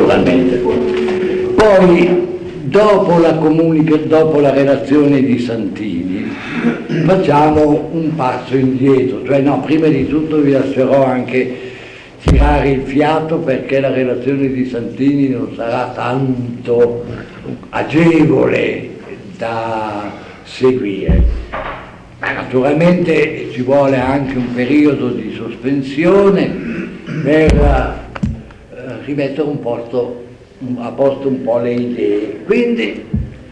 naturalmente. Poi, dopo la relazione di Santini, facciamo un passo indietro, cioè no, prima di tutto vi lascerò anche tirare il fiato, perché la relazione di Santini non sarà tanto agevole da seguire, ma naturalmente ci vuole anche un periodo di sospensione per rimettere a posto un po' le idee. Quindi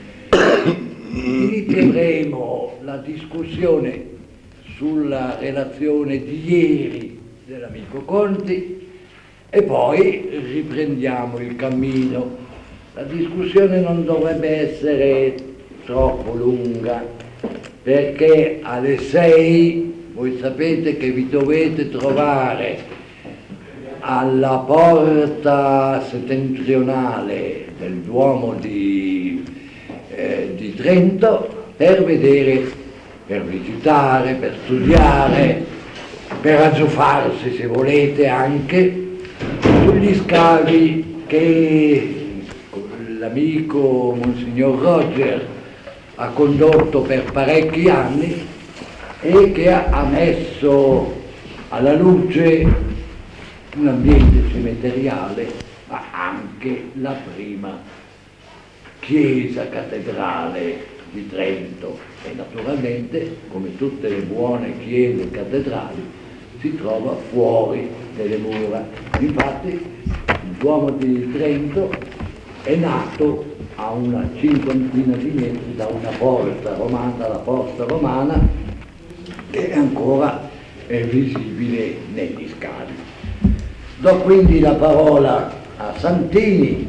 inizieremo la discussione sulla relazione di ieri dell'amico Conti e poi riprendiamo il cammino. La discussione non dovrebbe essere troppo lunga, perché alle 6 voi sapete che vi dovete trovare alla porta settentrionale del Duomo di Trento per vedere, per visitare, per studiare, per azzuffarsi se volete anche sugli scavi che l'amico Monsignor Roger ha condotto per parecchi anni e che ha messo alla luce un ambiente cimiteriale, ma anche la prima chiesa cattedrale di Trento, e naturalmente, come tutte le buone chiese cattedrali, si trova fuori delle mura. Infatti il Duomo di Trento è nato a una cinquantina di metri da una porta romana, la porta romana, che ancora è visibile negli scavi. Do quindi la parola a Santini,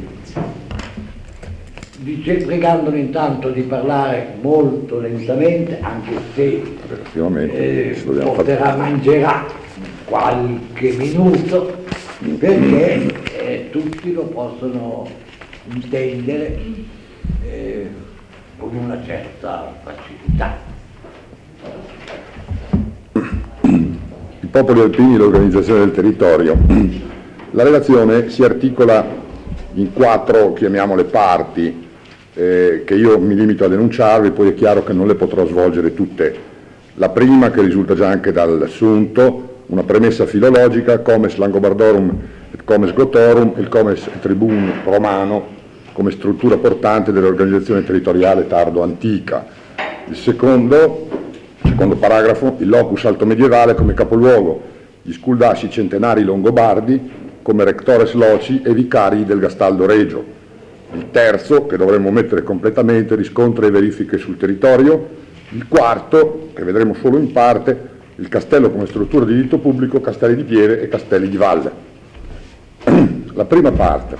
pregandolo intanto di parlare molto lentamente, anche se mangerà qualche minuto, perché tutti lo possono intendere con una certa facilità. I popoli alpini e l'organizzazione del territorio. La relazione si articola in 4, chiamiamole parti, che io mi limito a denunciarvi, poi è chiaro che non le potrò svolgere tutte. La prima, che risulta già anche dall'assunto, una premessa filologica, comes Langobardorum et comes Gotorum, il comes tribunum romano come struttura portante dell'organizzazione territoriale tardo-antica. Il secondo paragrafo, il locus alto medievale come capoluogo, gli sculdasci centenari longobardi come rectores loci e vicari del Gastaldo Regio. Il terzo, che dovremmo mettere completamente, riscontra e verifiche sul territorio. Il quarto, che vedremo solo in parte, il castello come struttura di diritto pubblico, castelli di pieve e castelli di valle. La prima parte.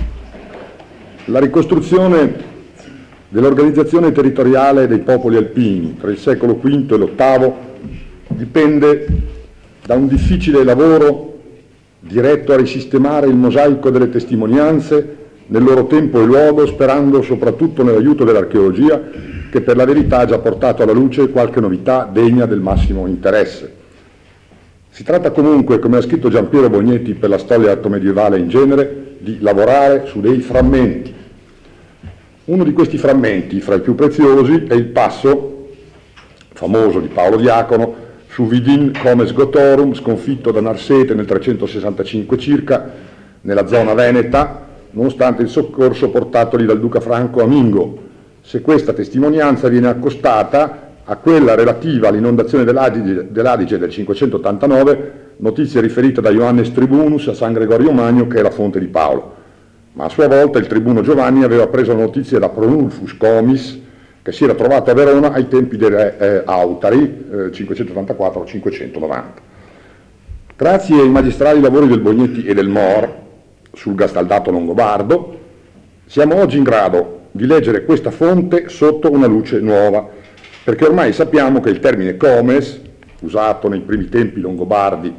La ricostruzione dell'organizzazione territoriale dei popoli alpini tra il secolo V e l'VIII dipende da un difficile lavoro diretto a risistemare il mosaico delle testimonianze nel loro tempo e luogo, sperando soprattutto nell'aiuto dell'archeologia, che per la verità ha già portato alla luce qualche novità degna del massimo interesse. Si tratta comunque, come ha scritto Giampiero Bognetti per la storia altomedievale in genere, di lavorare su dei frammenti. Uno di questi frammenti, fra i più preziosi, è il passo famoso di Paolo Diacono su Vidin comes Gotorum, sconfitto da Narsete nel 365 circa, nella zona veneta, nonostante il soccorso portatogli dal duca Franco a Mingo. Se questa testimonianza viene accostata a quella relativa all'inondazione dell'Adige del 589, notizia riferita da Ioannes Tribunus a San Gregorio Magno, che è la fonte di Paolo. Ma a sua volta il tribuno Giovanni aveva preso notizie da Pronulfus Comis, che si era trovato a Verona ai tempi dei re Autari, 584-590. Grazie ai magistrali lavori del Bognetti e del Mor sul gastaldato longobardo, siamo oggi in grado di leggere questa fonte sotto una luce nuova, perché ormai sappiamo che il termine comes, usato nei primi tempi longobardi,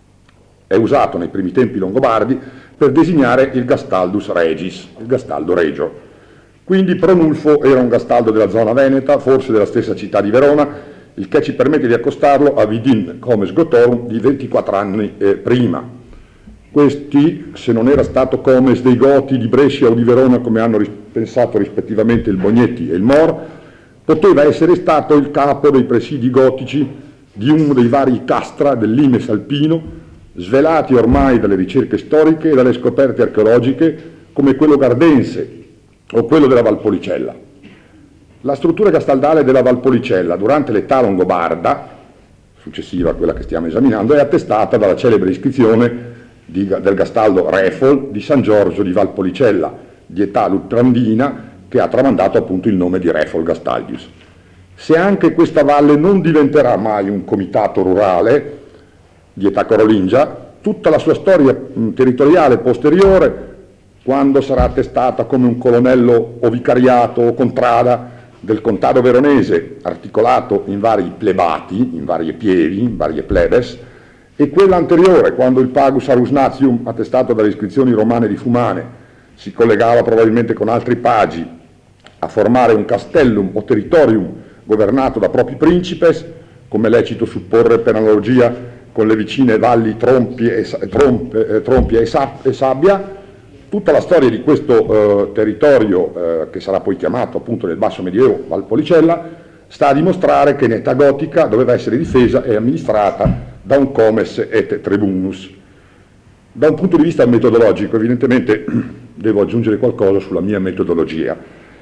per designare il Gastaldus Regis, il Gastaldo Regio. Quindi Pronulfo era un gastaldo della zona veneta, forse della stessa città di Verona, il che ci permette di accostarlo a Vidin comes Gotorum di 24 anni prima. questi, se non era stato comes dei Goti, di Brescia o di Verona, come hanno pensato rispettivamente il Bognetti e il Mor, poteva essere stato il capo dei presidi gotici di uno dei vari castra del limes alpino, svelati ormai dalle ricerche storiche e dalle scoperte archeologiche, come quello gardense o quello della Valpolicella. La struttura gastaldale della Valpolicella durante l'età longobarda, successiva a quella che stiamo esaminando, è attestata dalla celebre iscrizione del Gastaldo Refol di San Giorgio di Valpolicella, di età lutrandina, che ha tramandato appunto il nome di Refol Gastaldius. Se anche questa valle non diventerà mai un comitato rurale di età carolingia, tutta la sua storia territoriale posteriore, quando sarà attestata come un colonnello o vicariato o contrada del contado veronese, articolato in vari plebati, in varie pievi, in varie plebes, e quella anteriore, quando il Pagus Arusnatium, attestato dalle iscrizioni romane di Fumane, si collegava probabilmente con altri pagi a formare un castellum o territorium governato da propri principes, come è lecito supporre per analogia con le vicine valli Trompia e Sabbia. Tutta la storia di questo territorio, che sarà poi chiamato appunto nel Basso Medioevo Valpolicella, sta a dimostrare che in età gotica doveva essere difesa e amministrata da un comes et tribunus. Da un punto di vista metodologico, evidentemente, devo aggiungere qualcosa sulla mia metodologia.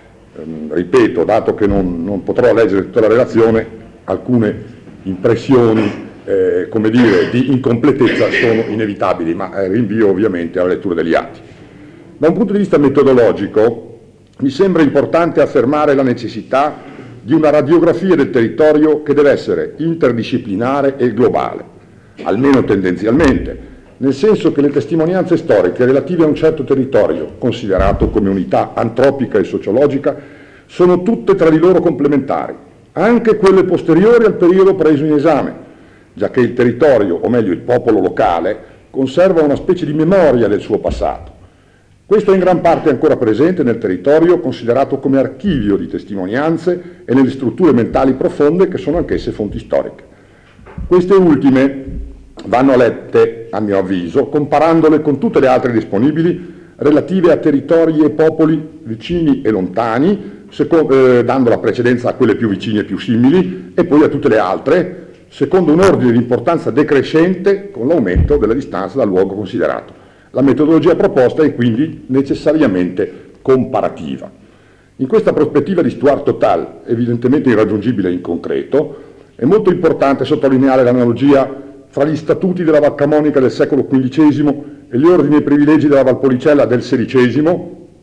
Ripeto, dato che non potrò leggere tutta la relazione, alcune impressioni, come dire, di incompletezza sono inevitabili, ma rinvio ovviamente alla lettura degli atti. Da un punto di vista metodologico, mi sembra importante affermare la necessità di una radiografia del territorio che deve essere interdisciplinare e globale, almeno tendenzialmente, nel senso che le testimonianze storiche relative a un certo territorio, considerato come unità antropica e sociologica, sono tutte tra di loro complementari, anche quelle posteriori al periodo preso in esame, giacché il territorio, o meglio il popolo locale, conserva una specie di memoria del suo passato. Questo è in gran parte ancora presente nel territorio considerato come archivio di testimonianze e nelle strutture mentali profonde che sono anch'esse fonti storiche. Queste ultime vanno lette, a mio avviso, comparandole con tutte le altre disponibili relative a territori e popoli vicini e lontani, dando la precedenza a quelle più vicine e più simili, e poi a tutte le altre, secondo un ordine di importanza decrescente con l'aumento della distanza dal luogo considerato. La metodologia proposta è quindi necessariamente comparativa. In questa prospettiva di Stuart Total, evidentemente irraggiungibile in concreto, è molto importante sottolineare l'analogia fra gli statuti della Val Camonica del secolo XV e gli ordini e privilegi della Valpolicella del XVI,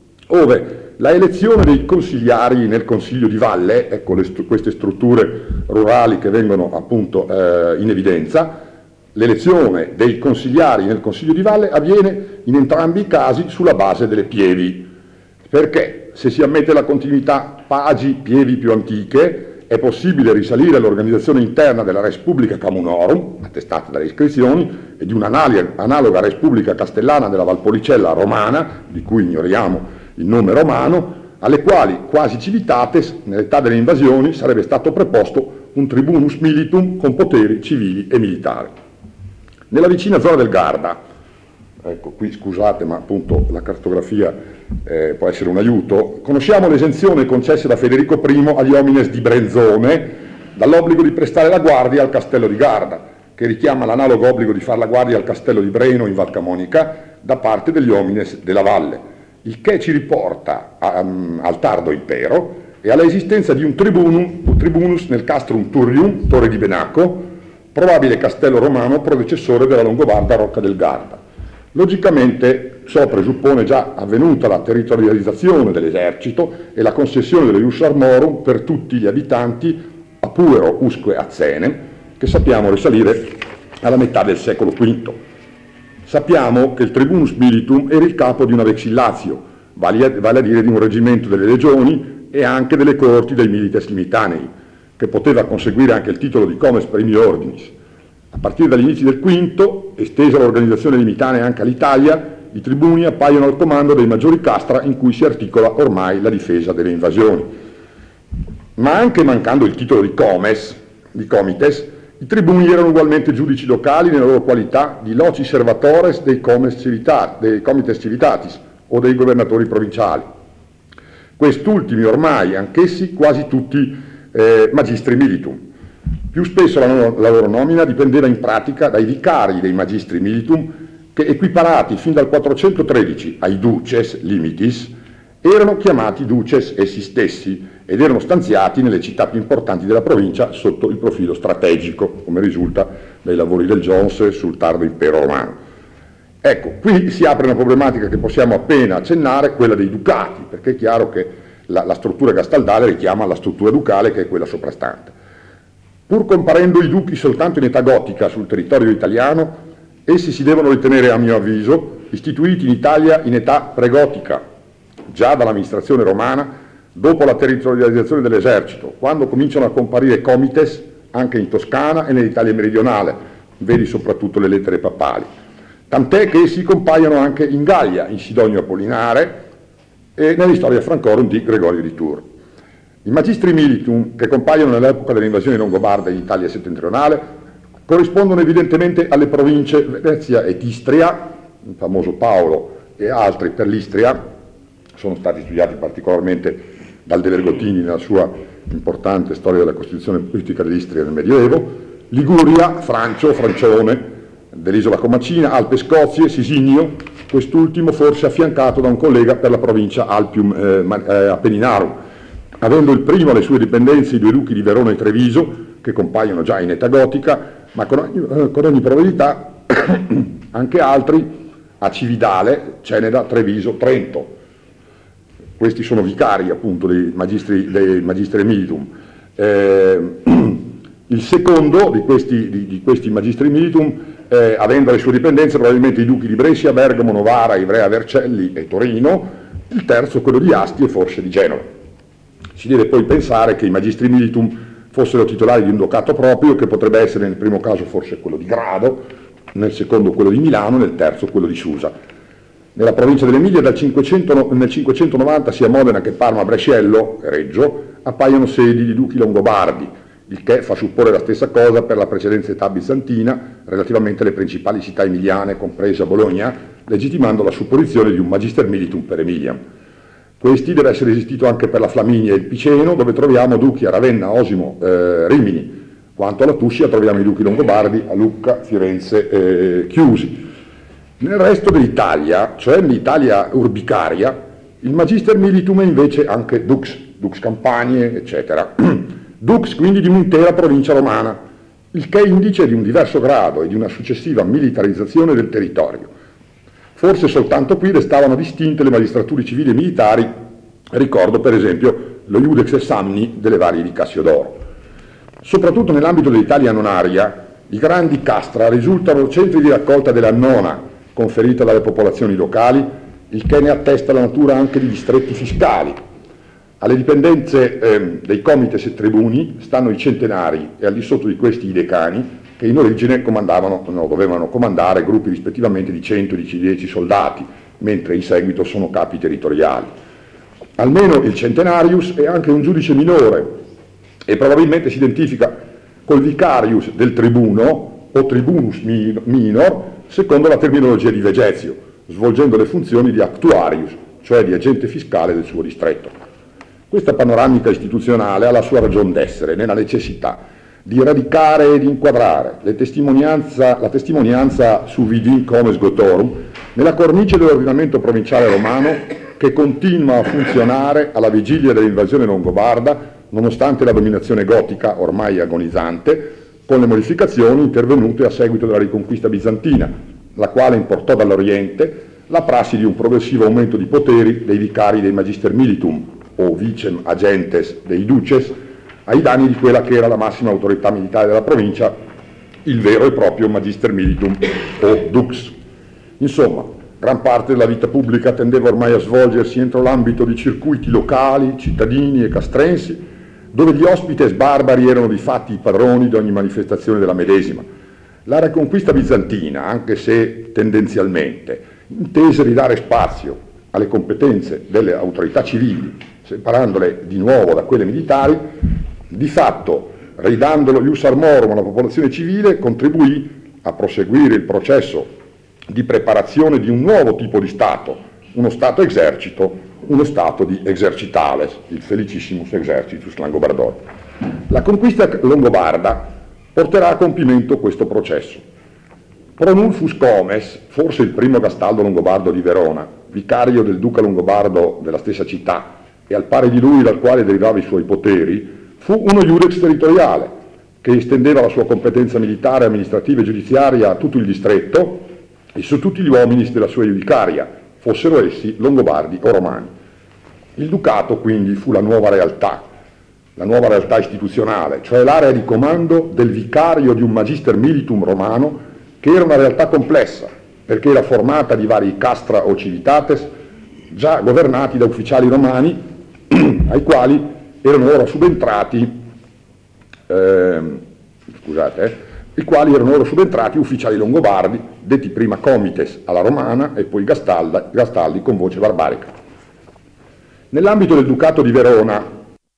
ove la elezione dei consigliari nel Consiglio di Valle, ecco queste strutture rurali che vengono appunto in evidenza, l'elezione dei consigliari nel Consiglio di Valle avviene in entrambi i casi sulla base delle pievi, perché se si ammette la continuità pagi-pievi più antiche, è possibile risalire all'organizzazione interna della Res Publica Camunorum, attestata dalle iscrizioni, e di un'analoga Res Publica Castellana della Valpolicella romana, di cui ignoriamo il nome romano, alle quali, quasi civitates, nell'età delle invasioni sarebbe stato preposto un tribunus militum con poteri civili e militari. Nella vicina zona del Garda, ecco qui scusate ma appunto la cartografia può essere un aiuto, conosciamo l'esenzione concessa da Federico I agli homines di Brenzone dall'obbligo di prestare la guardia al castello di Garda, che richiama l'analogo obbligo di fare la guardia al castello di Breno in Val Camonica da parte degli homines della valle, il che ci riporta al tardo impero e alla esistenza di un tribunus nel castrum Turrium, Torre di Benaco, probabile castello romano predecessore della longobarda Rocca del Garda. Logicamente ciò presuppone già avvenuta la territorializzazione dell'esercito e la concessione delle ius armorum per tutti gli abitanti a Puero, usque Azene, che sappiamo risalire alla metà del secolo V. Sappiamo che il tribunus militum era il capo di una vexillatio, vale a dire di un reggimento delle legioni e anche delle corti dei milites limitanei, che poteva conseguire anche il titolo di comes primi ordinis. A partire dagli inizi del V, estesa l'organizzazione limitanea anche all'Italia, i tribuni appaiono al comando dei maggiori castra in cui si articola ormai la difesa delle invasioni. Ma anche mancando il titolo di comites, I tribuni erano ugualmente giudici locali nella loro qualità di loci servatores dei comites civitatis o dei governatori provinciali. Quest'ultimi ormai, anch'essi, quasi tutti magistri militum. Più spesso la loro nomina dipendeva in pratica dai vicari dei magistri militum che, equiparati fin dal 413 ai duces limitis, erano chiamati duces essi stessi ed erano stanziati nelle città più importanti della provincia sotto il profilo strategico, come risulta dai lavori del Jones sul tardo impero romano. Ecco, qui si apre una problematica che possiamo appena accennare, quella dei ducati, perché è chiaro che la struttura gastaldale richiama la struttura ducale, che è quella soprastante. Pur comparendo i duchi soltanto in età gotica sul territorio italiano, essi si devono ritenere, a mio avviso, istituiti in Italia in età pregotica, già dall'amministrazione romana, dopo la territorializzazione dell'esercito, quando cominciano a comparire comites anche in Toscana e nell'Italia meridionale, vedi soprattutto le lettere papali. Tant'è che essi compaiono anche in Gallia, in Sidonio Apollinare e nell'Historia Francorum di Gregorio di Tours. I magistri militum, che compaiono nell'epoca dell'invasione longobarda in Italia settentrionale, corrispondono evidentemente alle province Venezia ed Istria, il famoso Paolo e altri per l'Istria, sono stati studiati particolarmente dal De Vergotini nella sua importante storia della costituzione politica dell'Istria nel Medioevo, Liguria, Francio, Francione, dell'isola Comacina, Alpe Scozie, Sisinio, quest'ultimo forse affiancato da un collega per la provincia Alpium Appenninarum, avendo il primo alle sue dipendenze i due duchi di Verona e Treviso, che compaiono già in età gotica, ma con ogni probabilità anche altri a Cividale, Ceneda, Treviso, Trento. Questi sono vicari appunto dei magistri militum. Il secondo di questi magistri militum, avendo le sue dipendenze probabilmente i duchi di Brescia, Bergamo, Novara, Ivrea, Vercelli e Torino, il terzo quello di Asti e forse di Genova. Si deve poi pensare che i magistri militum fossero titolari di un ducato proprio, che potrebbe essere nel primo caso forse quello di Grado, nel secondo quello di Milano, nel terzo quello di Susa. Nella provincia dell'Emilia nel 590 sia Modena che Parma, Brescello e Reggio appaiono sedi di duchi longobardi, il che fa supporre la stessa cosa per la precedente età bizantina relativamente alle principali città emiliane, compresa Bologna, legittimando la supposizione di un magister militum per Emilia. Questi deve essere esistito anche per la Flaminia e il Piceno, dove troviamo duchi a Ravenna, Osimo, Rimini. Quanto alla Tuscia troviamo i duchi longobardi a Lucca, Firenze, Chiusi. Nel resto dell'Italia, cioè nell'Italia urbicaria, il magister militum è invece anche dux Campanie, eccetera. Dux quindi di un'intera provincia romana, il che è indice di un diverso grado e di una successiva militarizzazione del territorio. Forse soltanto qui restavano distinte le magistrature civili e militari, ricordo per esempio lo iudex examni delle varie di Cassiodoro. Soprattutto nell'ambito dell'Italia nonaria, i grandi castra risultano centri di raccolta della nona, conferita dalle popolazioni locali, il che ne attesta la natura anche di distretti fiscali. Alle dipendenze dei comites e tribuni stanno i centenari e al di sotto di questi i decani, che in origine dovevano comandare gruppi rispettivamente di 100 e di 10 soldati, mentre in seguito sono capi territoriali. Almeno il centenarius è anche un giudice minore e probabilmente si identifica col vicarius del tribuno o tribunus minor, secondo la terminologia di Vegezio, svolgendo le funzioni di actuarius, cioè di agente fiscale del suo distretto. Questa panoramica istituzionale ha la sua ragion d'essere nella necessità di radicare e di inquadrare la testimonianza su vidin comes gotorum nella cornice dell'ordinamento provinciale romano che continua a funzionare alla vigilia dell'invasione longobarda, nonostante la dominazione gotica ormai agonizzante, con le modificazioni intervenute a seguito della riconquista bizantina, la quale importò dall'Oriente la prassi di un progressivo aumento di poteri dei vicari dei magister militum o vicem agentes dei duces, ai danni di quella che era la massima autorità militare della provincia, il vero e proprio magister militum o dux. Insomma, gran parte della vita pubblica tendeva ormai a svolgersi entro l'ambito di circuiti locali, cittadini e castrensi, dove gli ospites barbari erano di fatti i padroni di ogni manifestazione della medesima. La riconquista bizantina, anche se tendenzialmente, intese ridare spazio alle competenze delle autorità civili, separandole di nuovo da quelle militari, di fatto ridandolo ius armorum alla popolazione civile, contribuì a proseguire il processo di preparazione di un nuovo tipo di Stato, uno Stato esercito, uno Stato di exercitales, il felicissimus exercitus langobardoi. La conquista longobarda porterà a compimento questo processo. Pronulfus Comes, forse il primo gastaldo longobardo di Verona, vicario del duca longobardo della stessa città e al pari di lui dal quale derivava i suoi poteri, fu uno iurex territoriale che estendeva la sua competenza militare, amministrativa e giudiziaria a tutto il distretto e su tutti gli uomini della sua iudicaria, fossero essi longobardi o romani. Il ducato quindi fu la nuova realtà istituzionale, cioè l'area di comando del vicario di un magister militum romano, che era una realtà complessa, perché era formata di vari castra o civitates, già governati da ufficiali romani, ai quali erano ora subentrati ufficiali longobardi, detti prima comites alla romana e poi gastaldi con voce barbarica. Nell'ambito del Ducato di Verona,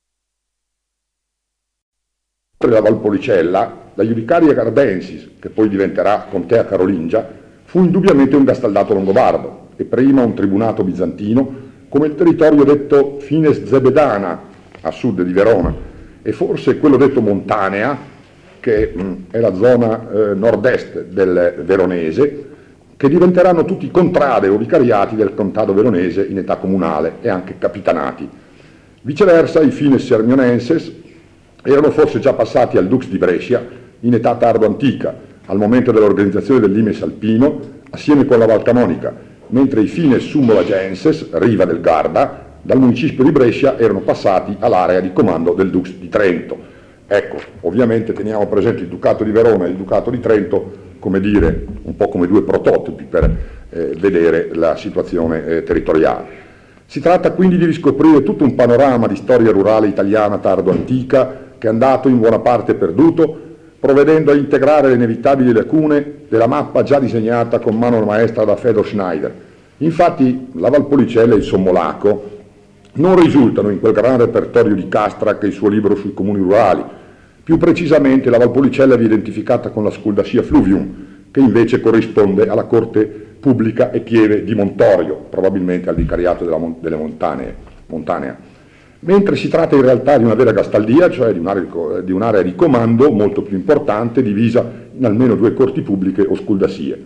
la Valpolicella, la Iudicaria Gardensis, che poi diventerà Contea Carolingia, fu indubbiamente un gastaldato longobardo e prima un tribunato bizantino, come il territorio detto Fines Zebedana a sud di Verona e forse quello detto Montanea, che è la zona nord-est del Veronese, che diventeranno tutti contrade o vicariati del contado veronese in età comunale e anche capitanati. Viceversa i Fines Sermionenses erano forse già passati al Dux di Brescia in età tardo-antica, al momento dell'organizzazione del Limes Alpino, assieme con la Val Camonica, mentre i Fines Summoragenses, riva del Garda, dal municipio di Brescia erano passati all'area di comando del Dux di Trento. Ecco, ovviamente teniamo presente il Ducato di Verona e il Ducato di Trento, come dire, un po' come due prototipi per vedere la situazione territoriale. Si tratta quindi di riscoprire tutto un panorama di storia rurale italiana tardo-antica che è andato in buona parte perduto, provvedendo a integrare le inevitabili lacune della mappa già disegnata con mano maestra da Fedor Schneider. Infatti la Valpolicella e il Sommolaco non risultano in quel gran repertorio di Castra che è il suo libro sui comuni rurali. Più precisamente la Valpolicella è identificata con la Sculdassia Fluvium, che invece corrisponde alla corte pubblica e chieve di Montorio, probabilmente al vicariato delle Montanea. Mentre si tratta in realtà di una vera gastaldia, cioè di un'area di comando molto più importante, divisa in almeno due corti pubbliche o sculdassie.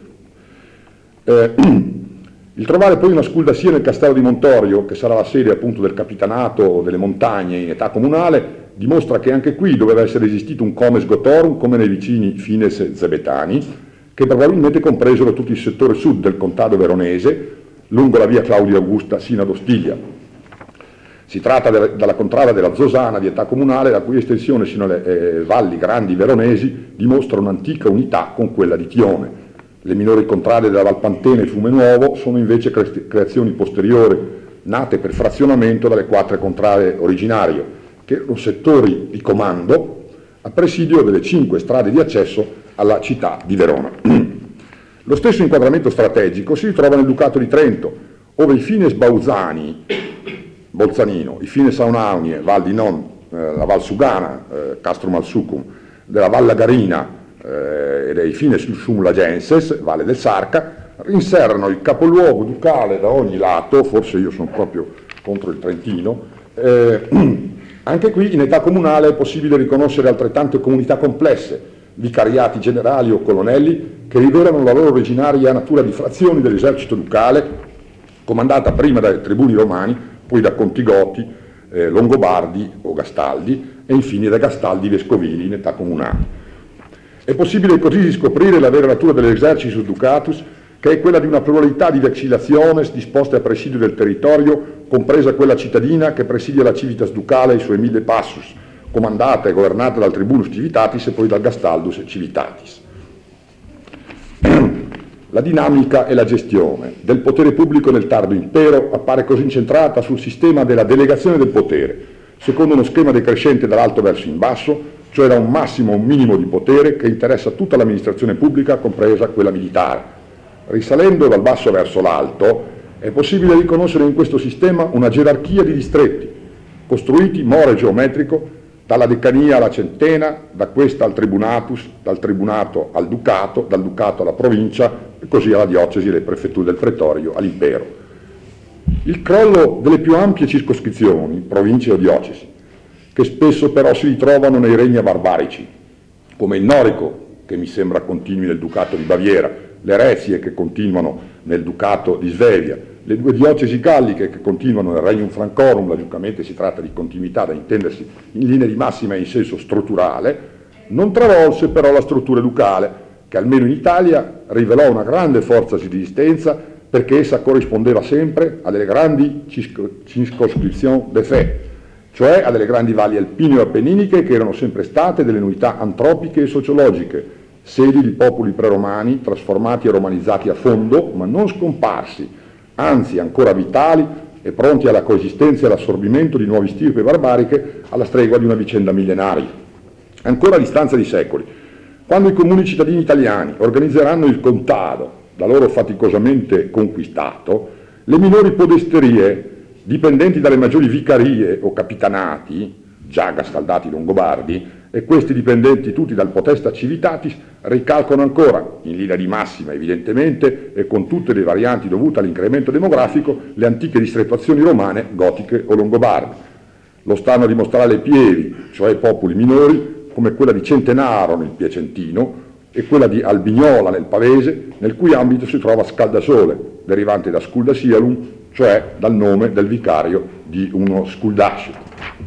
Il trovare poi una sculdassia nel castello di Montorio, che sarà la sede appunto del capitanato delle montagne in età comunale, dimostra che anche qui doveva essere esistito un comes gotorum come nei vicini Fines Zebetani, che probabilmente compresero tutto il settore sud del contado veronese, lungo la via Claudia Augusta sino ad Ostiglia. Si tratta della contrada della Zosana di età comunale, la cui estensione sino alle valli grandi veronesi dimostra un'antica unità con quella di Tione. Le minori contrade della Valpantene e Fiume Nuovo sono invece creazioni posteriori, nate per frazionamento dalle quattro contrade originarie, che erano settori di comando a presidio delle 5 strade di accesso alla città di Verona. Lo stesso inquadramento strategico si ritrova nel Ducato di Trento, ove i Fines Bolzanino, i Fines Saunaunie, Val di Non, la Val Sugana, Castrum al Sucum, della Val Lagarina e dei Fines Sumlagenses, Valle del Sarca, rinserrano il capoluogo ducale da ogni lato, forse io sono proprio contro il Trentino. Anche qui in età comunale è possibile riconoscere altrettante comunità complesse, vicariati generali o colonnelli, che rivelano la loro originaria natura di frazioni dell'esercito ducale, comandata prima dai tribuni romani, poi da contigoti, longobardi o gastaldi e infine da gastaldi vescovili in età comunale. È possibile così riscoprire la vera natura dell'exercitus ducatus, che è quella di una pluralità di vexillationes disposte a presidio del territorio, compresa quella cittadina che presidia la civitas ducale e i suoi 1000 passus, comandata e governata dal tribunus civitatis e poi dal gastaldus civitatis. La dinamica e la gestione del potere pubblico nel tardo impero appare così incentrata sul sistema della delegazione del potere, secondo uno schema decrescente dall'alto verso in basso, cioè da un massimo a un minimo di potere che interessa tutta l'amministrazione pubblica, compresa quella militare. Risalendo dal basso verso l'alto, è possibile riconoscere in questo sistema una gerarchia di distretti, costruiti more geometrico, dalla decania alla centena, da questa al tribunatus, dal tribunato al ducato, dal ducato alla provincia e così alla diocesi e alle prefetture del pretorio, all'impero. Il crollo delle più ampie circoscrizioni, province o diocesi, che spesso però si ritrovano nei regni barbarici, come il Norico, che mi sembra continui nel Ducato di Baviera, le Erezie che continuano nel Ducato di Svevia, le due diocesi galliche che continuano nel Regnum Francorum, logicamente si tratta di continuità da intendersi in linea di massima e in senso strutturale, non travolse però la struttura ducale, che almeno in Italia rivelò una grande forza di resistenza perché essa corrispondeva sempre a delle grandi circoscrizioni de fait, cioè a delle grandi valli alpine o appenniniche che erano sempre state delle unità antropiche e sociologiche, sedi di popoli preromani trasformati e romanizzati a fondo, ma non scomparsi, anzi ancora vitali e pronti alla coesistenza e all'assorbimento di nuove stirpe barbariche alla stregua di una vicenda millenaria. Ancora a distanza di secoli, quando i comuni cittadini italiani organizzeranno il contado, da loro faticosamente conquistato, le minori podesterie dipendenti dalle maggiori vicarie o capitanati, già scaldati longobardi, e questi dipendenti tutti dal potesta civitatis, ricalcano ancora, in linea di massima evidentemente, e con tutte le varianti dovute all'incremento demografico, le antiche distrettuazioni romane, gotiche o longobarde. Lo stanno a dimostrare le Pievi, cioè popoli minori, come quella di Centenaro nel Piacentino e quella di Albignola nel Pavese, nel cui ambito si trova Scaldasole, derivante da Sculda Sialum, cioè dal nome del vicario di uno Skuldasce.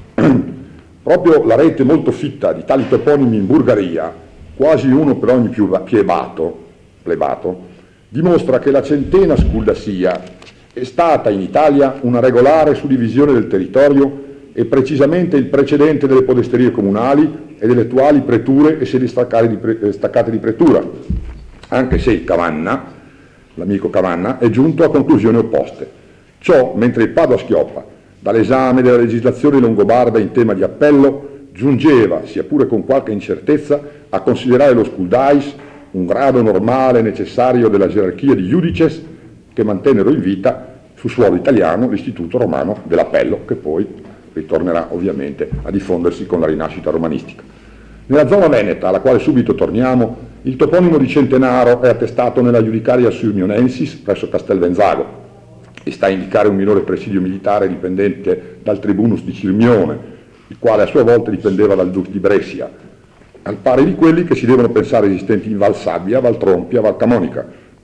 Proprio la rete molto fitta di tali toponimi in Bulgaria, quasi uno per ogni plebato, dimostra che la centena Skuldasia è stata in Italia una regolare suddivisione del territorio e precisamente il precedente delle podesterie comunali e delle attuali preture e sedi staccate di pretura, anche se il Cavanna, l'amico Cavanna, è giunto a conclusioni opposte. Ciò mentre il Padoa-Schioppa, dall'esame della legislazione longobarda in tema di appello, giungeva, sia pure con qualche incertezza, a considerare lo Skuldais un grado normale e necessario della gerarchia di iudices che mantennero in vita su suolo italiano l'istituto romano dell'appello, che poi ritornerà ovviamente a diffondersi con la rinascita romanistica. Nella zona veneta, alla quale subito torniamo, il toponimo di Centenaro è attestato nella Judicaria Sirmionensis presso Castelvenzago e sta a indicare un minore presidio militare dipendente dal tribunus di Sirmione, il quale a sua volta dipendeva dal duc di Brescia, al pari di quelli che si devono pensare esistenti in Val Sabbia, Val Trompia, Val Camonica.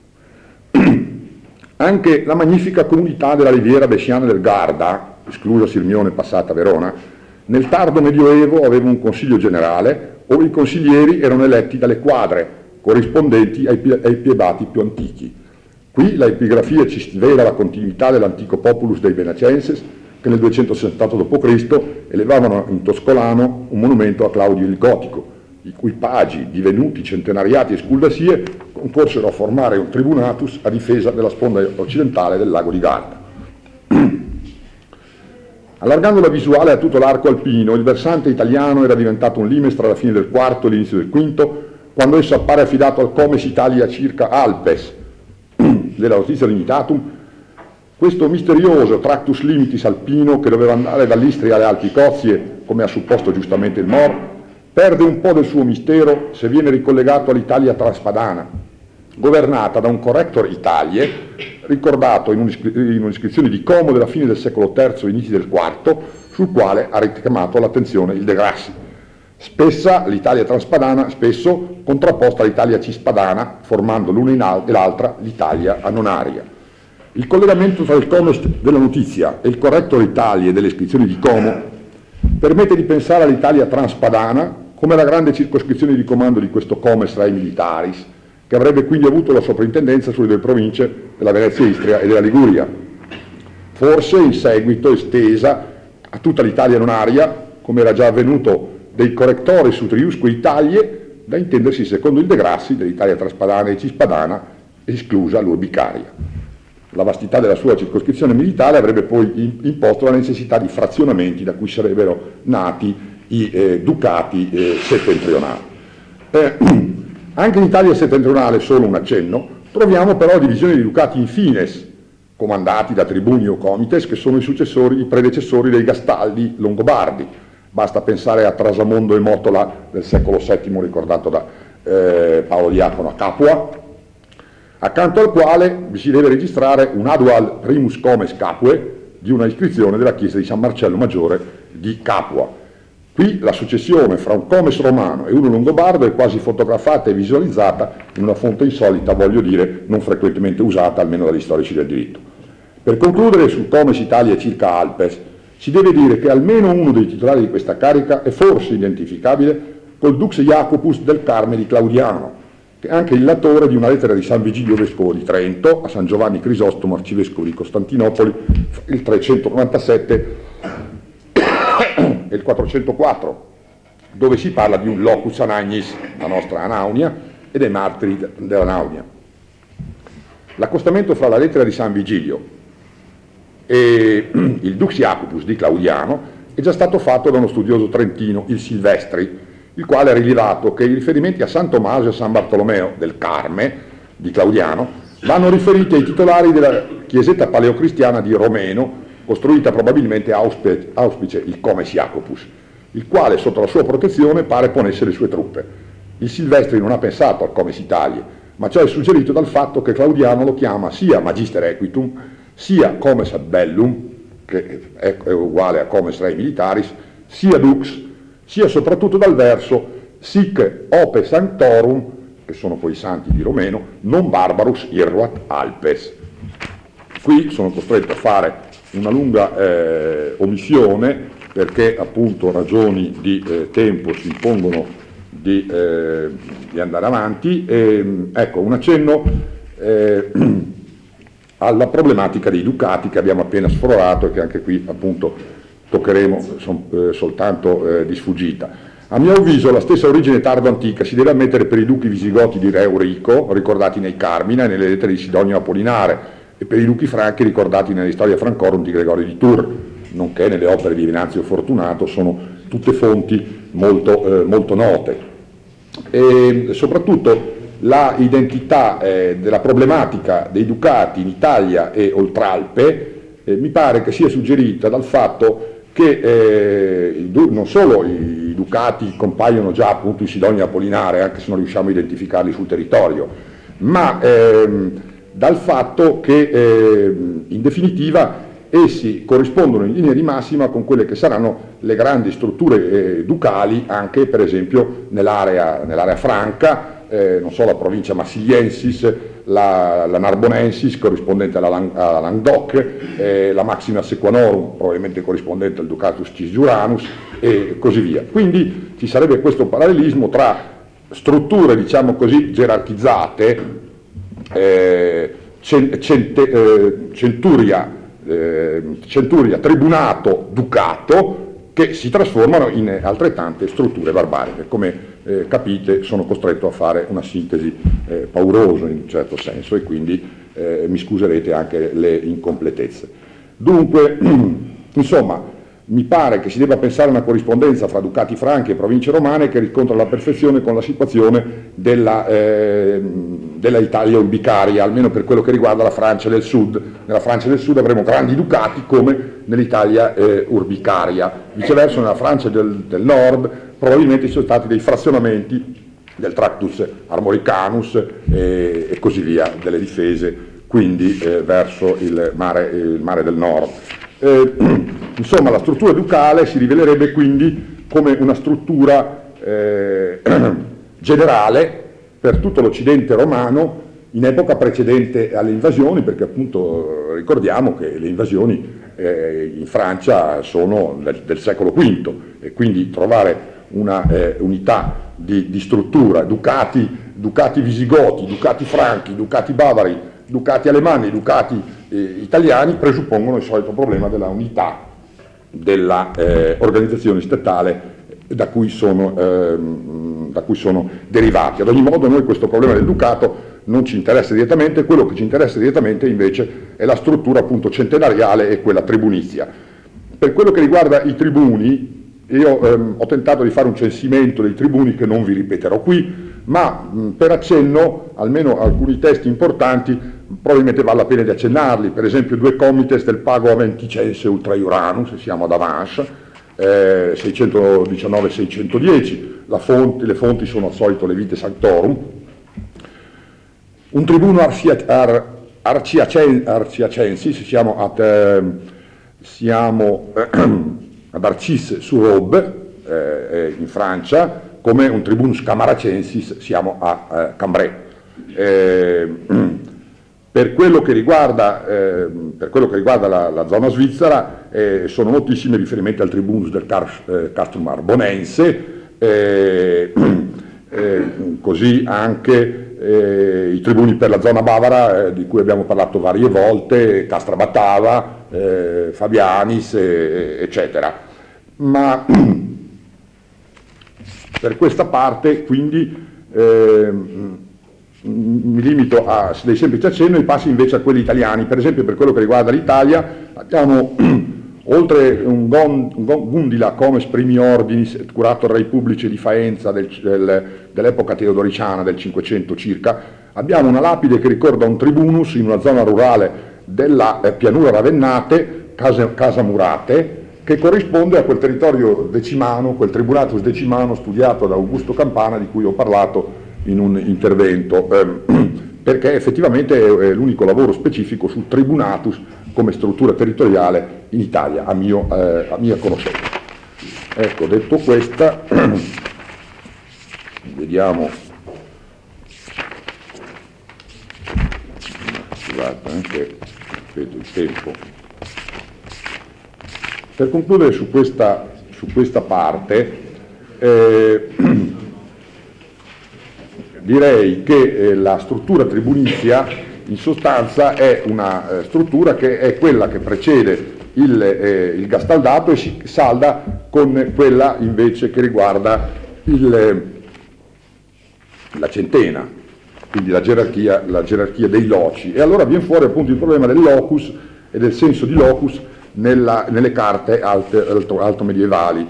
Anche la magnifica comunità della riviera bresciana del Garda, esclusa Sirmione passata Verona, nel tardo Medioevo aveva un consiglio generale ove i consiglieri erano eletti dalle quadre, corrispondenti ai piebati più antichi. Qui la epigrafia ci svela la continuità dell'antico populus dei Benacenses, che nel 268 d.C. elevavano in Toscolano un monumento a Claudio il Gotico, i cui pagi, divenuti centenariati e sculdasie, concorsero a formare un tribunatus a difesa della sponda occidentale del lago di Garda. Allargando la visuale a tutto l'arco alpino, il versante italiano era diventato un limes tra la fine del IV e l'inizio del V, quando esso appare affidato al Comes Italia circa Alpes, della Notizia Dignitatum, questo misterioso tractus limitis alpino che doveva andare dall'Istria alle Alpi Cozie, come ha supposto giustamente il Mor, perde un po' del suo mistero se viene ricollegato all'Italia transpadana, governata da un corrector Italie, ricordato in un'iscrizione di Como della fine del secolo III, inizi del IV, sul quale ha richiamato l'attenzione il De Grassi. Spessa l'Italia transpadana, spesso contrapposta all'Italia cispadana, formando l'una e l'altra l'Italia annonaria. Il collegamento tra il Comes della Notizia e il corrector Italie delle iscrizioni di Como permette di pensare all'Italia transpadana come la grande circoscrizione di comando di questo Comes Rei Militaris, che avrebbe quindi avuto la soprintendenza sulle due province della Venezia Istria e della Liguria, forse in seguito estesa a tutta l'Italia nonaria, come era già avvenuto dei correctori su Triusque Italie, da intendersi secondo il De Grassi dell'Italia transpadana e cispadana, esclusa l'urbicaria. La vastità della sua circoscrizione militare avrebbe poi imposto la necessità di frazionamenti da cui sarebbero nati i ducati settentrionali. Anche in Italia settentrionale, solo un accenno, troviamo però divisioni di ducati infines, comandati da tribuni o comites che sono i predecessori dei Gastaldi longobardi, basta pensare a Trasamondo e Motola del secolo VII, ricordato da Paolo Diacono a Capua, accanto al quale si deve registrare un adual primus comes Capue di una iscrizione della chiesa di San Marcello Maggiore di Capua. Qui la successione fra un comes romano e uno longobardo è quasi fotografata e visualizzata in una fonte insolita, voglio dire, non frequentemente usata, almeno dagli storici del diritto. Per concludere sul comes Italia circa Alpes, si deve dire che almeno uno dei titolari di questa carica è forse identificabile col Dux Jacopus del Carme di Claudiano, che è anche il latore di una lettera di San Vigilio Vescovo di Trento a San Giovanni Crisostomo, arcivescovo di Costantinopoli, il 397 e il 404, dove si parla di un locus anagnis, la nostra Anaunia, e dei martiri dell'Anaunia. L'accostamento fra la lettera di San Vigilio e il Dux Jacopus di Claudiano è già stato fatto da uno studioso trentino, il Silvestri, il quale ha rilevato che i riferimenti a San Tommaso e a San Bartolomeo del Carme di Claudiano vanno riferiti ai titolari della chiesetta paleocristiana di Romeno, costruita probabilmente auspice il comes Jacopus, il quale sotto la sua protezione pare ponesse le sue truppe. Il Silvestri non ha pensato al comes Italia, ma ciò è suggerito dal fatto che Claudiano lo chiama sia Magister Equitum, sia comes ad bellum, che è uguale a comes rei militaris, sia dux, sia soprattutto dal verso sic ope sanctorum, che sono poi i santi di Romeno, non barbarus irruat Alpes. Qui sono costretto a fare una lunga omissione perché appunto ragioni di tempo si impongono di andare avanti. Ecco, un accenno alla problematica dei ducati che abbiamo appena sfiorato e che anche qui appunto toccheremo soltanto di sfuggita. A mio avviso la stessa origine tardo-antica si deve ammettere per i duchi visigoti di Re Eurico, ricordati nei Carmina e nelle lettere di Sidonio Apollinare, e per i duchi franchi ricordati nella Storia Francorum di Gregorio di Tours, nonché nelle opere di Venanzio Fortunato, sono tutte fonti molto note. E soprattutto la identità della problematica dei ducati in Italia e Oltralpe mi pare che sia suggerita dal fatto che non solo i ducati compaiono già appunto in Sidonia Apollinare, anche se non riusciamo a identificarli sul territorio, ma dal fatto che in definitiva essi corrispondono in linea di massima con quelle che saranno le grandi strutture ducali anche per esempio nell'area franca, non so, la provincia Massiliensis, la Narbonensis corrispondente alla Languedoc, la Maxima Sequanorum probabilmente corrispondente al Ducatus Cisgiuranus e così via. Quindi ci sarebbe questo parallelismo tra strutture diciamo così gerarchizzate, centuria, tribunato, ducato, che si trasformano in altrettante strutture barbariche. Come capite sono costretto a fare una sintesi paurosa in un certo senso e quindi mi scuserete anche le incompletezze. Dunque, insomma, mi pare che si debba pensare a una corrispondenza fra ducati franchi e province romane che riscontra alla perfezione con la situazione della Italia urbicaria, almeno per quello che riguarda la Francia del Sud. Nella Francia del Sud avremo grandi ducati come nell'Italia urbicaria. Viceversa nella Francia del Nord probabilmente ci sono stati dei frazionamenti del Tractus Armoricanus e così via, delle difese, quindi verso il mare del Nord. Insomma, la struttura ducale si rivelerebbe quindi come una struttura generale per tutto l'Occidente romano in epoca precedente alle invasioni, perché appunto ricordiamo che le invasioni in Francia sono del secolo V e quindi trovare una unità di struttura, ducati visigoti, ducati franchi, ducati bavari, ducati alemanni, ducati italiani presuppongono il solito problema della unità della organizzazione statale da cui sono derivati. Ad ogni modo noi questo problema del ducato non ci interessa direttamente, quello che ci interessa direttamente invece è la struttura appunto centenariale e quella tribunizia. Per quello che riguarda i tribuni, io ho tentato di fare un censimento dei tribuni che non vi ripeterò qui, ma per accenno almeno alcuni testi importanti probabilmente vale la pena di accennarli. Per esempio 2 comites del pago aventicense ultra Iuranus, siamo ad Avance, 619-610, le fonti sono al solito le Vitae Sanctorum. Un tribuno arciacensis, siamo ad Arcis-sur-Aube, in Francia, come un tribunus camaracensis siamo a Cambrai. Per quello che riguarda la zona svizzera, sono notissimi riferimenti al tribunus del castrum arbonense, così anche i tribuni per la zona bavara, di cui abbiamo parlato varie volte, Castra Battava, Fabianis, eccetera. Ma per questa parte, quindi, mi limito a dei semplici accenni e passi invece a quelli italiani. Per esempio, per quello che riguarda l'Italia, abbiamo oltre un Gundila comes primi ordinis et curator rei pubblici di Faenza dell'epoca teodoriciana del 500 circa, abbiamo una lapide che ricorda un tribunus in una zona rurale della pianura ravennate, Casa Murate, che corrisponde a quel territorio decimano, quel tribunatus decimano studiato da Augusto Campana, di cui ho parlato in un intervento, perché effettivamente è l'unico lavoro specifico sul tribunatus come struttura territoriale in Italia, a mia conoscenza. Ecco, detto questa, vediamo, scusate, che vedo il tempo. Per concludere su questa parte, direi che la struttura tribunizia in sostanza è una struttura che è quella che precede il gastaldato e si salda con quella invece che riguarda la centena, quindi la gerarchia dei loci. E allora viene fuori appunto il problema del locus e del senso di locus nelle carte alto medievali.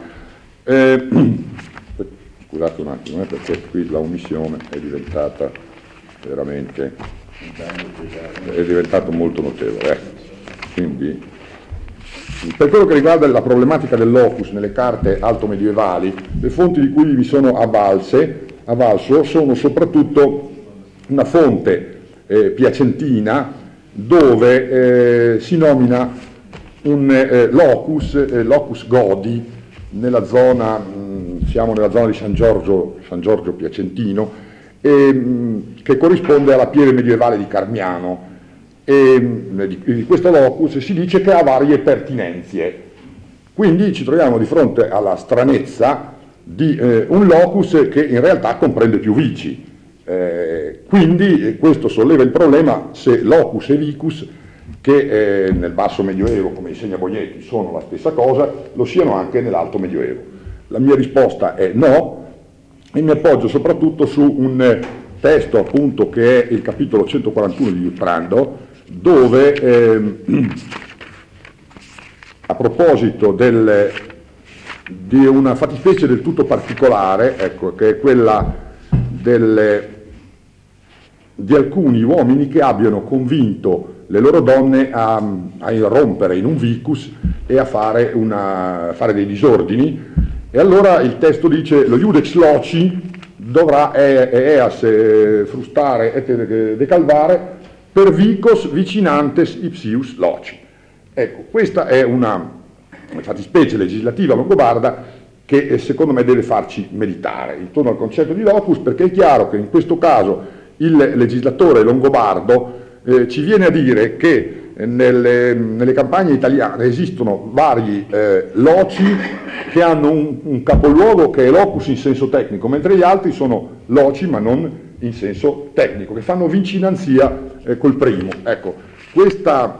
Scusate un attimo, perché qui la omissione è diventata veramente, è diventato molto notevole. Quindi, per quello che riguarda la problematica del locus nelle carte alto medievali, le fonti di cui mi sono avvalso sono soprattutto una fonte piacentina dove si nomina un locus Godi nella zona, siamo nella zona di San Giorgio Piacentino, che corrisponde alla pieve medievale di Carmiano, e di questo locus si dice che ha varie pertinenze. Quindi ci troviamo di fronte alla stranezza di un locus che in realtà comprende più vici. Quindi questo solleva il problema se locus e vicus, che nel basso medioevo, come insegna Bognetti, sono la stessa cosa, lo siano anche nell'alto medioevo. La mia risposta è no, e mi appoggio soprattutto su un testo appunto che è il capitolo 141 di Liutprando, dove a proposito di una fattispecie del tutto particolare, ecco, che è quella di alcuni uomini che abbiano convinto le loro donne a irrompere in un vicus e a fare dei disordini, e allora il testo dice: lo iudex loci dovrà eas frustare et decalvare per vicos vicinantes ipsius loci. Ecco, questa è una fattispecie legislativa longobarda che secondo me deve farci meditare intorno al concetto di locus, perché è chiaro che in questo caso il legislatore longobardo ci viene a dire che nelle campagne italiane esistono vari loci che hanno un capoluogo che è locus in senso tecnico, mentre gli altri sono loci ma non in senso tecnico, che fanno vicinanzia col primo. Ecco, questa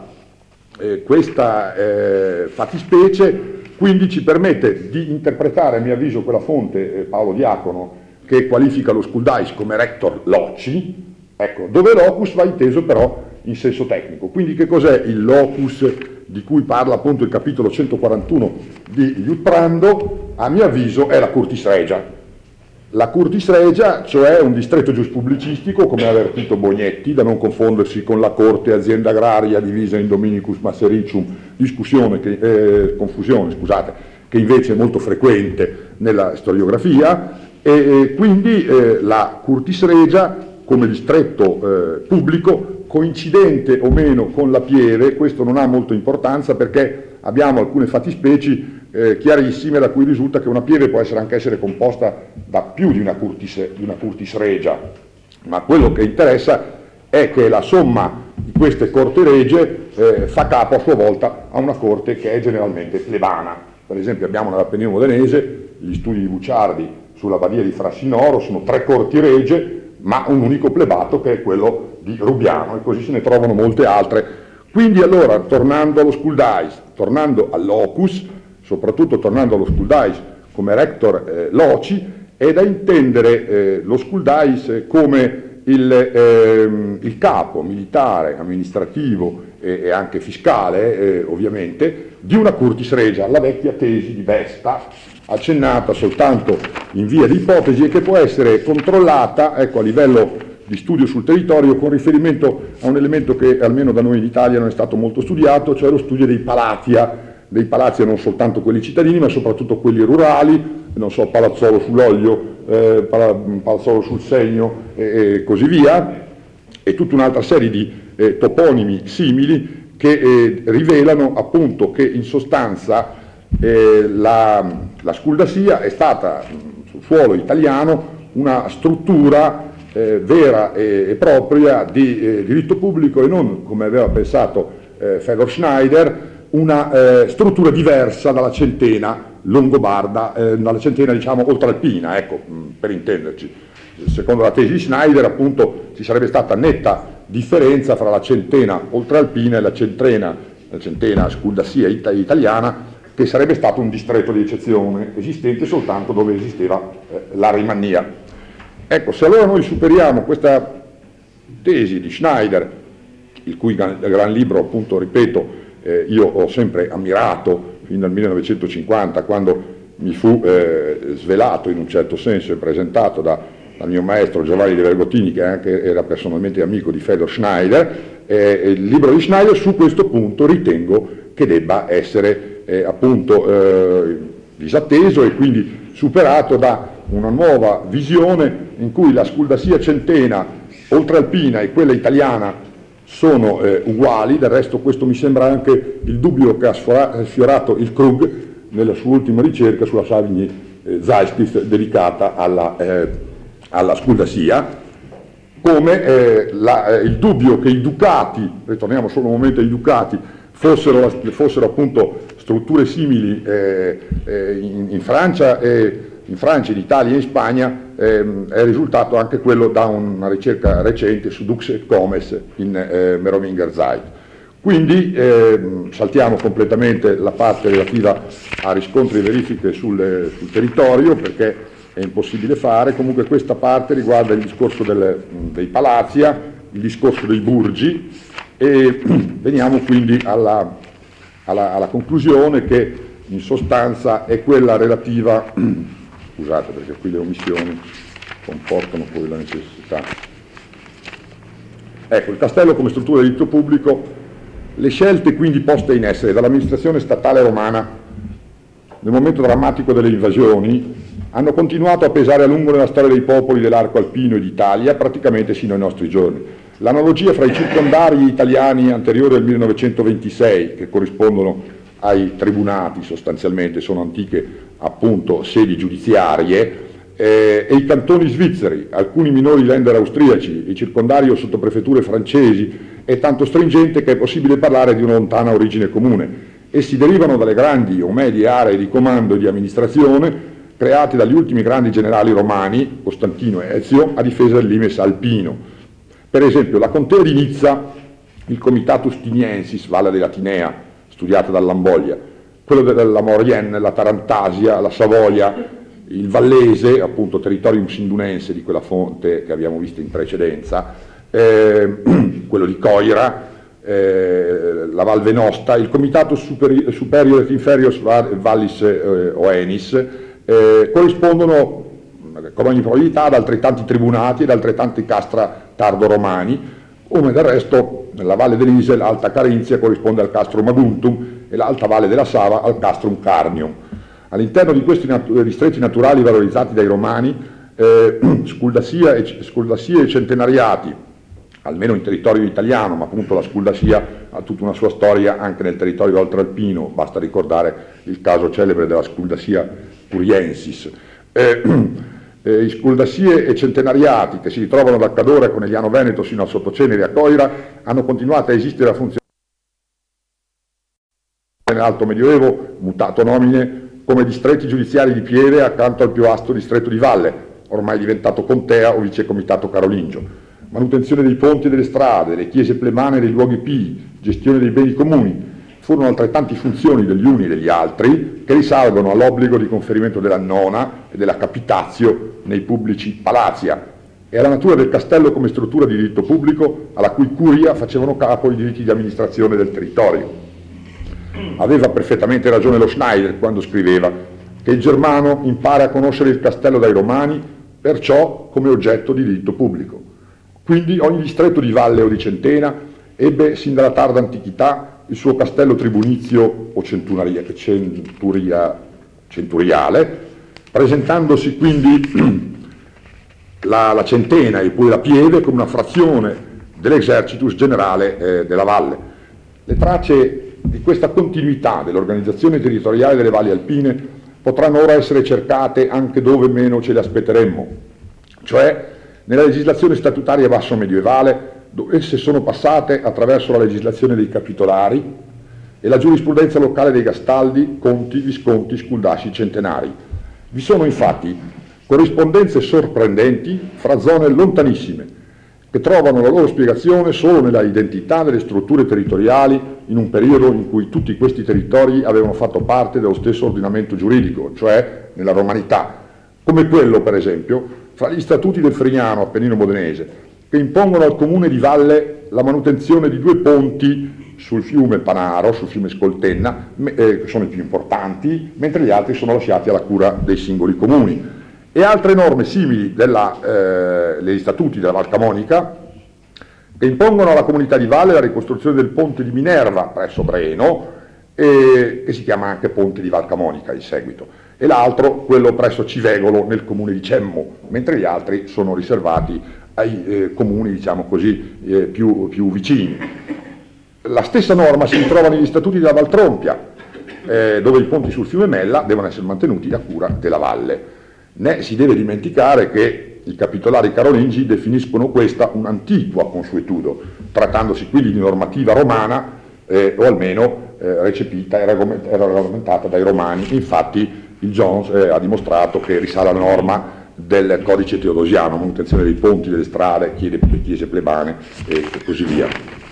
fattispecie quindi ci permette di interpretare, a mio avviso, quella fonte Paolo Diacono che qualifica lo Skuldais come rector loci, ecco, dove locus va inteso però in senso tecnico. Quindi che cos'è il locus di cui parla appunto il capitolo 141 di Liutprando? A mio avviso è la curtis regia. La curtis regia, cioè un distretto giuspubblicistico, come ha avvertito Bognetti, da non confondersi con la corte azienda agraria divisa in dominicus masericium, confusione, che invece è molto frequente nella storiografia, e quindi la Curtis Regia come distretto pubblico, coincidente o meno con la Pieve, questo non ha molta importanza perché abbiamo alcune fattispecie chiarissime da cui risulta che una Pieve può anche essere composta da più di una Curtis Regia, ma quello che interessa è che la somma di queste corti regie fa capo a sua volta a una corte che è generalmente plebana. Per esempio abbiamo nell'Appennino modenese gli studi di Bucciardi sulla badia di Frassinoro, sono 3 corti regie, ma un unico plebato che è quello di Rubiano, e così se ne trovano molte altre. Quindi allora, tornando allo School Dice, tornando all'Opus, soprattutto tornando allo School Dice come rector loci, è da intendere lo School Dice come il capo militare, amministrativo e anche fiscale, ovviamente, di una Curtis Regia, la vecchia tesi di Vesta, accennata soltanto in via di ipotesi e che può essere controllata, ecco, a livello di studio sul territorio con riferimento a un elemento che almeno da noi in Italia non è stato molto studiato, cioè lo studio dei palazzi non soltanto quelli cittadini ma soprattutto quelli rurali, non so, Palazzolo sull'Oglio, Palazzolo sul Segno e così via, e tutta un'altra serie di toponimi simili che rivelano appunto che in sostanza la Sculdassia è stata sul suolo italiano una struttura vera e propria di diritto pubblico e non, come aveva pensato Fedor Schneider, una struttura diversa dalla centena longobarda, dalla centena diciamo oltralpina, ecco, per intenderci. Secondo la tesi di Schneider appunto ci sarebbe stata netta differenza fra la centena oltralpina e la centena Sculdassia italiana, che sarebbe stato un distretto di eccezione, esistente soltanto dove esisteva la rimania. Ecco, se allora noi superiamo questa tesi di Schneider, il cui gran libro, appunto, ripeto, io ho sempre ammirato fin dal 1950, quando mi fu svelato in un certo senso e presentato dal mio maestro Giovanni De Vergottini, che anche era personalmente amico di Fedor Schneider, il libro di Schneider su questo punto ritengo che debba essere disatteso e quindi superato da una nuova visione in cui la Sculdassia centena oltralpina e quella italiana sono uguali. Del resto questo mi sembra anche il dubbio che ha sfiorato il Krug nella sua ultima ricerca sulla Savigny Zeitschrift dedicata alla Sculdassia, come il dubbio che i ducati, ritorniamo solo un momento ai ducati, fossero appunto strutture simili in Francia, in Italia e in Spagna, è risultato anche quello da una ricerca recente su Dux et Comes in Merowinger Zeit. Quindi saltiamo completamente la parte relativa a riscontri e verifiche sul territorio, perché è impossibile fare. Comunque questa parte riguarda il discorso dei Palazia, il discorso dei Burgi, e veniamo quindi alla conclusione, che in sostanza è quella relativa, scusate perché qui le omissioni comportano poi la necessità. Ecco, il castello come struttura di diritto pubblico, le scelte quindi poste in essere dall'amministrazione statale romana nel momento drammatico delle invasioni hanno continuato a pesare a lungo nella storia dei popoli dell'arco alpino e d'Italia, praticamente sino ai nostri giorni. L'analogia fra i circondari italiani anteriori al 1926, che corrispondono ai tribunati sostanzialmente, sono antiche appunto sedi giudiziarie, e i cantoni svizzeri, alcuni minori länder austriaci, i circondari o sottoprefetture francesi, è tanto stringente che è possibile parlare di una lontana origine comune. Essi derivano dalle grandi o medie aree di comando e di amministrazione create dagli ultimi grandi generali romani, Costantino e Ezio, a difesa del limes alpino. Per esempio, la contea di Nizza, il Comitatus Tiniensis, Valle della Tinea, studiata dall'Amboglia, quello della Maurienne, la Tarantasia, la Savoia, il Vallese, appunto territorium sindunense di quella fonte che abbiamo visto in precedenza, quello di Coira, la Val Venosta, il Comitatus Superior et Inferior Vallis Oenis, corrispondono con ogni probabilità ad altrettanti tribunati ed altrettanti castra tardo-romani, come del resto nella Valle dell'Ise l'Alta Carinzia corrisponde al Castrum Aguntum e l'Alta Valle della Sava al Castrum Carnium. All'interno di questi distretti naturali valorizzati dai romani, sculdassie e centenariati, almeno in territorio italiano, ma appunto la Sculdassia ha tutta una sua storia anche nel territorio oltralpino, basta ricordare il caso celebre della Sculdassia Puriensis. I Sculdassie e centenariati che si ritrovano da Cadore, Conegliano Veneto sino a Sottoceneri a Coira hanno continuato a esistere a funzionare nell'Alto Medioevo, mutato nomine, come distretti giudiziari di Pieve accanto al più vasto distretto di Valle, ormai diventato contea o vicecomitato carolingio. Manutenzione dei ponti e delle strade, delle chiese plebane e dei luoghi pii, gestione dei beni comuni, furono altrettanti funzioni degli uni e degli altri che risalgono all'obbligo di conferimento della nona e della capitazio nei pubblici palazia e alla natura del castello come struttura di diritto pubblico alla cui curia facevano capo i diritti di amministrazione del territorio. Aveva perfettamente ragione lo Schneider quando scriveva che il germano impara a conoscere il castello dai romani, perciò come oggetto di diritto pubblico. Quindi ogni distretto di valle o di centena ebbe sin dalla tarda antichità il suo castello tribunizio o centuriale, presentandosi quindi la centena e poi la pieve come una frazione dell'exercitus generale della valle. Le tracce di questa continuità dell'organizzazione territoriale delle valli alpine potranno ora essere cercate anche dove meno ce le aspetteremmo, cioè nella legislazione statutaria basso medievale, dove esse sono passate attraverso la legislazione dei capitolari e la giurisprudenza locale dei gastaldi, conti, visconti, sculdassi, centenari. Vi sono infatti corrispondenze sorprendenti fra zone lontanissime, che trovano la loro spiegazione solo nella identità delle strutture territoriali in un periodo in cui tutti questi territori avevano fatto parte dello stesso ordinamento giuridico, cioè nella romanità, come quello, per esempio, fra gli statuti del Frignano Appennino Modenese, che impongono al comune di Valle la manutenzione di 2 ponti sul fiume Panaro, sul fiume Scoltenna, che sono i più importanti, mentre gli altri sono lasciati alla cura dei singoli comuni. E altre norme simili degli statuti della Val Camonica, che impongono alla comunità di Valle la ricostruzione del ponte di Minerva presso Breno, che si chiama anche ponte di Val Camonica in seguito, e l'altro quello presso Civegolo nel comune di Cemmo, mentre gli altri sono riservati ai comuni, diciamo così, più vicini. La stessa norma si ritrova negli statuti della Val Trompia, dove i ponti sul fiume Mella devono essere mantenuti a cura della valle. Né si deve dimenticare che i capitolari carolingi definiscono questa un'antiqua consuetudo, trattandosi quindi di normativa romana o almeno recepita e regolamentata dai romani. Infatti il Jones ha dimostrato che risale alla norma del codice teodosiano, manutenzione dei ponti, delle strade, chiese plebane e così via.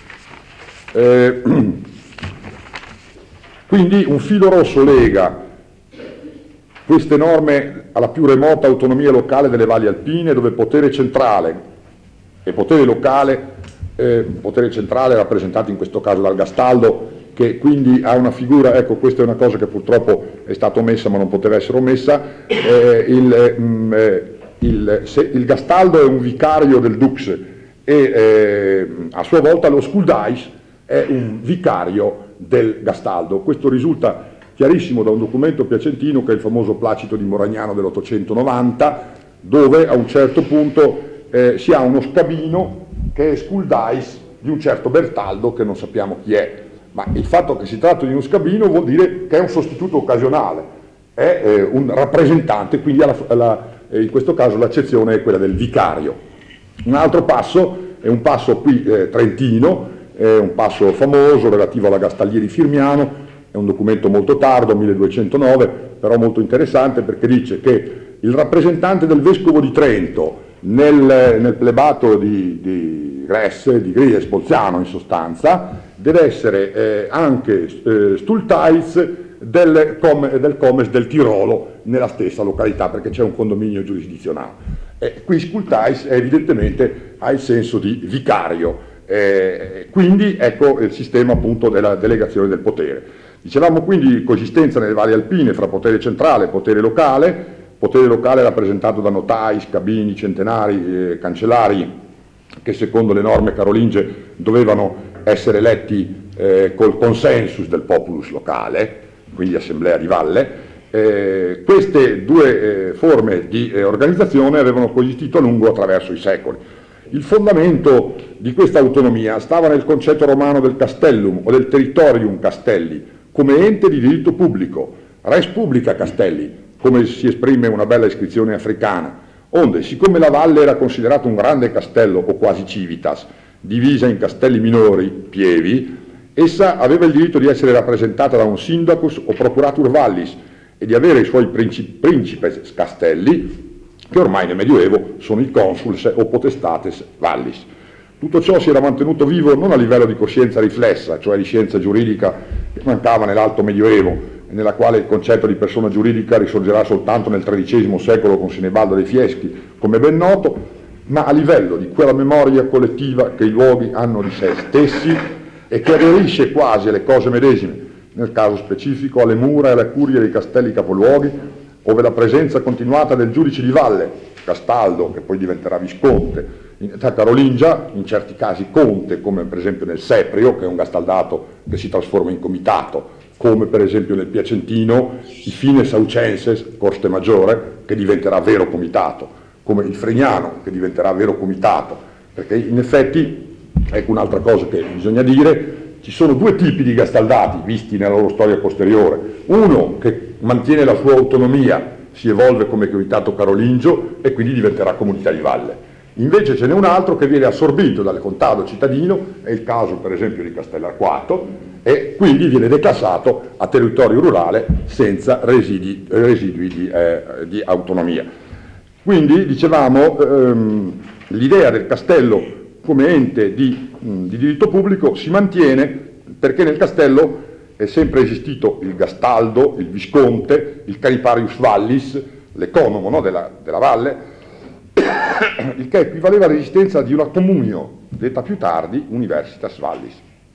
Quindi un filo rosso lega queste norme alla più remota autonomia locale delle valli alpine, dove potere centrale e potere locale, potere centrale rappresentato in questo caso dal Gastaldo, che quindi ha una figura, ecco, questa è una cosa che purtroppo è stata omessa ma non poteva essere omessa, il Gastaldo è un vicario del Dux e a sua volta lo Sculdais è un vicario del Gastaldo. Questo risulta chiarissimo da un documento piacentino che è il famoso Placito di Moragnano dell'890, dove a un certo punto si ha uno scabino che è Sculdais di un certo Bertaldo che non sappiamo chi è, ma il fatto che si tratti di uno scabino vuol dire che è un sostituto occasionale, è un rappresentante, quindi in questo caso l'accezione è quella del vicario. Un altro passo è un passo qui trentino, è un passo famoso relativo alla Gastallia di Firmiano. È un documento molto tardo, 1209, però molto interessante perché dice che il rappresentante del vescovo di Trento nel plebato di Gresse, di Gries, Bolziano in sostanza, deve essere anche Stultais del Comes del Tirolo nella stessa località, perché c'è un condominio giurisdizionale. Qui Stultais evidentemente ha il senso di vicario, quindi ecco il sistema appunto della delegazione del potere. Dicevamo quindi coesistenza nelle valli alpine fra potere centrale e potere locale rappresentato da notai, scabini, centenari, cancellari, che secondo le norme carolinge dovevano essere eletti col consensus del populus locale, quindi assemblea di valle, Queste due forme di organizzazione avevano coesistito a lungo attraverso i secoli. Il fondamento di questa autonomia stava nel concetto romano del castellum o del territorium castelli, come ente di diritto pubblico, res publica castelli, come si esprime una bella iscrizione africana, onde, siccome la valle era considerato un grande castello o quasi civitas, divisa in castelli minori, pievi, essa aveva il diritto di essere rappresentata da un sindacus o procuratur vallis e di avere i suoi principes castelli, che ormai nel Medioevo sono i consuls o potestates vallis. Tutto ciò si era mantenuto vivo non a livello di coscienza riflessa, cioè di scienza giuridica che mancava nell'Alto Medioevo, nella quale il concetto di persona giuridica risorgerà soltanto nel XIII secolo con Sinebaldo dei Fieschi, come ben noto, ma a livello di quella memoria collettiva che i luoghi hanno di sé stessi e che aderisce quasi alle cose medesime, nel caso specifico alle mura e alle curie dei castelli capoluoghi, ove la presenza continuata del giudice di valle, Castaldo, che poi diventerà visconte, in età carolingia, in certi casi conte, come per esempio nel Seprio, che è un gastaldato che si trasforma in comitato, come per esempio nel Piacentino, i fines aucenses, corte maggiore, che diventerà vero comitato, come il Fregnano, che diventerà vero comitato, perché in effetti, ecco un'altra cosa che bisogna dire, ci sono due tipi di gastaldati visti nella loro storia posteriore, uno che mantiene la sua autonomia, si evolve come comitato carolingio e quindi diventerà comunità di valle. Invece ce n'è un altro che viene assorbito dal contado cittadino, è il caso per esempio di Castellarquato, e quindi viene declassato a territorio rurale senza residui di autonomia. Quindi, dicevamo, l'idea del castello come ente di diritto pubblico si mantiene perché nel castello è sempre esistito il gastaldo, il visconte, il caniparius vallis, l'economo, no, della valle, il che equivaleva all'esistenza di una communio, detta più tardi universitas vallis.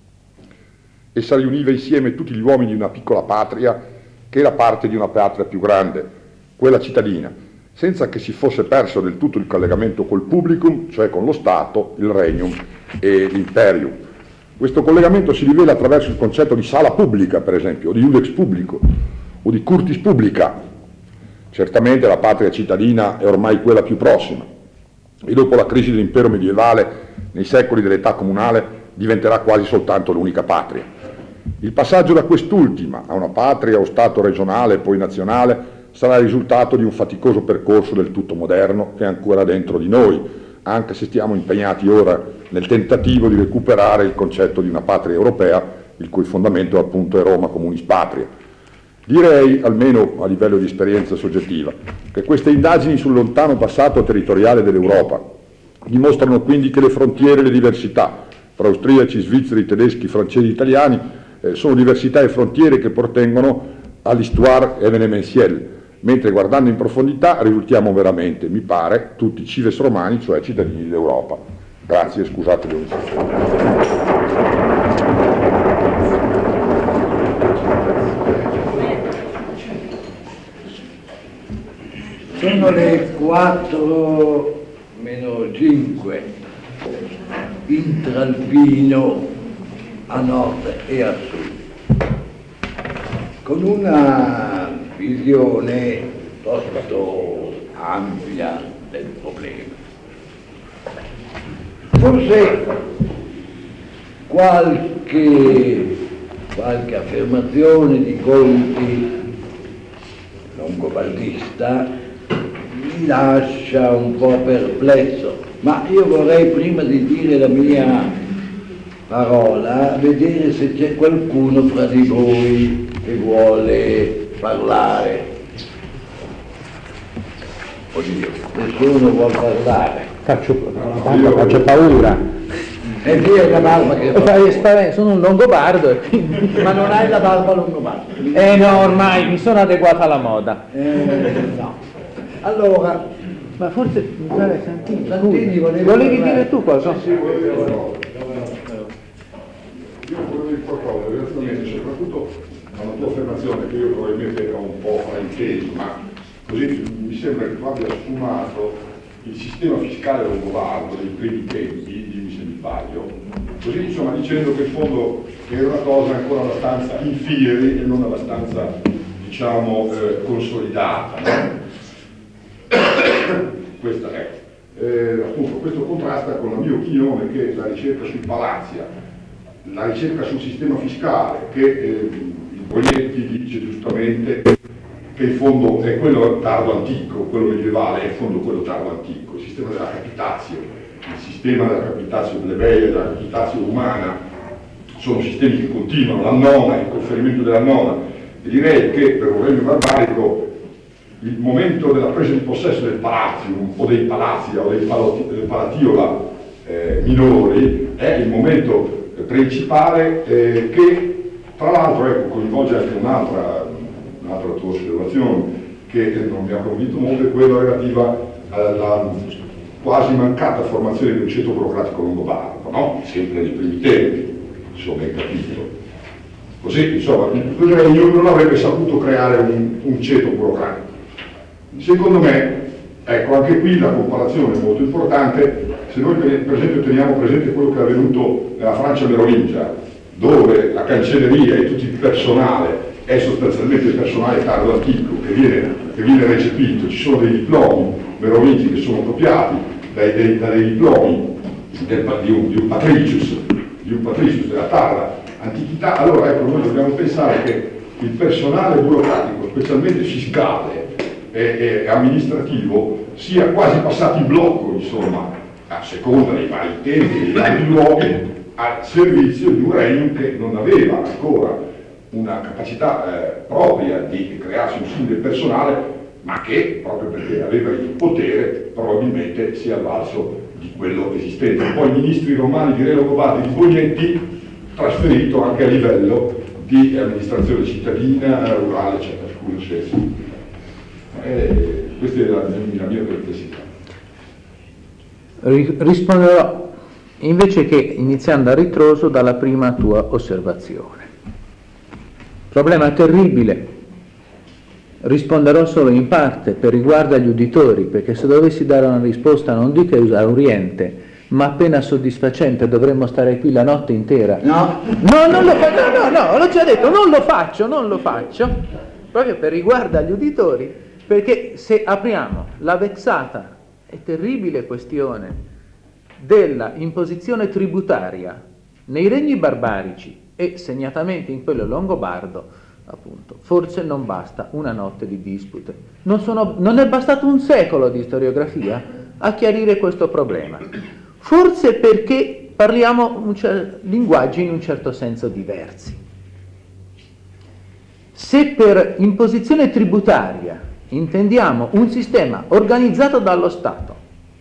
Essa riuniva insieme tutti gli uomini di una piccola patria che era parte di una patria più grande, quella cittadina, senza che si fosse perso del tutto il collegamento col publicum, cioè con lo Stato, il regnum e l'imperium. Questo collegamento si rivela attraverso il concetto di sala pubblica, per esempio, o di iudex publico, o di curtis publica. Certamente la patria cittadina è ormai quella più prossima, e dopo la crisi dell'impero medievale, nei secoli dell'età comunale, diventerà quasi soltanto l'unica patria. Il passaggio da quest'ultima a una patria o stato regionale e poi nazionale sarà il risultato di un faticoso percorso del tutto moderno che è ancora dentro di noi, anche se stiamo impegnati ora nel tentativo di recuperare il concetto di una patria europea, il cui fondamento appunto è Roma Communis Patria. Direi, almeno a livello di esperienza soggettiva, che queste indagini sul lontano passato territoriale dell'Europa dimostrano quindi che le frontiere e le diversità fra austriaci, svizzeri, tedeschi, francesi e italiani sono diversità e frontiere che portengono all'histoire événementielle, mentre guardando in profondità risultiamo veramente, mi pare, tutti cives romani, cioè cittadini d'Europa. Grazie, scusate le Sono le 4 meno 5, intralpino a nord e a sud, con una visione piuttosto ampia del problema. Forse qualche affermazione di Conti longobardista mi lascia un po' perplesso, ma io vorrei, prima di dire la mia parola, vedere se c'è qualcuno fra di voi che vuole parlare. Oddio, nessuno vuole parlare. Faccio paura. E via la barba che sono un longobardo e quindi... Ma non hai la barba longobarda? No, ormai mi sono adeguata alla moda. No. Allora, Ma forse Santini, Santini volevi dire tu qualcosa? Io volevo dire qualcosa, evidentemente, soprattutto alla tua affermazione, che io probabilmente ho un po' frainteso, ma così mi sembra che tu abbia sfumato il sistema fiscale longobardo dei primi tempi, dimmi se mi sbaglio, così insomma dicendo che in fondo era una cosa ancora abbastanza in fieri e non abbastanza diciamo, consolidata, no? Questa è. Appunto, questo contrasta con la mia opinione che la ricerca sui palazzi, la ricerca sul sistema fiscale, che il Boglietti dice giustamente che in fondo è quello tardo antico, quello medievale è in fondo quello tardo antico, il sistema della capitazio, il sistema della capitazio plebea, della capitazio umana, sono sistemi che continuano, l'annona, il conferimento dell'annona, e direi che per un regno barbarico il momento della presa di possesso del palazium o dei palazzi o dei palatiola minori è il momento principale che tra l'altro coinvolge anche un'altra tua osservazione che non mi ha convinto molto, è quella relativa alla quasi mancata formazione di un ceto burocratico longobardo, no? Sempre nei primi tempi, insomma, hai capito. Così, insomma, il regno non avrebbe saputo creare un ceto burocratico. Secondo me, ecco, anche qui la comparazione è molto importante. Se noi per esempio teniamo presente quello che è avvenuto nella Francia merovingia, dove la cancelleria e tutto il personale è sostanzialmente il personale tardo antico che viene recepito, ci sono dei diplomi merovingi che sono copiati dai diplomi di un patricius della tarda antichità. Allora ecco, noi dobbiamo pensare che il personale burocratico, specialmente fiscale e amministrativo, sia quasi passato in blocco, insomma, a seconda dei vari tempi, dei vari luoghi, al servizio di un regno che non aveva ancora una capacità propria di crearsi un simile personale, ma che, proprio perché aveva il potere, probabilmente si è avvalso di quello esistente. Poi i ministri romani di Re Longobardi di Boglietti trasferito anche a livello di amministrazione cittadina, rurale, eccetera. Scusa, questa è la mia perplessità. Risponderò invece che iniziando a ritroso dalla prima tua osservazione. Problema terribile. Risponderò solo in parte per riguardo agli uditori, perché se dovessi dare una risposta non dico esauriente, ma appena soddisfacente, dovremmo stare qui la notte intera. No, non lo faccio, no, l'ho già detto, non lo faccio, proprio per riguardo agli uditori, perché se apriamo la vexata e terribile questione della imposizione tributaria nei regni barbarici e segnatamente in quello longobardo, appunto, forse non basta una notte di dispute. Non è bastato un secolo di storiografia a chiarire questo problema. Forse perché parliamo linguaggi in un certo senso diversi. Se per imposizione tributaria intendiamo un sistema organizzato dallo Stato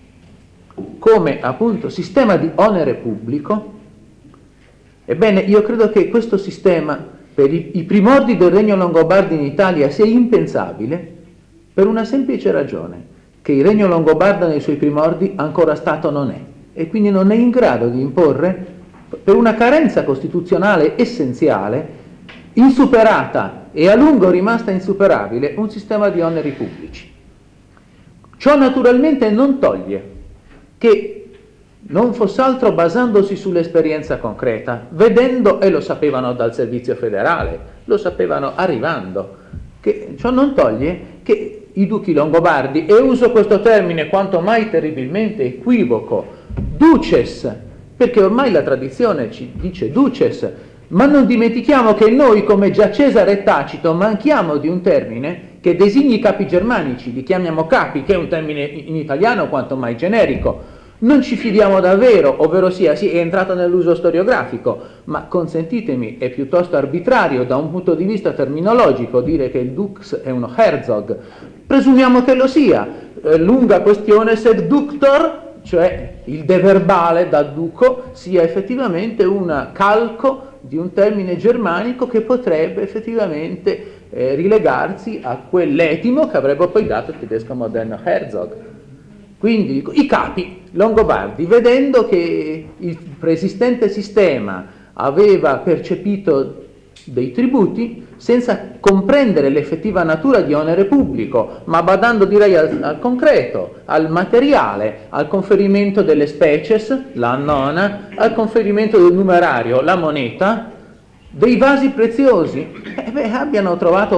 come appunto sistema di onere pubblico, ebbene io credo che questo sistema per i primordi del Regno Longobardo in Italia sia impensabile per una semplice ragione, che il Regno Longobardo nei suoi primordi ancora Stato non è e quindi non è in grado di imporre, per una carenza costituzionale essenziale, insuperata e a lungo rimasta insuperabile, un sistema di oneri pubblici. Ciò naturalmente non toglie che, non fosse altro basandosi sull'esperienza concreta, vedendo, e lo sapevano dal servizio federale, lo sapevano arrivando, che ciò non toglie che i duchi longobardi, e uso questo termine quanto mai terribilmente equivoco, duces, perché ormai la tradizione ci dice duces, ma non dimentichiamo che noi, come già Cesare e Tacito, manchiamo di un termine che designi i capi germanici, li chiamiamo capi, che è un termine in italiano quanto mai generico. Non ci fidiamo davvero, ovvero sia, sì, è entrato nell'uso storiografico, ma consentitemi, è piuttosto arbitrario da un punto di vista terminologico dire che il dux è uno herzog. Presumiamo che lo sia, lunga questione se ductor, cioè il deverbale da duco, sia effettivamente un calco di un termine germanico che potrebbe effettivamente rilegarsi a quell'etimo che avrebbe poi dato il tedesco moderno Herzog. Quindi dico, i capi longobardi, vedendo che il preesistente sistema aveva percepito dei tributi senza comprendere l'effettiva natura di onere pubblico, ma badando direi al concreto, al materiale, al conferimento delle species, la annona, al conferimento del numerario, la moneta, dei vasi preziosi, abbiano trovato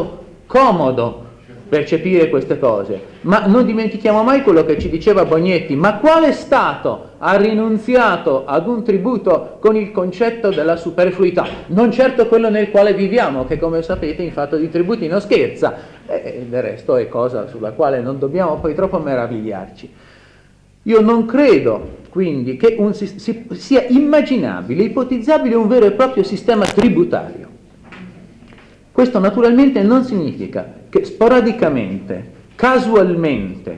comodo percepire queste cose, ma non dimentichiamo mai quello che ci diceva Bognetti: ma quale Stato ha rinunziato ad un tributo con il concetto della superfluità? Non certo quello nel quale viviamo, che come sapete in fatto di tributi non scherza, e del resto è cosa sulla quale non dobbiamo poi troppo meravigliarci. Io non credo quindi che sia immaginabile, ipotizzabile un vero e proprio sistema tributario. Questo naturalmente non significa che sporadicamente, casualmente,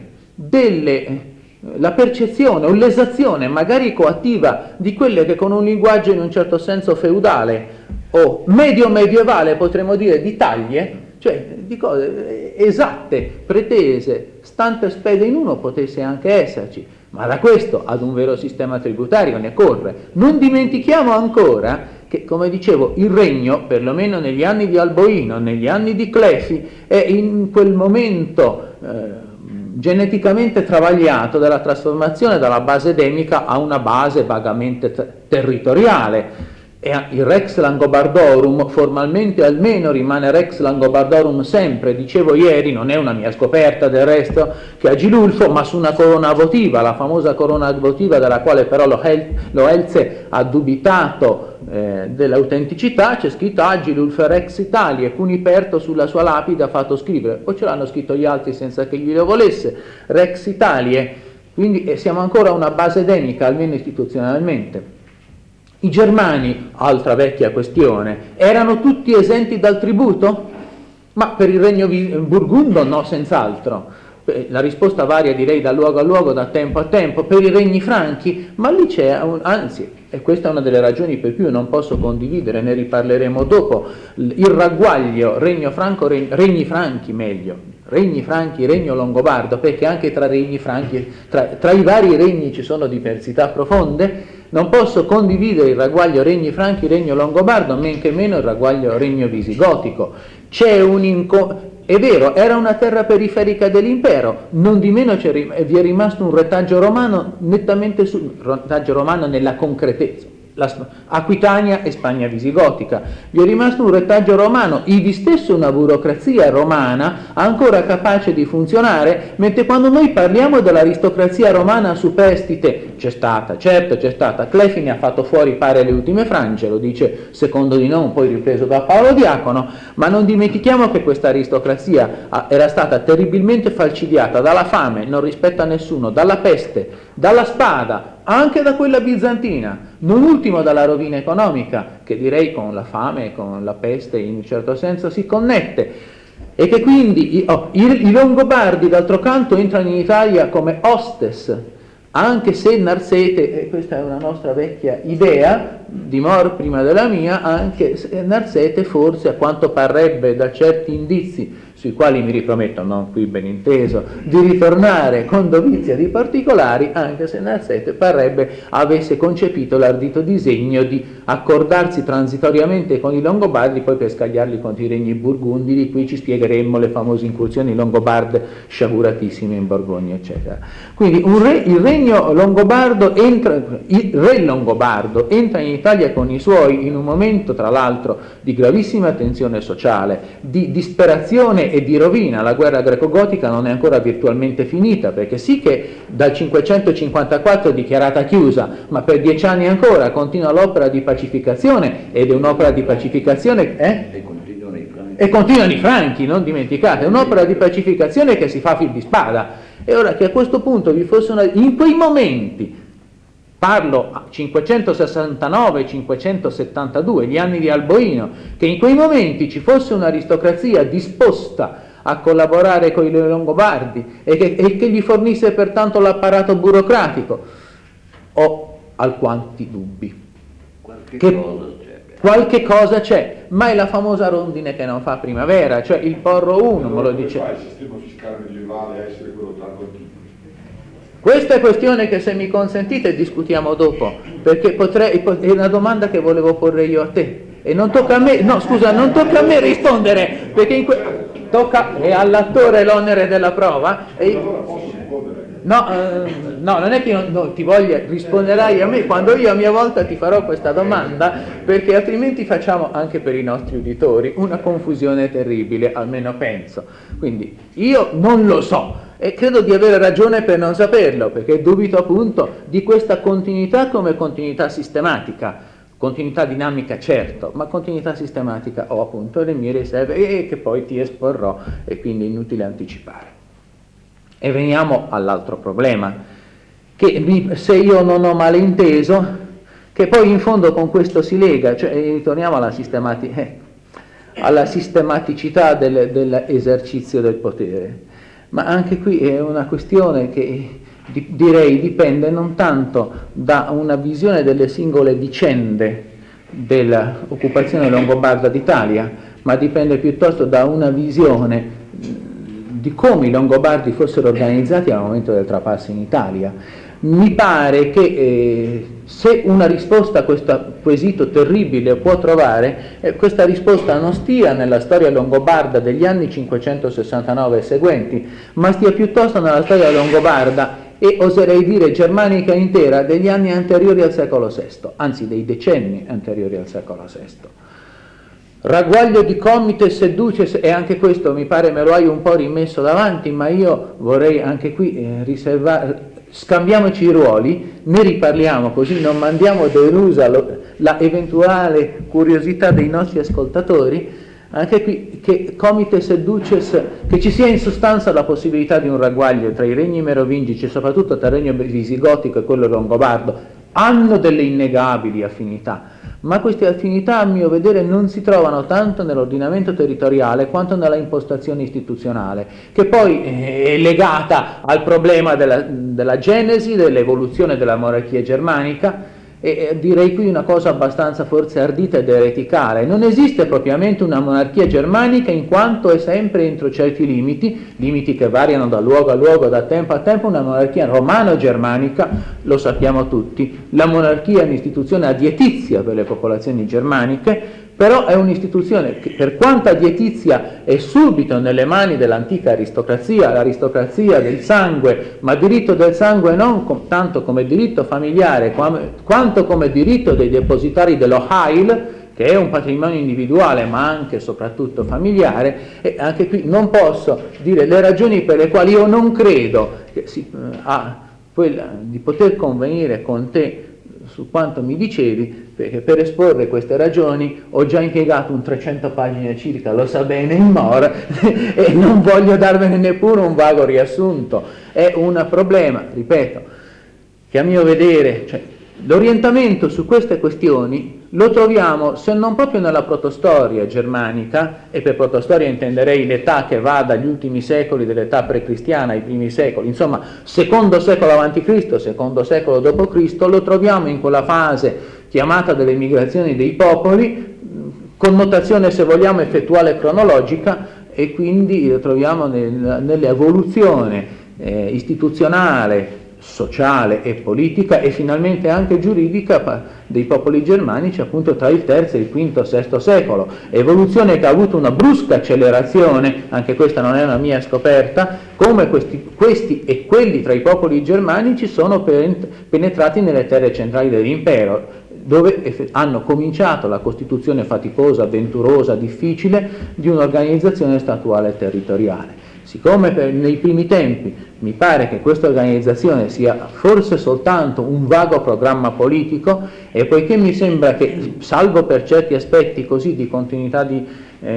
la percezione o l'esazione magari coattiva di quelle che con un linguaggio in un certo senso feudale o medio-medievale potremmo dire di taglie, cioè di cose esatte, pretese, stante spede in uno, potesse anche esserci, ma da questo ad un vero sistema tributario ne corre. Non dimentichiamo ancora che, come dicevo, il regno, perlomeno negli anni di Alboino, negli anni di Clefi, è in quel momento geneticamente travagliato dalla trasformazione dalla base edemica a una base vagamente territoriale. E il Rex Langobardorum formalmente almeno rimane Rex Langobardorum sempre. Dicevo ieri, non è una mia scoperta del resto, che Agilulfo, ma su una corona votiva, la famosa corona votiva della quale però Loelze ha dubitato dell'autenticità, c'è scritto Agilulf Rex Italiae, Cuniperto sulla sua lapide ha fatto scrivere, o ce l'hanno scritto gli altri senza che glielo volesse, Rex Italiae, quindi siamo ancora una base edemica, almeno istituzionalmente. I Germani, altra vecchia questione, erano tutti esenti dal tributo? Ma per il regno burgundo no, senz'altro. La risposta varia, direi, da luogo a luogo, da tempo a tempo. Per i regni franchi, ma lì c'è anzi, e questa è una delle ragioni per cui io non posso condividere, ne riparleremo dopo, il ragguaglio regni franchi, regno longobardo, perché anche tra regni franchi, tra i vari regni ci sono diversità profonde. Non posso condividere il ragguaglio regni franchi, regno longobardo, men che meno il ragguaglio regno visigotico. C'è è vero, era una terra periferica dell'impero, non di meno vi è rimasto un retaggio romano nettamente retaggio romano nella concretezza. Aquitania e Spagna visigotica, vi è rimasto un retaggio romano, ivi stesso una burocrazia romana ancora capace di funzionare, mentre quando noi parliamo dell'aristocrazia romana superstite, c'è stata, Clefi ne ha fatto fuori pare le ultime frange, lo dice secondo di non, poi ripreso da Paolo Diacono, ma non dimentichiamo che questa aristocrazia era stata terribilmente falcidiata dalla fame, non rispetta nessuno, dalla peste, dalla spada, anche da quella bizantina, non ultimo dalla rovina economica, che direi con la fame e con la peste in un certo senso si connette, e che quindi i Longobardi d'altro canto entrano in Italia come hostes, anche se Narsete, e questa è una nostra vecchia idea, di Mor prima della mia, anche se Narsete forse, a quanto parrebbe da certi indizi, sui quali mi riprometto, non qui ben inteso, di ritornare con dovizia di particolari, anche se Narsete parrebbe avesse concepito l'ardito disegno di accordarsi transitoriamente con i Longobardi, poi per scagliarli contro i regni burgundi, di cui ci spiegheremmo le famose incursioni longobarde sciaguratissime in Borgogna, eccetera. Quindi il re Longobardo entra in Italia con i suoi in un momento, tra l'altro, di gravissima tensione sociale, di disperazione e di rovina. La guerra greco-gotica non è ancora virtualmente finita, perché sì che dal 554 è dichiarata chiusa, ma per 10 anni ancora continua l'opera di pacificazione, ed è un'opera di pacificazione e continuano i franchi, non dimenticate, è un'opera di pacificazione che si fa a fil di spada. E ora che a questo punto vi fosse in quei momenti, parlo a 569-572, gli anni di Alboino, che in quei momenti ci fosse un'aristocrazia disposta a collaborare con i Longobardi e che gli fornisse pertanto l'apparato burocratico, ho alquanti dubbi. Qualche cosa c'è, ma è la famosa rondine che non fa primavera, cioè il porro 1, me lo dice. Come fa il sistema fiscale medievale a essere quello tranquillo? Questa è questione che, se mi consentite, discutiamo dopo, perché è una domanda che volevo porre io a te, e non tocca a me, non tocca a me rispondere, perché è all'attore l'onere della prova. Allora posso rispondere? No, non è che non ti voglia, risponderai a me quando io a mia volta ti farò questa domanda, perché altrimenti facciamo anche per i nostri uditori una confusione terribile, almeno penso. Quindi io non lo so e credo di avere ragione per non saperlo, perché dubito appunto di questa continuità come continuità sistematica. Continuità dinamica certo, ma continuità sistematica ho appunto le mie riserve e che poi ti esporrò, e quindi è inutile anticipare. E veniamo all'altro problema, che se io non ho male inteso, che poi in fondo con questo si lega, cioè ritorniamo alla sistematicità dell'esercizio del potere, ma anche qui è una questione che direi dipende non tanto da una visione delle singole vicende dell'occupazione longobarda d'Italia, ma dipende piuttosto da una visione di come i Longobardi fossero organizzati al momento del trapasso in Italia. Mi pare che se una risposta a questo quesito terribile può trovare, questa risposta non stia nella storia longobarda degli anni 569 e seguenti, ma stia piuttosto nella storia longobarda e oserei dire germanica intera degli anni anteriori al secolo VI, anzi dei decenni anteriori al secolo VI. Ragguaglio di comites et duces, e anche questo mi pare me lo hai un po' rimesso davanti, ma io vorrei anche qui riservare, scambiamoci i ruoli, ne riparliamo così non mandiamo delusa la eventuale curiosità dei nostri ascoltatori. Anche qui, che comites et duces, che ci sia in sostanza la possibilità di un ragguaglio tra i regni merovingici e soprattutto tra il regno visigotico e quello longobardo, hanno delle innegabili affinità, ma queste affinità a mio vedere non si trovano tanto nell'ordinamento territoriale quanto nella impostazione istituzionale, che poi è legata al problema della genesi, dell'evoluzione della monarchia germanica. E direi qui una cosa abbastanza forse ardita ed ereticale: non esiste propriamente una monarchia germanica in quanto è sempre entro certi limiti che variano da luogo a luogo, da tempo a tempo, una monarchia romano-germanica, lo sappiamo tutti. La monarchia è un'istituzione adietizia per le popolazioni germaniche, però è un'istituzione che, per quanto adietizia, è subito nelle mani dell'antica aristocrazia, l'aristocrazia del sangue, ma diritto del sangue non tanto come diritto familiare quanto come diritto dei depositari dello Heil, che è un patrimonio individuale ma anche e soprattutto familiare. E anche qui non posso dire le ragioni per le quali io non credo che quella di poter convenire con te su quanto mi dicevi, perché per esporre queste ragioni ho già impiegato 300 pagine circa, lo sa bene il Mor, e non voglio darvene neppure un vago riassunto. È un problema, ripeto, che a mio vedere, l'orientamento su queste questioni lo troviamo, se non proprio nella protostoria germanica, e per protostoria intenderei l'età che va dagli ultimi secoli dell'età precristiana ai primi secoli, insomma secondo secolo a.C., secondo secolo d.C., lo troviamo in quella fase chiamata delle migrazioni dei popoli, connotazione se vogliamo effettuale cronologica, e quindi lo troviamo nell'evoluzione istituzionale, sociale e politica e finalmente anche giuridica dei popoli germanici, appunto tra il III e il V e VI secolo, evoluzione che ha avuto una brusca accelerazione, anche questa non è una mia scoperta, come questi e quelli tra i popoli germanici sono penetrati nelle terre centrali dell'impero, dove hanno cominciato la costituzione faticosa, avventurosa, difficile di un'organizzazione statuale e territoriale. Siccome nei primi tempi mi pare che questa organizzazione sia forse soltanto un vago programma politico, e poiché mi sembra che, salvo per certi aspetti così di continuità di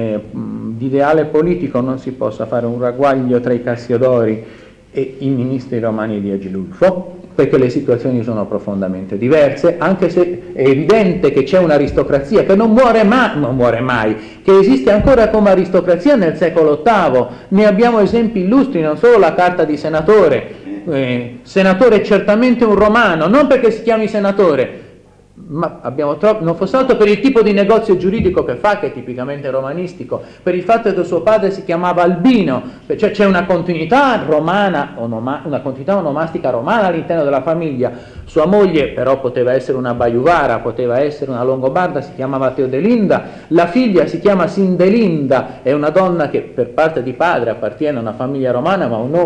ideale politico, non si possa fare un ragguaglio tra i Cassiodori e i ministri romani di Agilulfo, perché le situazioni sono profondamente diverse, anche se è evidente che c'è un'aristocrazia che non muore mai, che esiste ancora come aristocrazia nel secolo VIII. Ne abbiamo esempi illustri, non solo la carta di senatore, senatore è certamente un romano, non perché si chiami senatore, ma non fosse altro per il tipo di negozio giuridico che fa, che è tipicamente romanistico, per il fatto che suo padre si chiamava Albino, cioè c'è una continuità romana, una continuità onomastica romana all'interno della famiglia. Sua moglie però poteva essere una Baiuvara, poteva essere una Longobarda, si chiamava Teodelinda, la figlia si chiama Sindelinda, è una donna che per parte di padre appartiene a una famiglia romana, ma ha un nome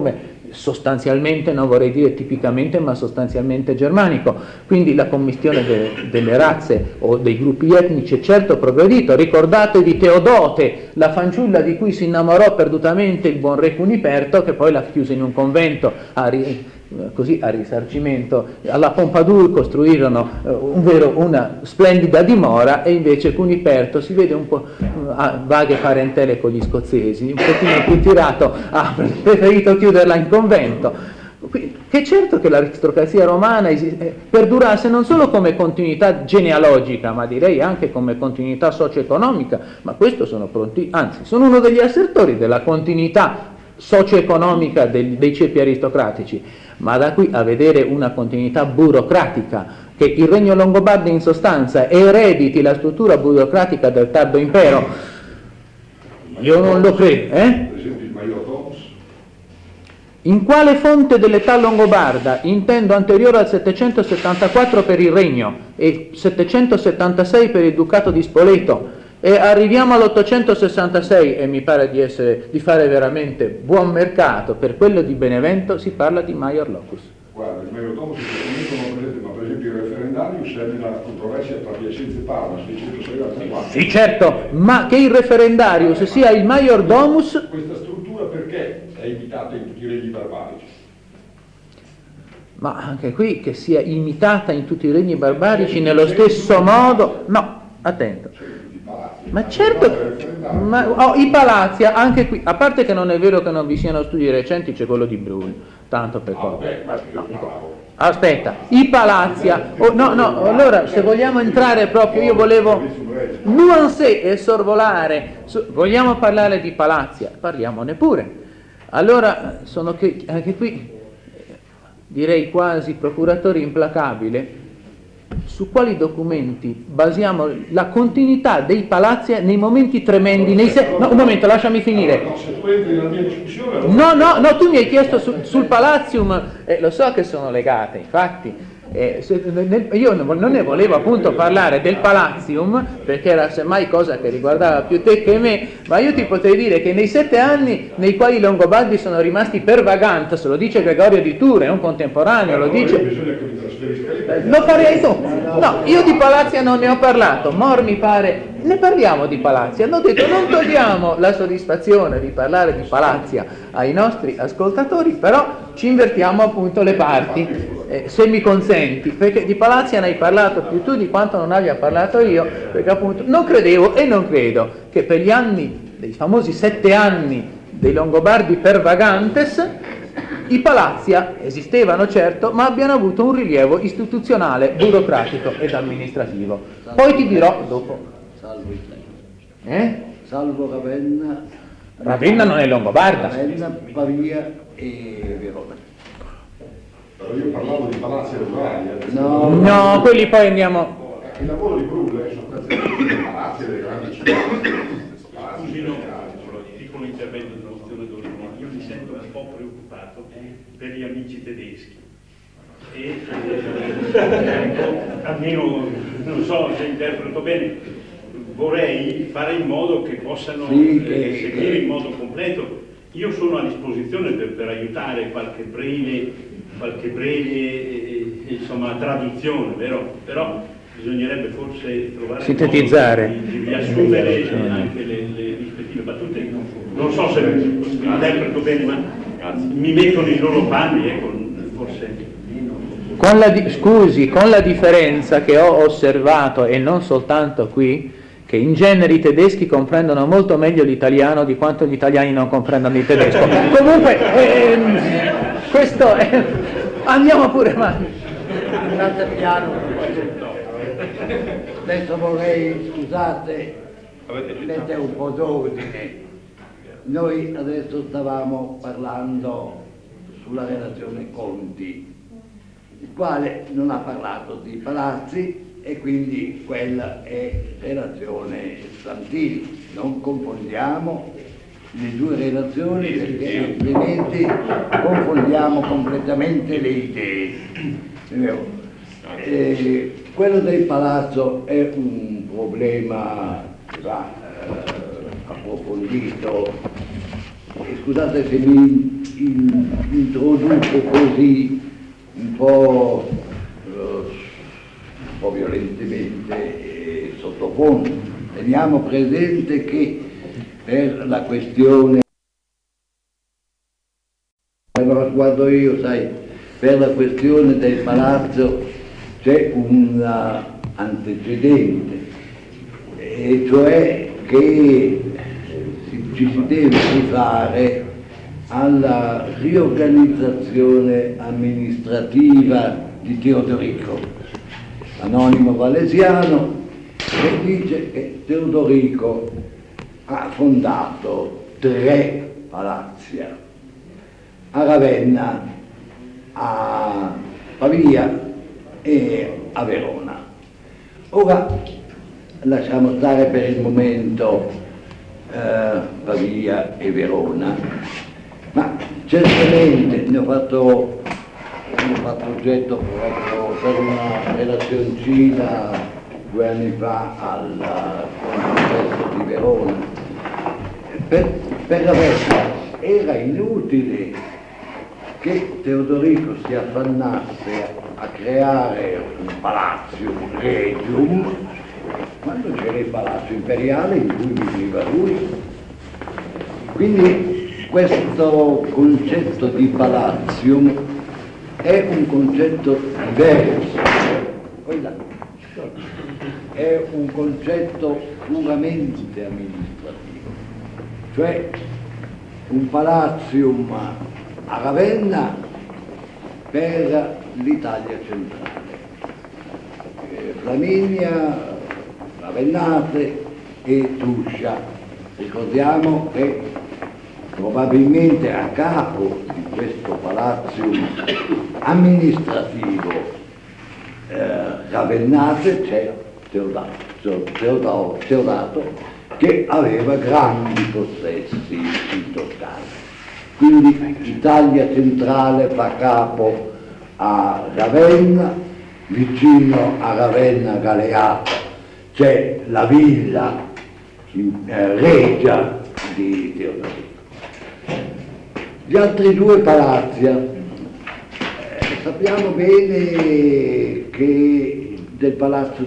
sostanzialmente, non vorrei dire tipicamente, ma sostanzialmente germanico. Quindi la commistione delle razze o dei gruppi etnici è certo progredito. Ricordatevi Teodote, la fanciulla di cui si innamorò perdutamente il buon re Cuniperto, che poi la chiuse in un convento così a risarcimento. Alla Pompadour costruirono una splendida dimora, e invece Cuniperto, si vede un po' a vaghe parentele con gli scozzesi, un pochino più tirato, ha preferito chiuderla in convento. Che certo che l'aristocrazia romana perdurasse non solo come continuità genealogica, ma direi anche come continuità socio-economica, ma questo sono pronti, anzi sono uno degli assertori della continuità socio-economica dei ceppi aristocratici, ma da qui a vedere una continuità burocratica, che il regno longobardo in sostanza erediti la struttura burocratica del tardo impero, io non lo credo. Per esempio il Maior Domus? In quale fonte dell'età longobarda, intendo anteriore al 774 per il regno e 776 per il ducato di Spoleto, e arriviamo all'866 e mi pare di fare veramente buon mercato per quello di Benevento, si parla di Maior Locus. Guarda, il Maior Domus ma per esempio il referendarius è nella controversia tra Piacenza e Parma, 606 al 34. Sì, certo, ma che il referendarius sia il Maior Domus... Questa struttura perché è imitata in tutti i regni barbarici? Ma anche qui che sia imitata in tutti i regni barbarici nello stesso modo... No, attento. Ma certo, i palazzi, anche qui, a parte che non è vero che non vi siano studi recenti, c'è quello di Bruni, tanto per aspetta, i palazzi, allora se vogliamo entrare proprio, io volevo nuancer e sorvolare, vogliamo parlare di palazzi, parliamone pure. Allora sono che anche qui direi quasi procuratore implacabile. Su quali documenti basiamo la continuità dei palazzi nei momenti tremendi? No, un momento, lasciami finire. No, tu mi hai chiesto sul Palatium, lo so che sono legate, infatti. Io non ne volevo appunto parlare del Palatium, perché era semmai cosa che riguardava più te che me, ma io ti potrei dire che nei 7 anni nei quali i Longobardi sono rimasti per vagantes, lo dice Gregorio di Tura, è un contemporaneo, lo dice... Lo farei tu. No, io di Palazia non ne ho parlato, Mor mi pare, ne parliamo di Palazia. Hanno detto non togliamo la soddisfazione di parlare di Palazia ai nostri ascoltatori, però ci invertiamo appunto le parti, se mi consenti, perché di Palazia ne hai parlato più tu di quanto non abbia parlato io, perché appunto non credevo e non credo che per gli anni, dei famosi 7 anni dei Longobardi per vagantes, i palazia esistevano certo, ma abbiano avuto un rilievo istituzionale, burocratico ed amministrativo. Poi ti dirò dopo. Salvo Ravenna. Ravenna non è longobarda. Ravenna, Pavia e Verona. Però io parlavo di palazzi rurali. No, quelli poi andiamo. Il lavoro di Brule è sostanzialmente dei palazzi delle grandi città. Scusi, no, piccolo intervento di nozione d'ordine. Io mi sento un po' preoccupato per gli amici tedeschi. E almeno non so se interpreto bene, vorrei fare in modo che possano seguire in modo completo. Io sono a disposizione per aiutare qualche breve insomma traduzione, vero? Però bisognerebbe forse trovare sintetizzare, di riassumere anche le rispettive battute. Non so se interpreto bene, ma mi metto nei loro panni, ecco, forse. Con la differenza che ho osservato, e non soltanto qui, che in genere i tedeschi comprendono molto meglio l'italiano di quanto gli italiani non comprendono il tedesco. Comunque, questo è... Andiamo pure avanti. Andate piano. Adesso vorrei, scusate, mettere un po' d'ordine. Noi adesso stavamo parlando sulla relazione Conti, il quale non ha parlato di palazzi e quindi quella è relazione Santini. Non confondiamo le due relazioni perché altrimenti confondiamo completamente le idee. Quello del palazzo è un problema che va approfondito. E scusate se mi introduco così un po' violentemente sottofondo. Teniamo presente che per la questione, guardo io, sai, per la questione del palazzo c'è un antecedente, e cioè che ci si deve rifare alla riorganizzazione amministrativa di Teodorico, anonimo valesiano, che dice che Teodorico ha fondato 3 palazzi: a Ravenna, a Pavia e a Verona. Ora lasciamo stare per il momento Pavia e Verona, ma certamente ne ho fatto oggetto proprio per una relazioncina 2 anni fa al congresso di Verona. Per Ravenna era inutile che Teodorico si affannasse a creare un palazzo regium quando c'era il palazzo imperiale in cui viveva lui. Quindi questo concetto di palatium è un concetto diverso, è un concetto puramente amministrativo, cioè un palatium a Ravenna per l'Italia centrale, Flaminia, Ravennate e Tuscia. Ricordiamo che probabilmente a capo di questo palazzo amministrativo Ravennate c'è Teodato, che aveva grandi possessi in Toscana. Quindi l'Italia centrale fa capo a Ravenna, vicino a Ravenna Galeata c'è la villa regia di Teodorico. Gli altri 2 palazzi, sappiamo bene che del palazzo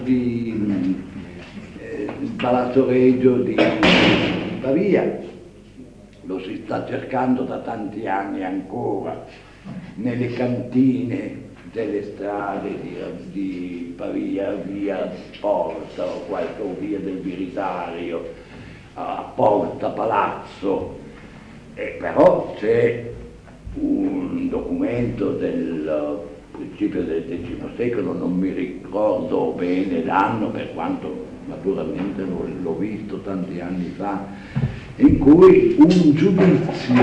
Regio di Pavia lo si sta cercando da tanti anni ancora nelle cantine delle strade di Pavia, via Porta o via del Viritario, a Porta Palazzo, però c'è un documento del principio del X secolo, non mi ricordo bene l'anno, per quanto naturalmente l'ho visto tanti anni fa, in cui un giudizio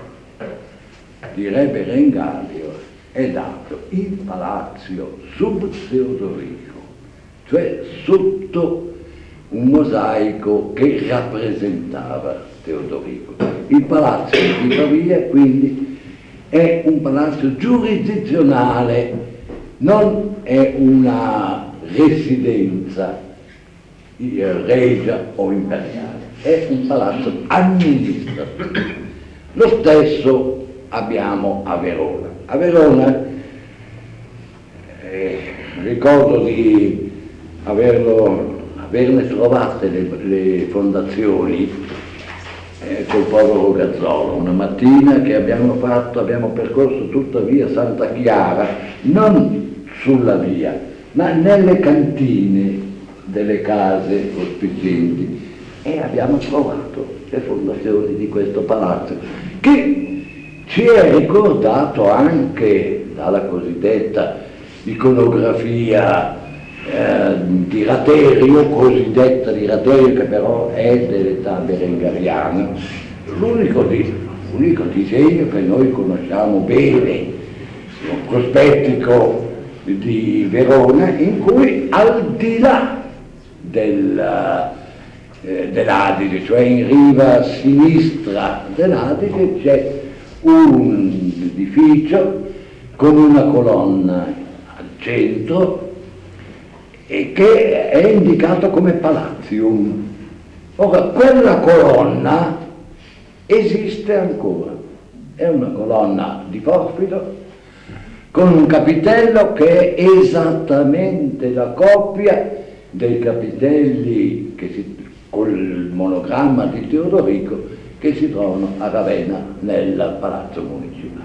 di Re Berengario è dato in palazzo sub Teodorico, cioè sotto un mosaico che rappresentava Teodorico. Il palazzo di Pavia quindi è un palazzo giurisdizionale, non è una residenza regia o imperiale, è un palazzo amministrativo. Lo stesso abbiamo a Verona. A Verona ricordo di averne trovate le fondazioni col povero Gazzolo. Una mattina che abbiamo percorso tutta via Santa Chiara, non sulla via, ma nelle cantine delle case ospitenti, e abbiamo trovato le fondazioni di questo palazzo, che ci è ricordato anche dalla cosiddetta iconografia di Raterio, cosiddetta di Raterio, che però è dell'età berengariana. L'unico disegno che noi conosciamo bene, un prospettico di Verona, in cui al di là dell'Adige, cioè in riva sinistra dell'Adige, c'è un edificio con una colonna al centro e che è indicato come Palatium. Ora, quella colonna esiste ancora, è una colonna di porfido con un capitello che è esattamente la copia dei capitelli col monogramma di Teodorico che si trovano a Ravenna nel Palazzo Municipale.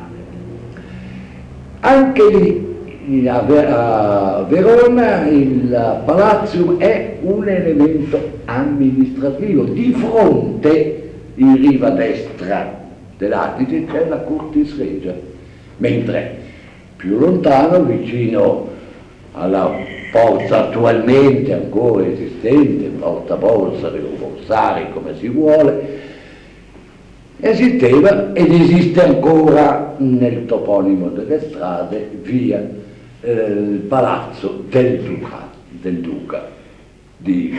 Anche lì a Verona il Palazzo è un elemento amministrativo. Di fronte, in riva destra dell'Adige, c'è la Curtis Regia, mentre più lontano, vicino alla forza attualmente ancora esistente, Porta Borsari o Borsari come si vuole, esisteva ed esiste ancora nel toponimo delle strade via il Palazzo del Duca di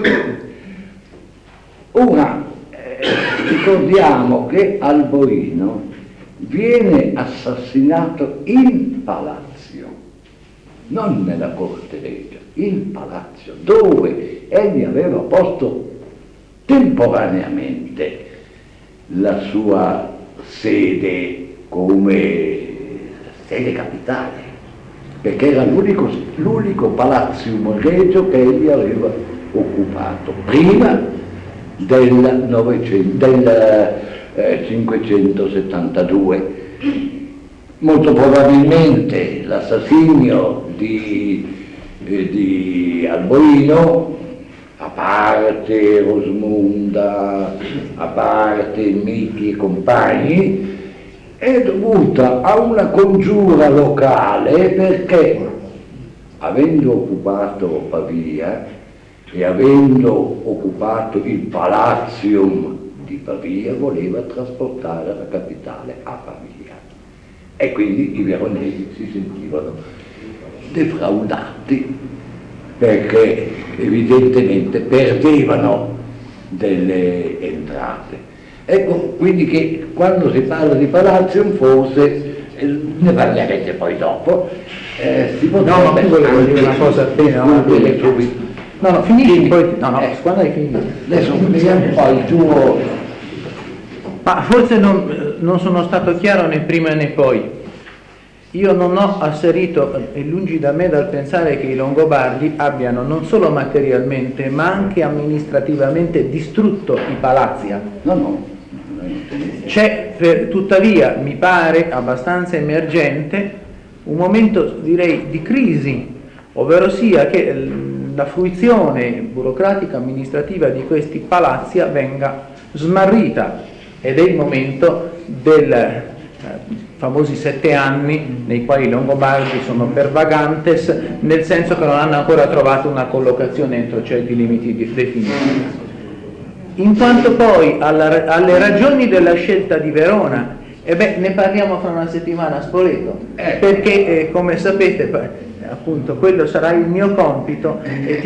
Ora ricordiamo che Alboino viene assassinato in Palazzo, non nella corte regia, in Palazzo, dove egli aveva posto temporaneamente la sua sede come sede capitale, perché era l'unico Palatium Regio che egli aveva occupato prima del 572. Molto probabilmente l'assassinio di Alboino, a parte Rosmunda, a parte Michi e compagni, è dovuta a una congiura locale, perché avendo occupato Pavia e avendo occupato il Palatium di Pavia, voleva trasportare la capitale a Pavia, e quindi i veronesi si sentivano defraudati, perché evidentemente perdevano delle entrate. Ecco quindi che quando si parla di Palatium, forse ne parlerete poi dopo, si potrebbe... No, ma tu volevo dire una cosa appena, no, finisci poi, quando hai finito? Adesso vediamo poi il tuo... Ma forse non sono stato chiaro né prima né poi. Io non ho asserito, e lungi da me dal pensare che i Longobardi abbiano non solo materialmente ma anche amministrativamente distrutto i palazzi. No. C'è tuttavia, mi pare abbastanza emergente, un momento, direi, di crisi, ovvero sia che la fruizione burocratica amministrativa di questi palazzi venga smarrita, ed è il momento del famosi 7 anni nei quali i Longobardi sono per vagantes, nel senso che non hanno ancora trovato una collocazione entro certi limiti definiti. In quanto poi alle ragioni della scelta di Verona, ne parliamo fra una settimana a Spoleto, perché come sapete, appunto, quello sarà il mio compito,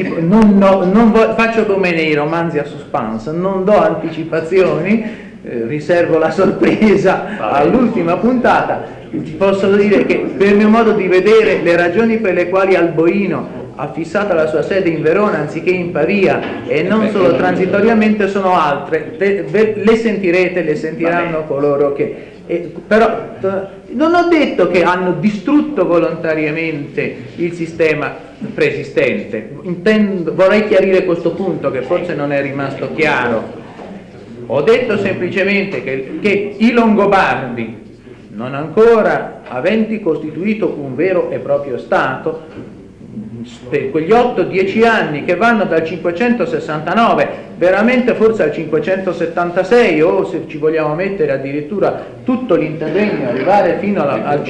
faccio come nei romanzi a suspense, non do anticipazioni, riservo la sorpresa all'ultima puntata. Posso dire che per mio modo di vedere le ragioni per le quali Alboino ha fissato la sua sede in Verona anziché in Pavia, e non solo transitoriamente, sono altre. Le sentirete, le sentiranno coloro che... però non ho detto che hanno distrutto volontariamente il sistema preesistente. Vorrei chiarire questo punto che forse non è rimasto chiaro. Ho detto semplicemente che i Longobardi, non ancora aventi costituito un vero e proprio Stato, per quegli 8-10 anni che vanno dal 569 veramente forse al 576, o se ci vogliamo mettere addirittura tutto l'interregno, arrivare fino al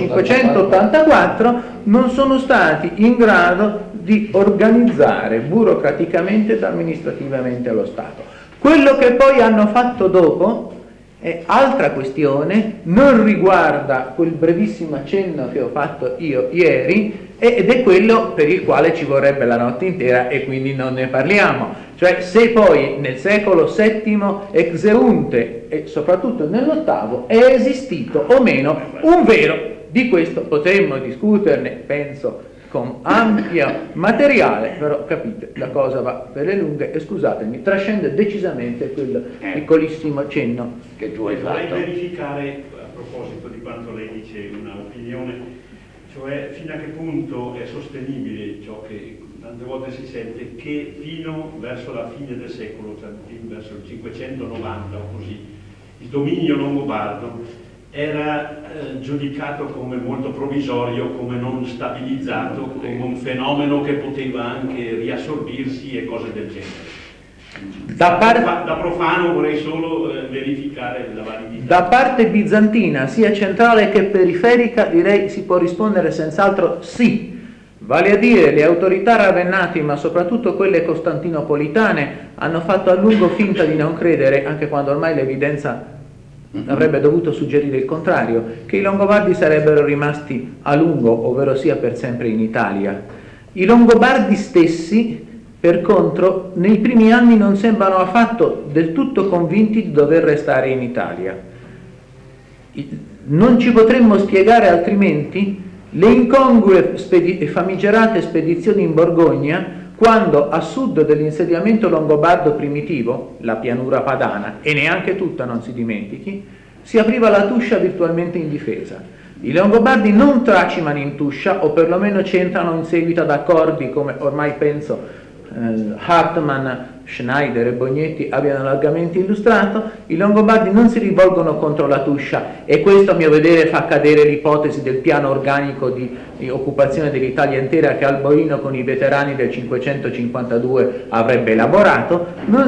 584, non sono stati in grado di organizzare burocraticamente ed amministrativamente lo Stato. Quello che poi hanno fatto dopo è altra questione, non riguarda quel brevissimo accenno che ho fatto io ieri, ed è quello per il quale ci vorrebbe la notte intera e quindi non ne parliamo. Cioè, se poi nel secolo VII Exeunte e soprattutto nell'VIII è esistito o meno un vero, di questo potremmo discuterne, penso, con ampio materiale, però capite, la cosa va per le lunghe e scusatemi, trascende decisamente quel piccolissimo cenno che tu hai Vorrei fatto. verificare proposito di quanto lei dice, un'opinione, cioè fino a che punto è sostenibile ciò che tante volte si sente, che fino verso la fine del secolo, cioè verso il 590 o così, il dominio longobardo era giudicato come molto provvisorio, come non stabilizzato, come un fenomeno che poteva anche riassorbirsi e cose del genere. Da profano vorrei solo verificare la validità. Da parte bizantina, sia centrale che periferica, direi si può rispondere senz'altro sì. Vale a dire, le autorità ravennate, ma soprattutto quelle costantinopolitane, hanno fatto a lungo finta di non credere, anche quando ormai l'evidenza avrebbe dovuto suggerire il contrario, che i Longobardi sarebbero rimasti a lungo, ovvero sia per sempre, in Italia. I Longobardi stessi, per contro, nei primi anni non sembrano affatto del tutto convinti di dover restare in Italia. Non ci potremmo spiegare altrimenti le incongrue e famigerate spedizioni in Borgogna, quando a sud dell'insediamento longobardo primitivo, la pianura padana, e neanche tutta, non si dimentichi, si apriva la Tuscia virtualmente indifesa. I Longobardi non tracimano in Tuscia, o perlomeno ci entrano in seguito ad accordi, come ormai penso Hartmann, Schneider e Bognetti abbiano largamente illustrato. I Longobardi non si rivolgono contro la Tuscia, e questo a mio vedere fa cadere l'ipotesi del piano organico di occupazione dell'Italia intera che Alboino con i veterani del 552 avrebbe elaborato.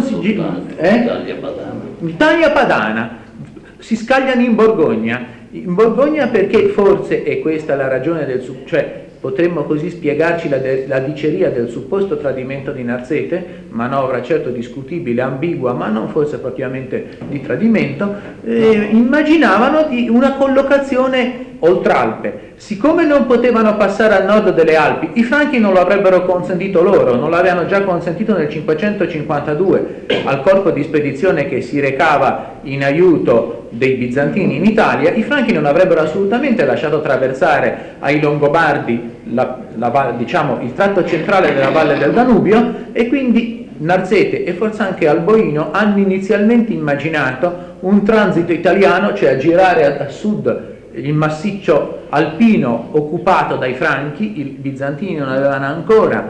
Italia padana, si scagliano in Borgogna perché forse, e questa è la ragione cioè potremmo così spiegarci la diceria del supposto tradimento di Narsete, manovra certo discutibile, ambigua, ma non forse propriamente di tradimento. Immaginavano di una collocazione oltralpe. Siccome non potevano passare a nord delle Alpi, i Franchi non lo avrebbero consentito loro, non l'avevano già consentito nel 552 al corpo di spedizione che si recava in aiuto dei bizantini in Italia. I Franchi non avrebbero assolutamente lasciato attraversare ai Longobardi diciamo, il tratto centrale della valle del Danubio, e quindi Narsete e forse anche Alboino hanno inizialmente immaginato un transito italiano, cioè a girare a sud il massiccio alpino occupato dai Franchi. I bizantini non avevano ancora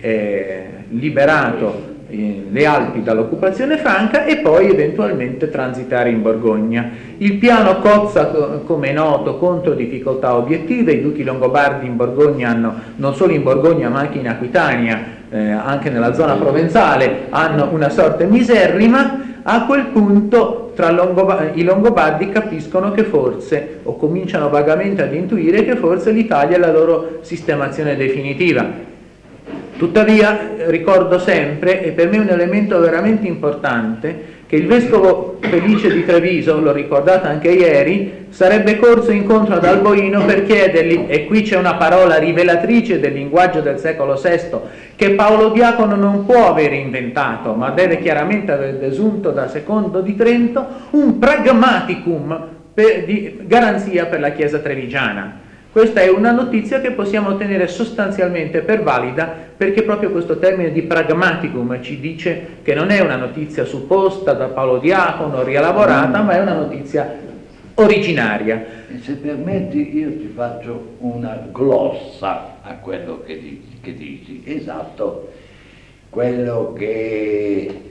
liberato le Alpi dall'occupazione franca, e poi eventualmente transitare in Borgogna. Il piano cozza, come è noto, contro difficoltà obiettive. I duchi longobardi in Borgogna non solo in Borgogna ma anche in Aquitania, anche nella zona provenzale, hanno una sorte miserrima. A quel punto i Longobardi capiscono che forse, o cominciano vagamente ad intuire che forse l'Italia è la loro sistemazione definitiva. Tuttavia ricordo sempre, e per me è un elemento veramente importante, che il vescovo Felice di Treviso, l'ho ricordato anche ieri, sarebbe corso incontro ad Alboino per chiedergli, e qui c'è una parola rivelatrice del linguaggio del secolo VI, che Paolo Diacono non può avere inventato, ma deve chiaramente aver desunto da Secondo di Trento, un pragmaticum di garanzia per la Chiesa trevigiana. Questa è una notizia che possiamo tenere sostanzialmente per valida, perché proprio questo termine di pragmaticum ci dice che non è una notizia supposta da Paolo Diacono, rielaborata, ma è una notizia originaria. E se permetti io ti faccio una glossa a quello che dici. Esatto, quello che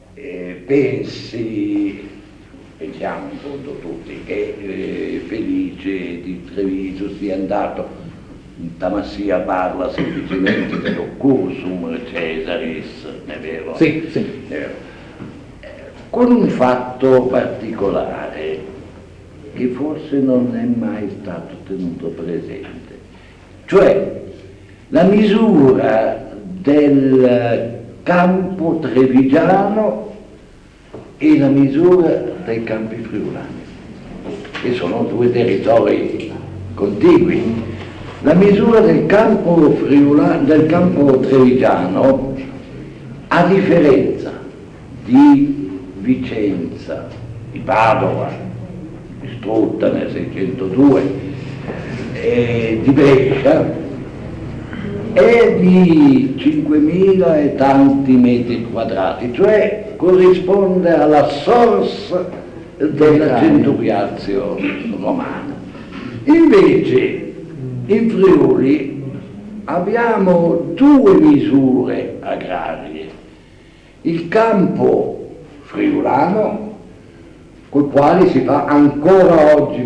pensiamo in fondo tutti, che Felice di Treviso sia andato, Tamassia parla semplicemente dello cursum Caesaris, è vero? Sì, sì. È vero. Con un fatto particolare che forse non è mai stato tenuto presente, cioè la misura del campo trevigiano e la misura dei campi friulani, che sono due territori contigui. La misura del campo trevigiano, a differenza di Vicenza, di Padova, distrutta nel 602, e di Brescia, è di 5.000 e tanti metri quadrati, cioè corrisponde alla source della centuriazio romana. Invece in Friuli abbiamo due misure agrarie: il campo friulano, col quale si fa ancora oggi,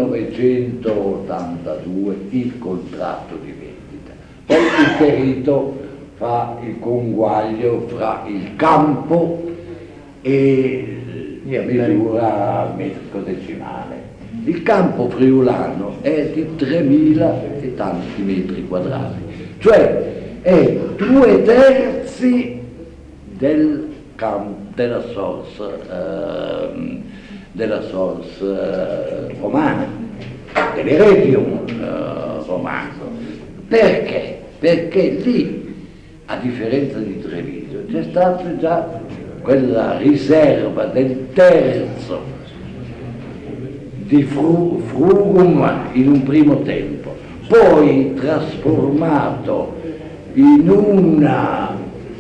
1982, il contratto di vendita. Poi il perito fa il conguaglio fra il campo e misura al metro decimale. Il campo friulano è di 3.000 e tanti metri quadrati, cioè è 2/3 della source romana, dell'Iridium romano. Perché? Perché lì, a differenza di Treviso, c'è stata già quella riserva del terzo di frugum in un primo tempo, poi trasformato in una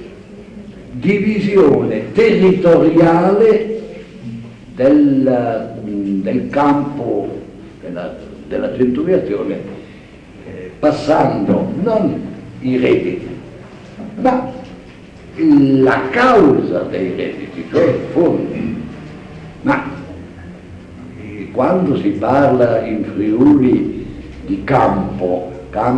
divisione territoriale del campo della centuriazione, passando non i redditi, ma la causa dei redditi, cioè i fondi. Ma quando si parla in Friuli di campo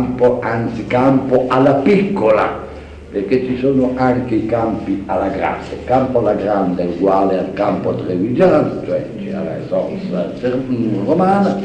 alla piccola, perché ci sono anche i campi alla grande. Il campo alla grande è uguale al campo trevigiano, cioè alla source romana.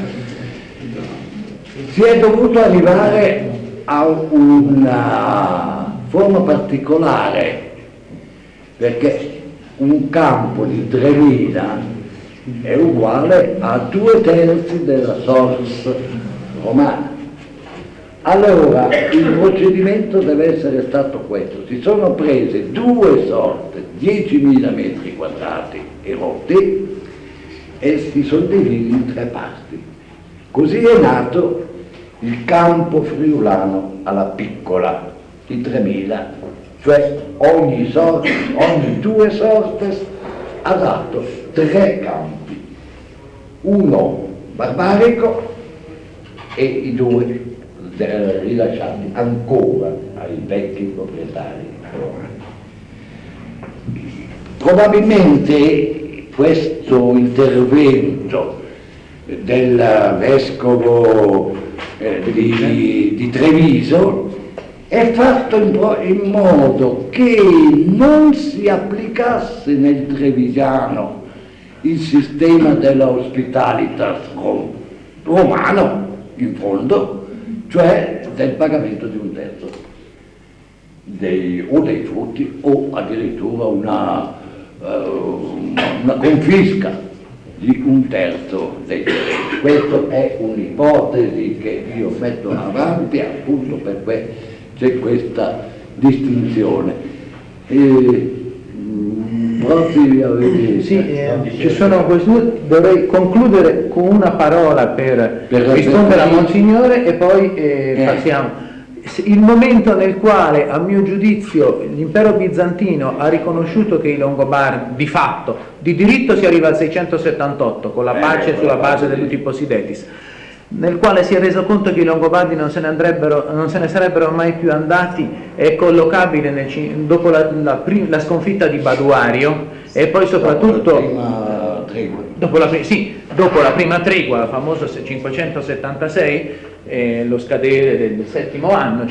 Si è dovuto arrivare a una forma particolare, perché un campo di 3.000 è uguale a 2/3 della source romana. Allora il procedimento deve essere stato questo: si sono prese due sorte, 10.000 metri quadrati erotti, e si sono divisi in 3 parti. Così è nato il campo friulano alla piccola di 3.000, cioè ogni 2 sortes ha dato 3 campi, uno barbarico e i 2 rilasciati ancora ai vecchi proprietari romani. Probabilmente questo intervento del vescovo di Treviso è fatto in modo che non si applicasse nel trevigiano il sistema della hospitalitas romano, in fondo, cioè del pagamento di 1/3 o dei frutti, o addirittura una confisca di 1/3 dei terreni. Questa è un'ipotesi che io metto avanti appunto perché c'è questa distinzione. Ci sono questi due. Dovrei concludere con una parola per rispondere a Monsignore e poi passiamo. Il momento nel quale, a mio giudizio, l'impero bizantino ha riconosciuto che i Longobardi, di fatto, di diritto si arriva al 678 con la pace sulla base dell'Utiposidetis, nel quale si è reso conto che i Longobardi non se ne sarebbero mai più andati, è collocabile dopo la sconfitta di Baduario e poi soprattutto dopo la prima tregua, la famosa 576, lo scadere del settimo anno,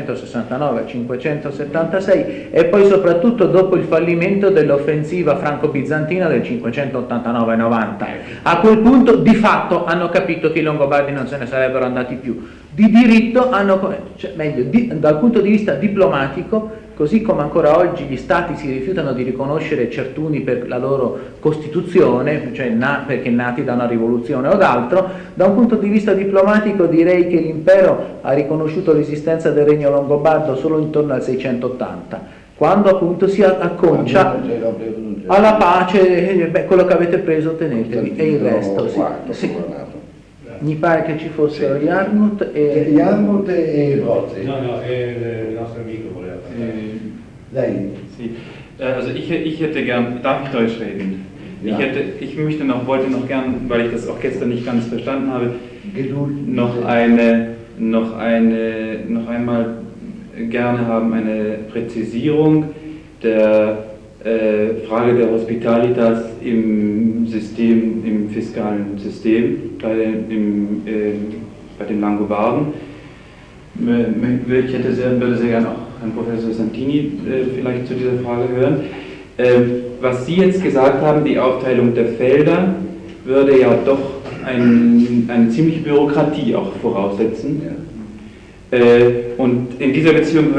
569-576, e poi soprattutto dopo il fallimento dell'offensiva franco-bizantina del 589-90. A quel punto di fatto hanno capito che i Longobardi non se ne sarebbero andati più. Di diritto dal punto di vista diplomatico, così come ancora oggi gli stati si rifiutano di riconoscere certuni per la loro costituzione, cioè perché nati da una rivoluzione o d'altro, da un punto di vista diplomatico direi che l'impero ha riconosciuto l'esistenza del regno longobardo solo intorno al 680, quando appunto si acconcia alla pace, quello che avete preso tenetevi, e il resto sì. Mi pare che ci fossero Jarmuth e Rozzi. No, il nostro amico voleva parlare. Lei? Also ich hätte gern, darf ich Deutsch reden? Ja. Ich wollte noch gern, weil ich das auch gestern nicht ganz verstanden habe, Geduld. noch einmal gerne haben eine Präzisierung der Frage der Hospitalitas im fiskalen System bei den Langobarden. Ich würde sehr gerne auch Herrn Professor Santini vielleicht zu dieser Frage hören. Was Sie jetzt gesagt haben, die Aufteilung der Felder, würde ja doch eine ziemliche Bürokratie auch voraussetzen. Ja. Und in dieser Beziehung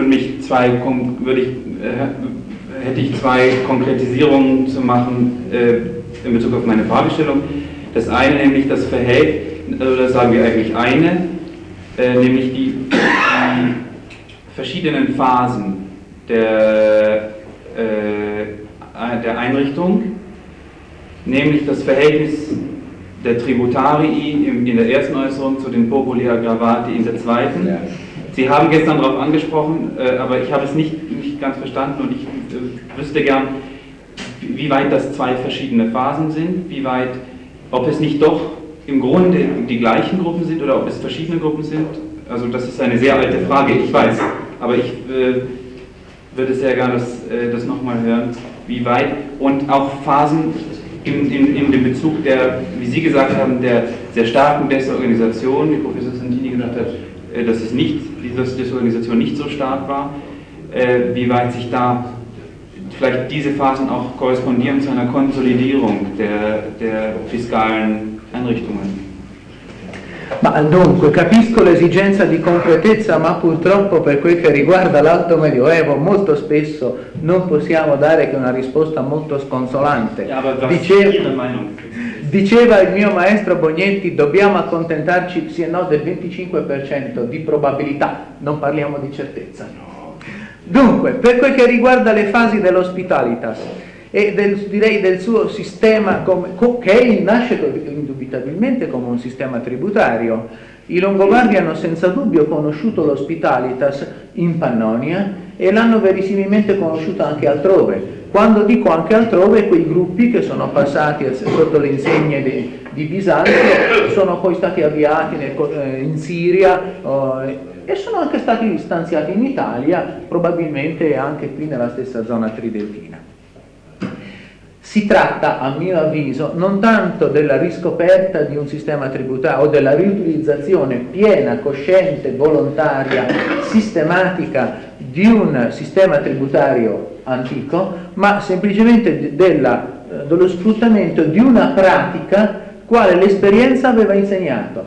hätte ich zwei Konkretisierungen zu machen in Bezug auf meine Fragestellung. Das eine nämlich das Verhältnis, oder sagen wir eigentlich nämlich die verschiedenen Phasen der Einrichtung, nämlich das Verhältnis der Tributarii in der ersten Äußerung zu den Populi Aggravati in der zweiten. Ja. Sie haben gestern darauf angesprochen, aber ich habe es nicht ganz verstanden und ich wüsste gern, wie weit das zwei verschiedene Phasen sind, ob es nicht doch im Grunde die gleichen Gruppen sind oder ob es verschiedene Gruppen sind. Also das ist eine sehr alte Frage, ich weiß, aber ich würde sehr gerne das nochmal hören, wie weit und auch Phasen in dem Bezug der, wie Sie gesagt haben, der sehr starken Desorganisation, wie Professor Santini gesagt hat, dass diese Desorganisation nicht so stark war, wie weit sich da vielleicht diese Phasen auch korrespondieren zu einer Konsolidierung der fiskalen Einrichtungen. Ma dunque capisco l'esigenza di concretezza, ma purtroppo per quel che riguarda l'Alto Medioevo molto spesso non possiamo dare che una risposta molto sconsolante. Diceva il mio maestro Bognetti, dobbiamo accontentarci sì e no del 25% di probabilità, non parliamo di certezza. Dunque, per quel che riguarda le fasi dell'hospitalitas e del suo sistema che nasce indubitabilmente come un sistema tributario, i Longobardi hanno senza dubbio conosciuto l'hospitalitas in Pannonia e l'hanno verosimilmente conosciuto anche altrove. Quando dico anche altrove, quei gruppi che sono passati sotto le insegne di Bisanzio sono poi stati avviati in Siria e sono anche stati stanziati in Italia, probabilmente anche qui nella stessa zona tridentina. Si tratta, a mio avviso, non tanto della riscoperta di un sistema tributario o della riutilizzazione piena, cosciente, volontaria, sistematica di un sistema tributario antico, ma semplicemente dello sfruttamento di una pratica quale l'esperienza aveva insegnato.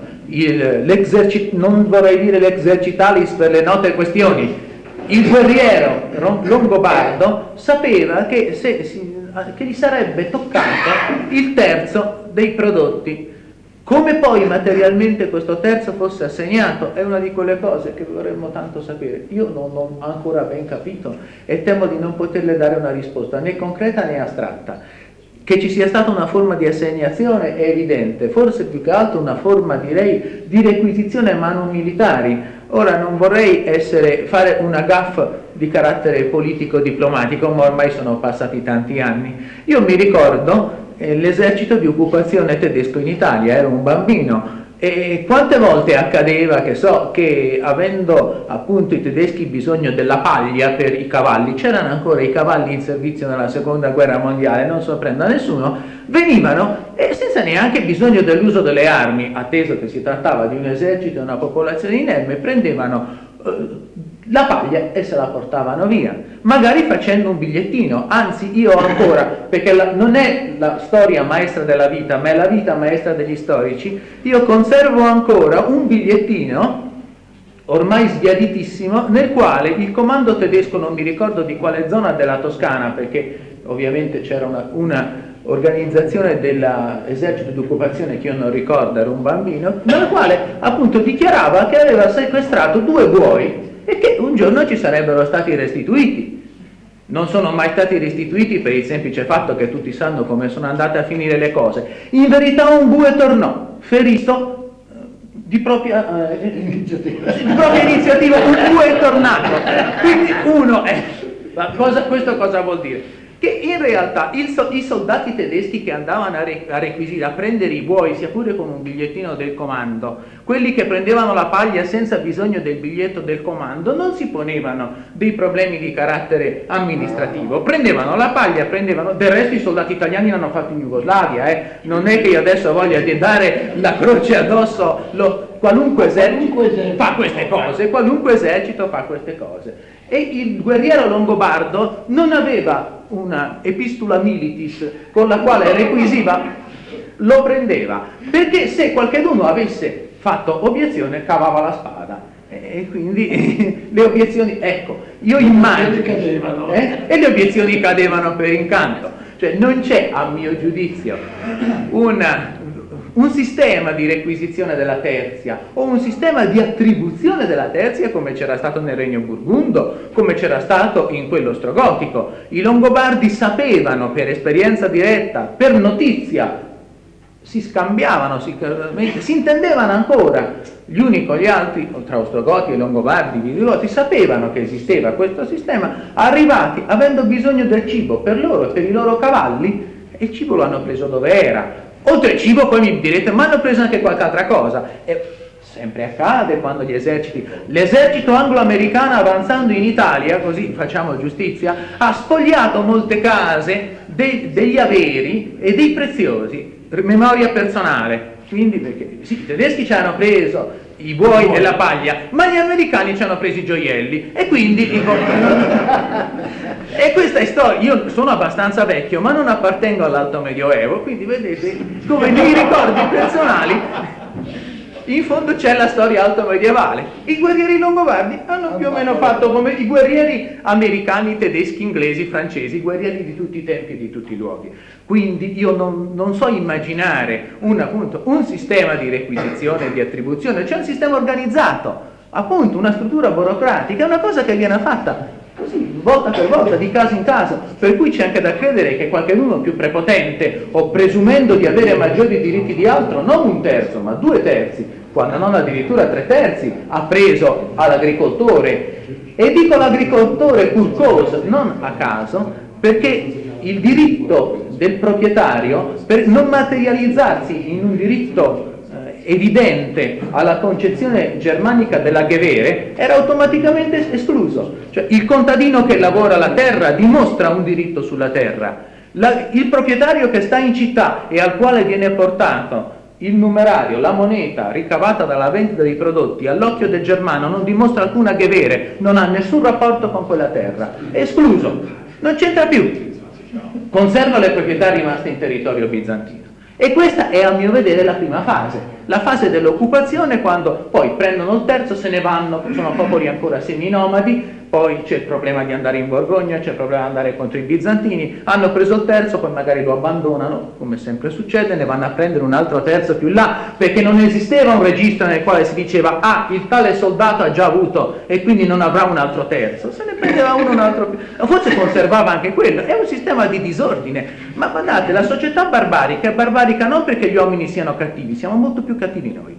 Non vorrei dire l'exercitalis per le note questioni. Il guerriero longobardo sapeva che gli sarebbe toccato il terzo dei prodotti. Come poi materialmente questo terzo fosse assegnato è una di quelle cose che vorremmo tanto sapere. Io non ho ancora ben capito e temo di non poterle dare una risposta né concreta né astratta. Che ci sia stata una forma di assegnazione è evidente, forse più che altro una forma, direi, di requisizione a mano militari. Ora non vorrei fare una gaffe di carattere politico-diplomatico, ma ormai sono passati tanti anni. Io mi ricordo l'esercito di occupazione tedesco in Italia, ero un bambino e quante volte accadeva che avendo appunto i tedeschi bisogno della paglia per i cavalli, c'erano ancora i cavalli in servizio nella seconda guerra mondiale, non sorprende a nessuno, venivano e senza neanche bisogno dell'uso delle armi, atteso che si trattava di un esercito e una popolazione inerme, prendevano la paglia e se la portavano via, magari facendo un bigliettino. Anzi, io ancora, perché non è la storia maestra della vita, ma è la vita maestra degli storici, io conservo ancora un bigliettino ormai sbiaditissimo nel quale il comando tedesco, non mi ricordo di quale zona della Toscana, perché ovviamente c'era una organizzazione dell'esercito di occupazione che io non ricordo, ero un bambino, nella quale appunto dichiarava che aveva sequestrato 2 buoi e che un giorno ci sarebbero stati restituiti. Non sono mai stati restituiti per il semplice fatto che tutti sanno come sono andate a finire le cose. In verità un bue tornò ferito di propria iniziativa, un bue è tornato. Quindi uno è... Questo cosa vuol dire? che in realtà i soldati tedeschi che andavano a requisire, a prendere i buoi, sia pure con un bigliettino del comando, quelli che prendevano la paglia senza bisogno del biglietto del comando, non si ponevano dei problemi di carattere amministrativo, prendevano la paglia, del resto i soldati italiani l'hanno fatto in Jugoslavia, non è che io adesso voglia di dare la croce addosso, qualunque esercito fa queste cose, qualunque esercito fa queste cose. E il guerriero longobardo non aveva una epistula militis con la quale requisiva, lo prendeva, perché se qualcuno avesse fatto obiezione cavava la spada. E quindi le obiezioni, ecco, io immagino, e le obiezioni cadevano per incanto. Cioè non c'è, a mio giudizio, un sistema di requisizione della tertia o un sistema di attribuzione della tertia come c'era stato nel Regno Burgundo, come c'era stato in quello ostrogotico. I Longobardi sapevano per esperienza diretta, per notizia, si scambiavano, si intendevano ancora gli uni con gli altri, tra Ostrogoti e Longobardi, Visigoti, sapevano che esisteva questo sistema, arrivati avendo bisogno del cibo per loro e per i loro cavalli, e il cibo lo hanno preso dove era. Oltre al cibo poi mi direte, ma hanno preso anche qualche altra cosa. E sempre accade quando l'esercito anglo-americano avanzando in Italia, così facciamo giustizia, ha spogliato molte case degli averi e dei preziosi, memoria personale. Quindi perché sì, i tedeschi ci hanno preso i buoi e la paglia, ma gli americani ci hanno preso i gioielli, e quindi e questa è storia. Io sono abbastanza vecchio, ma non appartengo all'alto medioevo, quindi vedete come nei ricordi personali in fondo c'è la storia alto medievale. I guerrieri longobardi hanno più o meno fatto come i guerrieri americani, tedeschi, inglesi, francesi, guerrieri di tutti i tempi e di tutti i luoghi. Quindi io non so immaginare un sistema di requisizione e di attribuzione, c'è un sistema organizzato, appunto una struttura burocratica, è una cosa che viene fatta così, volta per volta, di caso in caso, per cui c'è anche da credere che qualcuno più prepotente, o presumendo di avere maggiori diritti di altro, non 1/3, ma 2/3, quando non addirittura 3/3, ha preso all'agricoltore. E dico l'agricoltore pur cosa, non a caso, perché il diritto del proprietario, per non materializzarsi in un diritto evidente alla concezione germanica della Gewehre, era automaticamente escluso. Cioè il contadino che lavora la terra dimostra un diritto sulla terra, il proprietario che sta in città e al quale viene portato il numerario, la moneta ricavata dalla vendita dei prodotti, all'occhio del germano non dimostra alcuna Gewehre, non ha nessun rapporto con quella terra, è escluso, non c'entra più, conserva le proprietà rimaste in territorio bizantino. E questa è, a mio vedere, la prima fase, la fase dell'occupazione, quando poi prendono il terzo, se ne vanno, sono popoli ancora seminomadi, poi c'è il problema di andare in Borgogna, c'è il problema di andare contro i bizantini, hanno preso il terzo, poi magari lo abbandonano, come sempre succede, ne vanno a prendere un altro terzo più là, perché non esisteva un registro nel quale si diceva il tale soldato ha già avuto e quindi non avrà un altro terzo, se ne prendeva uno un altro più, forse conservava anche quello, è un sistema di disordine, ma guardate, la società barbarica è barbarica non perché gli uomini siano cattivi, siamo molto più cattivi noi,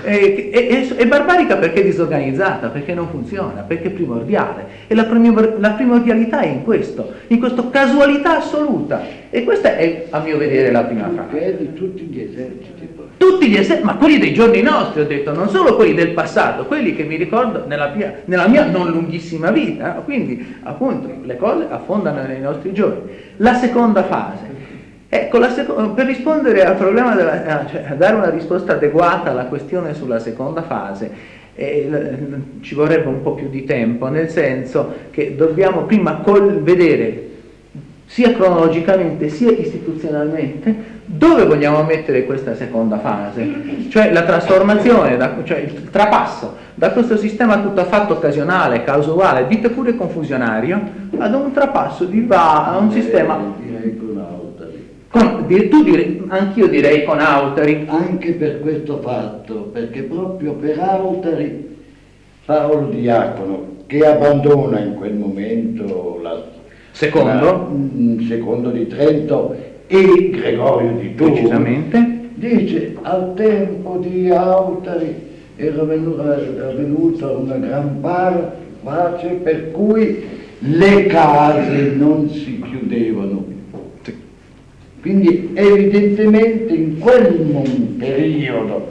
è barbarica perché è disorganizzata, perché non funziona, perché è primordiale. E la primordialità è in questo casualità assoluta, e questa è, a mio vedere, la prima fase. Che è di tutti gli eserciti. Tutti gli eserciti, ma quelli dei giorni nostri, ho detto, non solo quelli del passato, quelli che mi ricordo nella mia non lunghissima vita, quindi appunto le cose affondano nei nostri giorni. La seconda fase, ecco, per rispondere al problema cioè dare una risposta adeguata alla questione sulla seconda fase, ci vorrebbe un po' più di tempo, nel senso che dobbiamo prima vedere sia cronologicamente sia istituzionalmente dove vogliamo mettere questa seconda fase, cioè la trasformazione, cioè il trapasso da questo sistema tutto affatto occasionale, casuale, dite pure confusionario, ad un trapasso a un sistema. Direi con Autari. Anch'io direi con Autari. Anche per questo fatto, perché proprio per Autari Paolo Diacono, che abbandona in quel momento secondo di Trento e Gregorio di Tours, precisamente, dice: al tempo di Autari era venuta una gran pace, per cui le case non si chiudevano. Quindi evidentemente in quel periodo,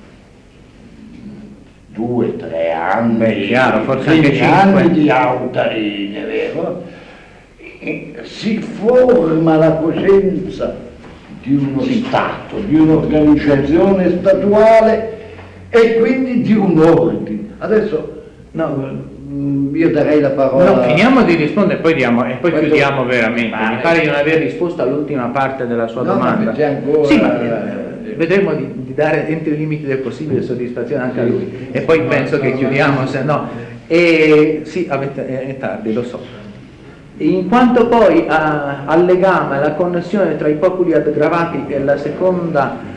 2-3 anni, beh, chiaro, forse anche 5 anni di Autarine, vero? Si forma la coscienza di uno Stato, di un'organizzazione statuale e quindi di un ordine. Adesso io darei la parola. No, finiamo di rispondere poi chiudiamo veramente. Mi pare di non aver risposto all'ultima parte della sua domanda. Sì, ma vedremo di dare entro i limiti del possibile soddisfazione anche a lui. E poi penso che chiudiamo, se no. Sì, è tardi, lo so. In quanto poi al legame, alla connessione tra i popoli aggravati e la seconda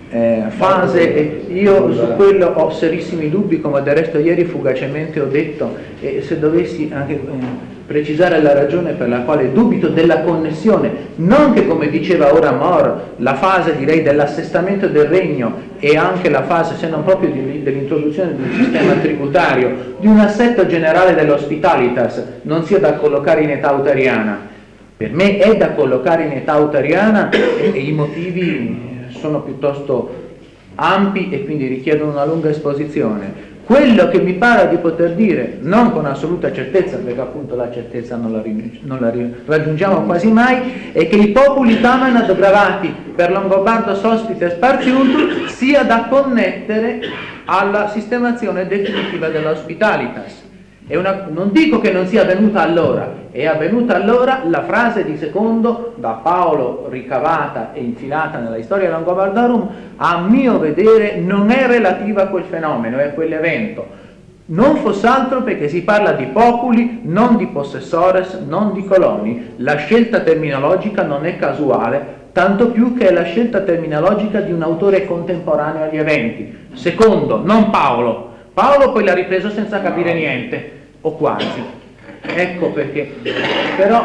fase, io su quello ho serissimi dubbi, come del resto ieri fugacemente ho detto, e se dovessi anche precisare la ragione per la quale dubito della connessione, non che, come diceva ora More, la fase direi dell'assestamento del regno e anche la fase, se non proprio dell'introduzione di un sistema tributario, di un assetto generale dell'hospitalitas, non sia da collocare in età autariana. Per me è da collocare in età autariana e i motivi sono piuttosto ampi e quindi richiedono una lunga esposizione. Quello che mi pare di poter dire, non con assoluta certezza, perché appunto la certezza non la raggiungiamo quasi mai, è che i populi tamen aggravati per Longobardo sospite spartiuntur sia da connettere alla sistemazione definitiva dell'hospitalitas. Non dico che non sia avvenuta allora, è avvenuta allora. La frase di Secondo, da Paolo ricavata e infilata nella Storia Longobardorum, a mio vedere non è relativa a quel fenomeno e a quell'evento, non fosse altro perché si parla di popoli, non di possessores, non di coloni. La scelta terminologica non è casuale, tanto più che è la scelta terminologica di un autore contemporaneo agli eventi. Secondo, non Paolo. Paolo poi l'ha ripreso senza capire niente, o quasi. Ecco perché. Però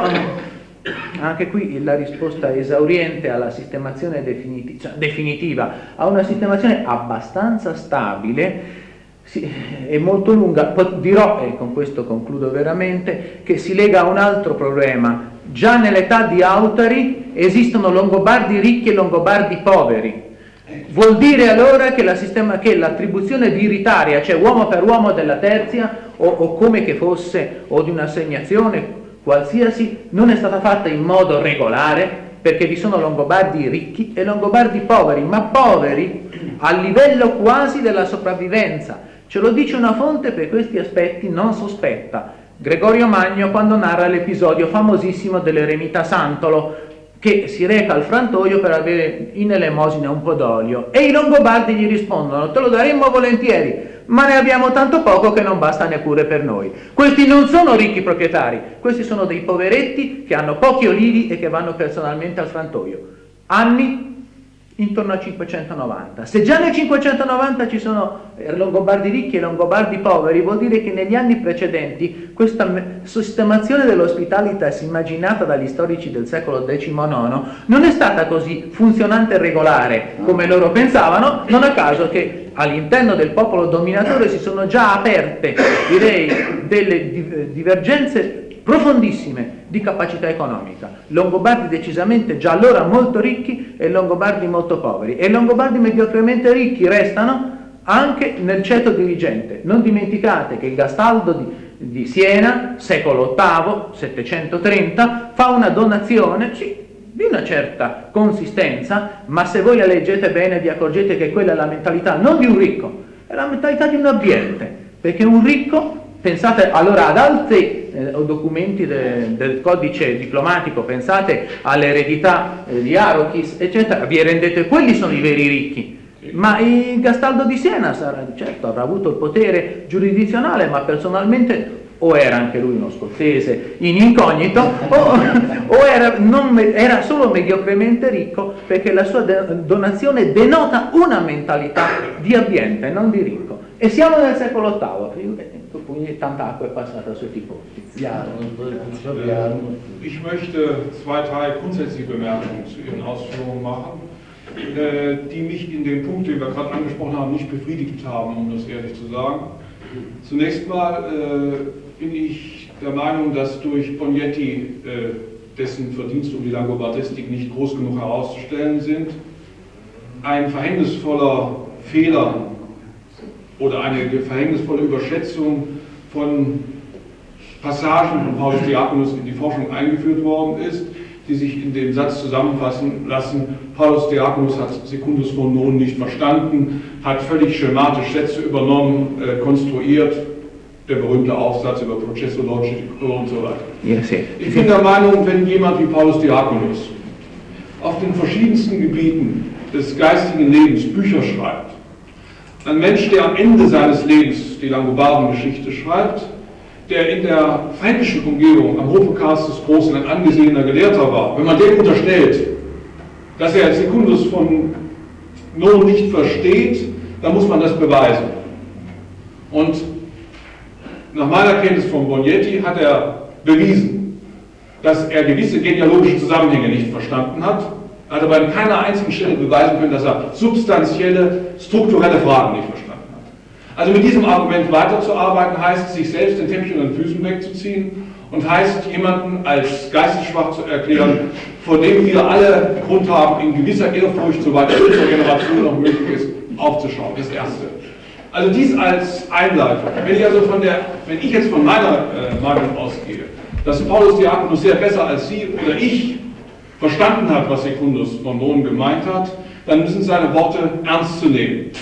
anche qui la risposta esauriente alla sistemazione definitiva, a una sistemazione abbastanza stabile, è molto lunga. Dirò, e con questo concludo veramente, che si lega a un altro problema. Già nell'età di Autari esistono Longobardi ricchi e Longobardi poveri. Vuol dire allora che l'attribuzione diritaria, cioè uomo per uomo della tertia o come che fosse, o di un'assegnazione qualsiasi, non è stata fatta in modo regolare, perché vi sono Longobardi ricchi e Longobardi poveri, ma poveri a livello quasi della sopravvivenza. Ce lo dice una fonte per questi aspetti non sospetta, Gregorio Magno, quando narra l'episodio famosissimo dell'eremita Santolo, che si reca al frantoio per avere in elemosina un po' d'olio, e i Longobardi gli rispondono: te lo daremmo volentieri, ma ne abbiamo tanto poco che non basta neppure per noi. Questi non sono ricchi proprietari, questi sono dei poveretti che hanno pochi olivi e che vanno personalmente al frantoio. Anni intorno al 590. Se già nel 590 ci sono Longobardi ricchi e Longobardi poveri, vuol dire che negli anni precedenti questa sistemazione dell'hospitalitas immaginata dagli storici del secolo XIX non è stata così funzionante e regolare come loro pensavano, non a caso che all'interno del popolo dominatore si sono già aperte, direi, delle divergenze profondissime di capacità economica. Longobardi decisamente già allora molto ricchi e Longobardi molto poveri, e Longobardi mediocremente ricchi restano anche nel ceto dirigente. Non dimenticate che il Gastaldo di Siena, secolo VIII, 730, fa una donazione di una certa consistenza, ma se voi la leggete bene vi accorgete che quella è la mentalità non di un ricco, è la mentalità di un abbiente, perché un ricco, pensate allora ad altri documenti del codice diplomatico, pensate all'eredità di Arochis, eccetera, vi rendete, quelli sono i veri ricchi. Ma il Gastaldo di Siena certo avrà avuto il potere giurisdizionale, ma personalmente o era anche lui uno scozzese in incognito o era solo mediocremente ricco, perché la sua donazione denota una mentalità di abbiente, non di ricco. E siamo nel secolo VIII, quindi tanta acqua è passata sui tifosi. Ich möchte 2-3 grundsätzliche Bemerkungen zu Ihren Ausführungen machen, die mich in den Punkten, die wir gerade angesprochen haben, nicht befriedigt haben, um das ehrlich zu sagen. Zunächst mal bin ich der Meinung, dass durch Bognetti, dessen Verdienste um die Langobardistik nicht groß genug herauszustellen sind, ein verhängnisvoller Fehler oder eine verhängnisvolle Überschätzung von Passagen von Paulus Diakonus in die Forschung eingeführt worden ist, die sich in dem Satz zusammenfassen lassen: Paulus Diakonus hat Secundus von Non nicht verstanden, hat völlig schematisch Sätze übernommen, konstruiert, der berühmte Aufsatz über Processo Logico und so weiter. Ja, sì. Ich bin der Meinung, wenn jemand wie Paulus Diakonus auf den verschiedensten Gebieten des geistigen Lebens Bücher schreibt, ein Mensch, der am Ende seines Lebens die Langobardengeschichte schreibt, der in der fränkischen Umgebung am Hofe Karls des Großen ein angesehener Gelehrter war, wenn man dem unterstellt, dass er Secundus von Non nicht versteht, dann muss man das beweisen. Und nach meiner Kenntnis von Bognetti hat er bewiesen, dass er gewisse genealogische Zusammenhänge nicht verstanden hat. Er hat aber an keiner einzigen Stelle beweisen können, dass er substanzielle, strukturelle Fragen nicht verstanden hat. Also mit diesem Argument weiterzuarbeiten, heißt, sich selbst den Teppich unter den Füßen wegzuziehen und heißt, jemanden als geistesschwach zu erklären, vor dem wir alle Grund haben, in gewisser Ehrfurcht, soweit es unserer Generation noch möglich ist, aufzuschauen. Das Erste. Also dies als Einleitung. Wenn ich jetzt von meiner Meinung ausgehe, dass Paulus Diakonus sehr besser als Sie oder ich verstanden hat, was Secundus von Non gemeint hat, dann müssen seine Worte ernst zu nehmen.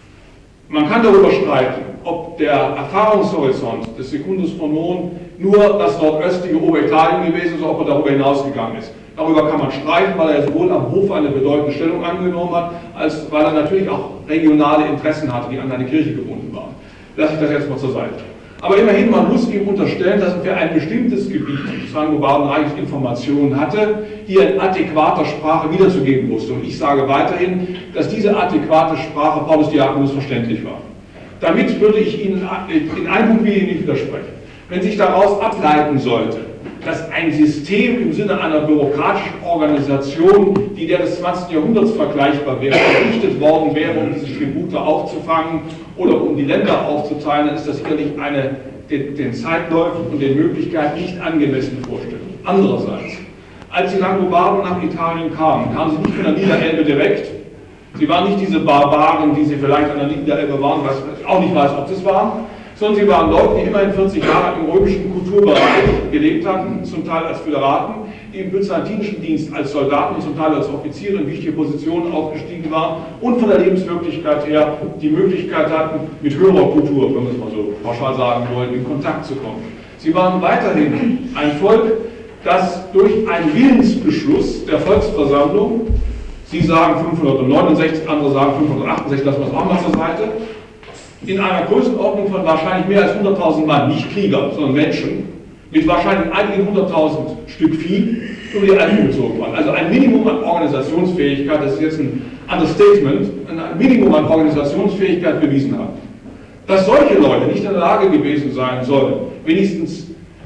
Man kann darüber streiten, ob der Erfahrungshorizont des Secundus von Non nur das nordöstliche Oberitalien gewesen ist oder ob er darüber hinausgegangen ist. Darüber kann man streiten, weil er sowohl am Hof eine bedeutende Stellung angenommen hat, als weil er natürlich auch regionale Interessen hatte, die an eine Kirche gebunden waren. Lasse ich das jetzt mal zur Seite. Aber immerhin, man muss ihm unterstellen, dass er für ein bestimmtes Gebiet des Langobardenreiches Informationen hatte, die er in adäquater Sprache wiederzugeben wusste. Und ich sage weiterhin, dass diese adäquate Sprache Paulus Diakonus verständlich war. Damit würde ich Ihnen in einem Punkt nicht widersprechen. Wenn sich daraus ableiten sollte, dass ein System im Sinne einer bürokratischen Organisation, die der des 20. Jahrhunderts vergleichbar wäre, errichtet worden wäre, um diese Tribute aufzufangen oder um die Länder aufzuteilen, dann ist das sicherlich eine den Zeitläufen und den Möglichkeiten nicht angemessene Vorstellung. Andererseits, als die Langobarden nach Italien kamen, kamen sie nicht von der Niederelbe direkt. Sie waren nicht diese Barbaren, die sie vielleicht an der Niederelbe waren, was ich auch nicht weiß, ob das waren, sondern sie waren Leute, die immerhin 40 Jahre im römischen Kulturbereich gelebt hatten, zum Teil als Föderaten, die im byzantinischen Dienst als Soldaten und zum Teil als Offiziere in wichtige Positionen aufgestiegen waren und von der Lebenswirklichkeit her die Möglichkeit hatten, mit höherer Kultur, wenn wir es mal so pauschal sagen wollen, in Kontakt zu kommen. Sie waren weiterhin ein Volk, das durch einen Willensbeschluss der Volksversammlung, Sie sagen 569, andere sagen 568, lassen wir es auch mal zur Seite, in einer Größenordnung von wahrscheinlich mehr als 100.000 Mann, nicht Krieger, sondern Menschen, mit wahrscheinlich einigen 100.000 Stück Vieh über die Alpen gezogen waren. Also ein Minimum an Organisationsfähigkeit, das ist jetzt ein Understatement, ein Minimum an Organisationsfähigkeit bewiesen haben. Dass solche Leute nicht in der Lage gewesen sein sollen, wenigstens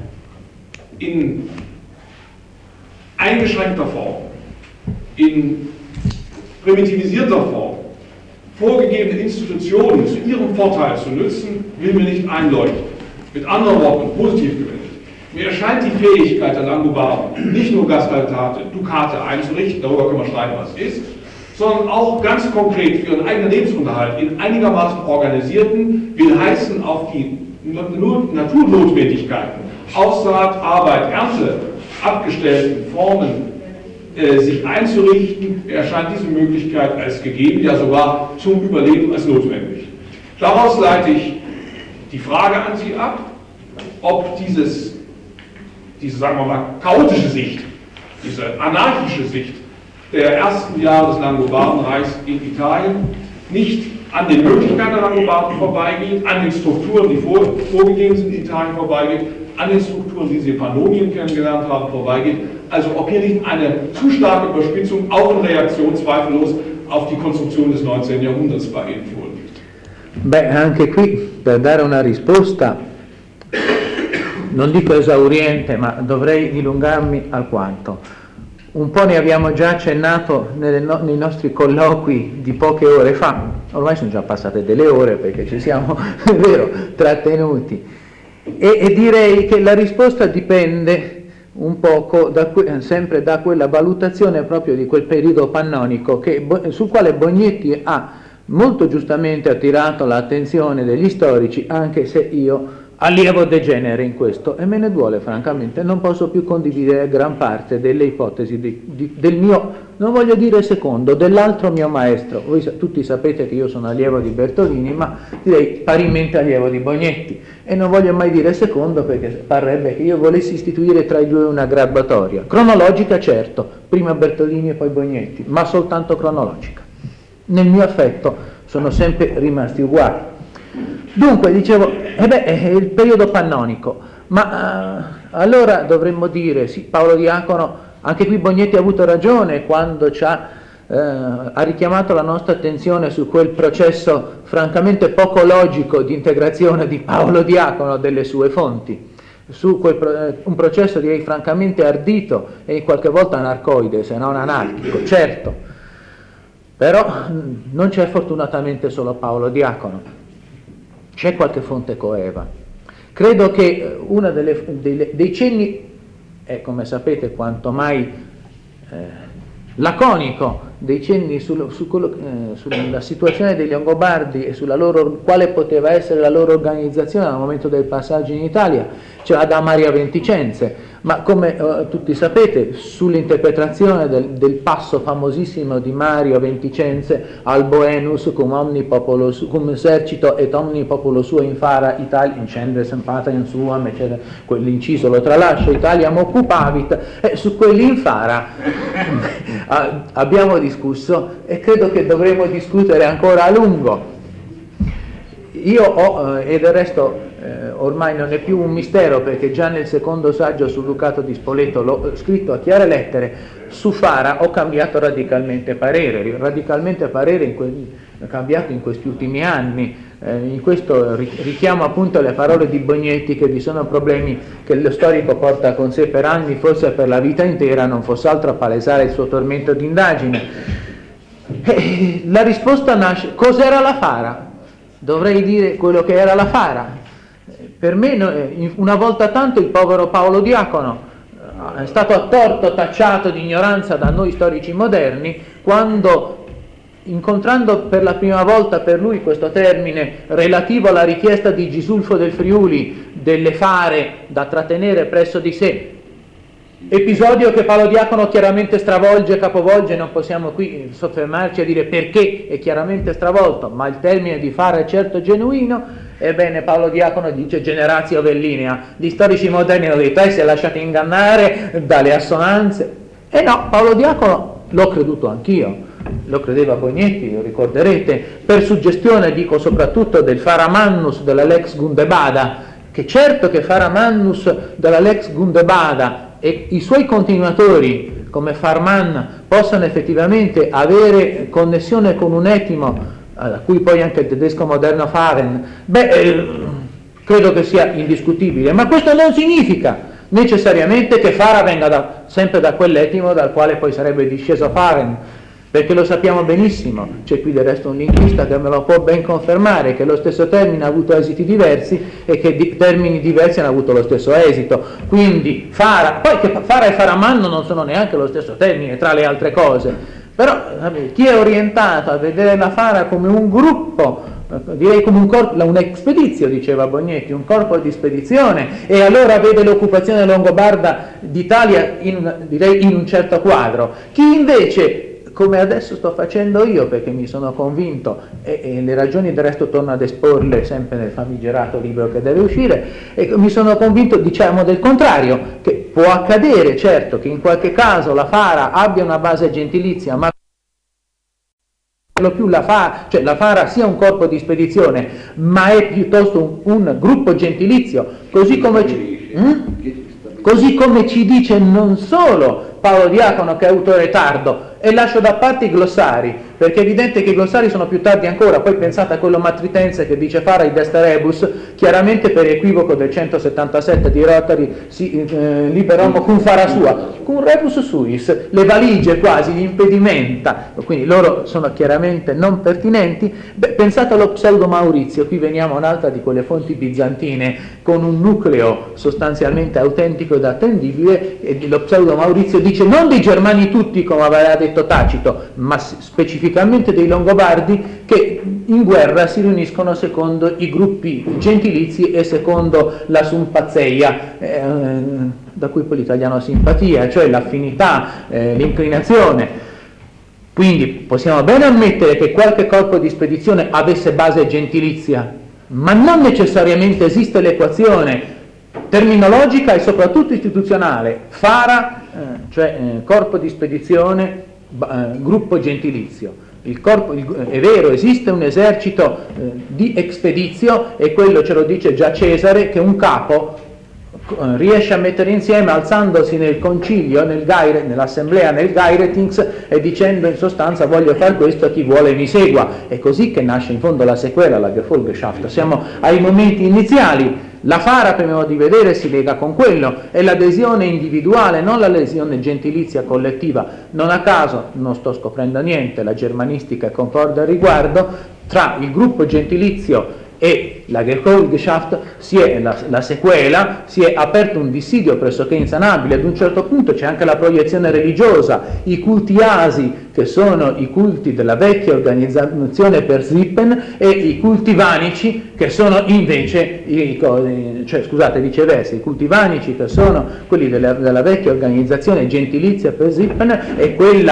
in eingeschränkter Form, in primitivisierter Form, vorgegebene Institutionen zu ihrem Vorteil zu nutzen, will mir nicht einleuchten. Mit anderen Worten, positiv gewendet. Mir erscheint die Fähigkeit der Langobarden, nicht nur Gastaltate, Dukate einzurichten, darüber können wir streiten, was es ist, sondern auch ganz konkret für ihren eigenen Lebensunterhalt in einigermaßen organisierten, will heißen, auf die Naturnotwendigkeiten, Aussaat, Arbeit, Ernte, abgestellten Formen sich einzurichten, erscheint diese Möglichkeit als gegeben, ja sogar zum Überleben als notwendig. Daraus leite ich die Frage an Sie ab, ob diese, sagen wir mal, chaotische Sicht, diese anarchische Sicht der ersten Jahre des Langobardenreichs in Italien nicht an den Möglichkeiten der Langobarden vorbeigeht, an den Strukturen, die vorgegeben sind in Italien vorbeigeht, an den Strukturen, die Sie in Pannonien kennengelernt haben, vorbeigeht. Also ob hier nicht eine zu starke Überspitzung auch in Reaktion zweifellos auf die Konstruktion des 19. Jahrhunderts bei Ihnen vorliegt. Beh, anche qui per dare una risposta, non dico esauriente, ma dovrei dilungarmi alquanto. Un po' ne abbiamo già accennato nei nostri colloqui di poche ore fa, ormai sono già passate delle ore perché ci siamo, è vero, trattenuti. E direi che la risposta dipende un poco sempre da quella valutazione proprio di quel periodo pannonico sul quale Bognetti ha molto giustamente attirato l'attenzione degli storici, anche se io allievo degenere in questo, e me ne duole francamente, non posso più condividere gran parte delle ipotesi del mio, non voglio dire secondo, dell'altro mio maestro. Voi tutti sapete che io sono allievo di Bertolini, ma direi parimmente allievo di Bognetti, e non voglio mai dire secondo perché parrebbe che io volessi istituire tra i due una graduatoria cronologica, certo, prima Bertolini e poi Bognetti, ma soltanto cronologica. Nel mio affetto sono sempre rimasti uguali. Dunque, dicevo, è il periodo pannonico, ma allora dovremmo dire, sì, Paolo Diacono, anche qui Bognetti ha avuto ragione quando ha richiamato la nostra attenzione su quel processo francamente poco logico di integrazione di Paolo Diacono delle sue fonti, su un processo direi francamente ardito e qualche volta anarcoide, se non anarchico, certo, però non c'è fortunatamente solo Paolo Diacono. C'è qualche fonte coeva. Credo che uno dei cenni è, come sapete, quanto mai laconico dei cenni sulla situazione degli Longobardi e sulla quale poteva essere la loro organizzazione al momento del passaggio in Italia, cioè ad Maria Venticenze, ma come tutti sapete, sull'interpretazione del passo famosissimo di Mario Venticenze al Boenus cum esercito et omni popolo suo infara Italia incendes patriam suam, eccetera, quell'inciso lo tralascio, Italiam occupavit, e su quell'infara abbiamo discusso e credo che dovremo discutere ancora a lungo. Io ho, e del resto ormai non è più un mistero perché già nel secondo saggio sul Ducato di Spoleto l'ho scritto a chiare lettere, su Fara ho cambiato radicalmente parere cambiato in questi ultimi anni. In questo richiamo appunto le parole di Bognetti, che vi sono problemi che lo storico porta con sé per anni, forse per la vita intera, non fosse altro a palesare il suo tormento d'indagine. La risposta nasce: cos'era la Fara? Dovrei dire quello che era la Fara. Per me, una volta tanto, il povero Paolo Diacono è stato a torto tacciato di ignoranza da noi storici moderni quando, incontrando per la prima volta per lui questo termine relativo alla richiesta di Gisulfo del Friuli delle fare da trattenere presso di sé, episodio che Paolo Diacono chiaramente stravolge e capovolge, non possiamo qui soffermarci a dire perché è chiaramente stravolto, ma il termine di fare è certo genuino. Ebbene, Paolo Diacono dice generatio vellinea, gli storici moderni hanno detto si è lasciato ingannare dalle assonanze, e no, Paolo Diacono l'ho creduto anch'io, lo credeva Bognetti, lo ricorderete, per suggestione, dico soprattutto, del Faramannus della Lex Gundebada, che certo che Faramannus della Lex Gundebada e i suoi continuatori come Farman possano effettivamente avere connessione con un etimo a cui poi anche il tedesco moderno Faren, credo che sia indiscutibile, ma questo non significa necessariamente che Fara venga sempre da quell'etimo dal quale poi sarebbe disceso Faren, perché lo sappiamo benissimo, c'è qui del resto un linguista che me lo può ben confermare, che lo stesso termine ha avuto esiti diversi e che termini diversi hanno avuto lo stesso esito. Quindi Fara, poi che Fara e Faramanno non sono neanche lo stesso termine, tra le altre cose, però chi è orientato a vedere la Fara come un gruppo, direi come un corpo, un expedizio, diceva Bognetti, un corpo di spedizione, e allora vede l'occupazione longobarda d'Italia direi in un certo quadro. Chi invece, come adesso sto facendo io, perché mi sono convinto, e le ragioni del resto torno ad esporle sempre nel famigerato libro che deve uscire, e mi sono convinto, diciamo, del contrario, che può accadere, certo, che in qualche caso la Fara abbia una base gentilizia, ma per lo più la Fara sia un corpo di spedizione, ma è piuttosto un gruppo gentilizio, così come ci dice non solo Paolo Diacono, che è autore tardo, e lascio da parte i glossari, perché è evidente che i glossari sono più tardi ancora. Poi pensate a quello matritense che dice fara id est rebus, chiaramente per equivoco del 177 di Rotary, si liberomo cum fara sua, cum rebus suis, le valigie quasi, gli impedimenta, quindi loro sono chiaramente non pertinenti. Pensate allo pseudo Maurizio, qui veniamo a un'altra di quelle fonti bizantine con un nucleo sostanzialmente autentico ed attendibile, e lo pseudo Maurizio dice non dei germani tutti come aveva detto Tacito, ma specificamente dei longobardi che in guerra si riuniscono secondo i gruppi gentilizi e secondo la sumpazzeia, da cui poi l'italiano simpatia, cioè l'affinità, l'inclinazione. Quindi possiamo bene ammettere che qualche corpo di spedizione avesse base gentilizia, ma non necessariamente esiste l'equazione terminologica e soprattutto istituzionale, fara, cioè corpo di spedizione, gruppo gentilizio. È vero, esiste un esercito di expedizio, e quello ce lo dice già Cesare, che un capo riesce a mettere insieme alzandosi nel concilio, nell'assemblea, nel Geiretings, e dicendo in sostanza voglio fare questo, chi vuole mi segua. È così che nasce in fondo la sequela, la Gefolgschaft. Siamo ai momenti iniziali. La fara, per modo di vedere, si lega con quello, è l'adesione individuale, non l'adesione gentilizia collettiva. Non a caso, non sto scoprendo niente, la germanistica concorda al riguardo, tra il gruppo gentilizio e la Gefolgschaft la sequela, si è aperto un dissidio pressoché insanabile. Ad un certo punto c'è anche la proiezione religiosa, i culti asi, che sono i culti della vecchia organizzazione per Zippen, e i culti vanici, che sono invece viceversa, i culti vanici, che sono quelli della vecchia organizzazione gentilizia per Zippen, e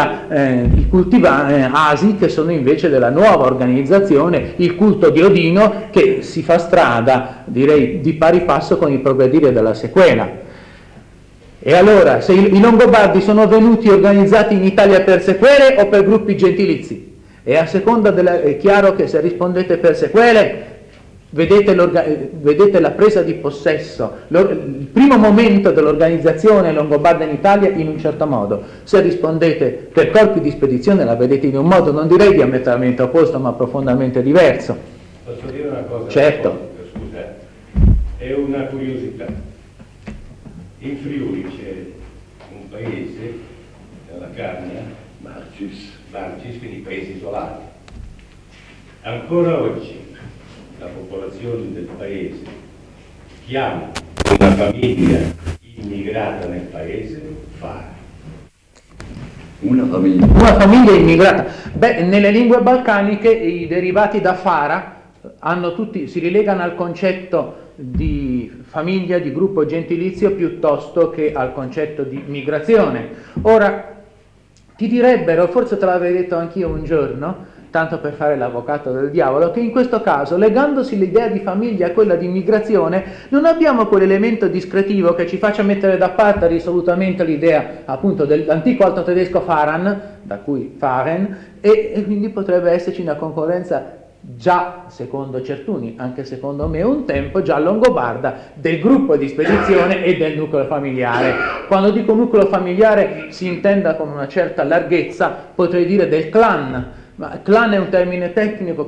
i culti asi, che sono invece della nuova organizzazione, il culto di Odino, che si fa strada, direi, di pari passo con il progredire della sequela. E allora, se i Longobardi sono venuti organizzati in Italia per sequele o per gruppi gentilizi? E a seconda è chiaro che se rispondete per sequele, vedete la presa di possesso, il primo momento dell'organizzazione longobarda in Italia in un certo modo. Se rispondete per corpi di spedizione la vedete in un modo, non direi diametralmente opposto, ma profondamente diverso. Posso dire una cosa? Certo. Scusa, è una curiosità. In Friuli c'è un paese, la Carnia, Marcis, quindi paesi isolati. Ancora oggi la popolazione del paese chiama una famiglia immigrata nel paese fara. Una famiglia. Una famiglia immigrata. Nelle lingue balcaniche i derivati da fara si rilegano al concetto di famiglia, di gruppo gentilizio, piuttosto che al concetto di migrazione. Ora, ti direbbero, forse te l'avevo detto anch'io un giorno, tanto per fare l'avvocato del diavolo, che in questo caso, legandosi l'idea di famiglia a quella di migrazione, non abbiamo quell'elemento discretivo che ci faccia mettere da parte risolutamente l'idea appunto dell'antico alto tedesco Fahren, da cui Fahren, e quindi potrebbe esserci una concorrenza già, secondo Certuni, anche secondo me un tempo, già longobarda, del gruppo di spedizione e del nucleo familiare. Quando dico nucleo familiare si intenda con una certa larghezza, potrei dire del clan, ma clan è un termine tecnico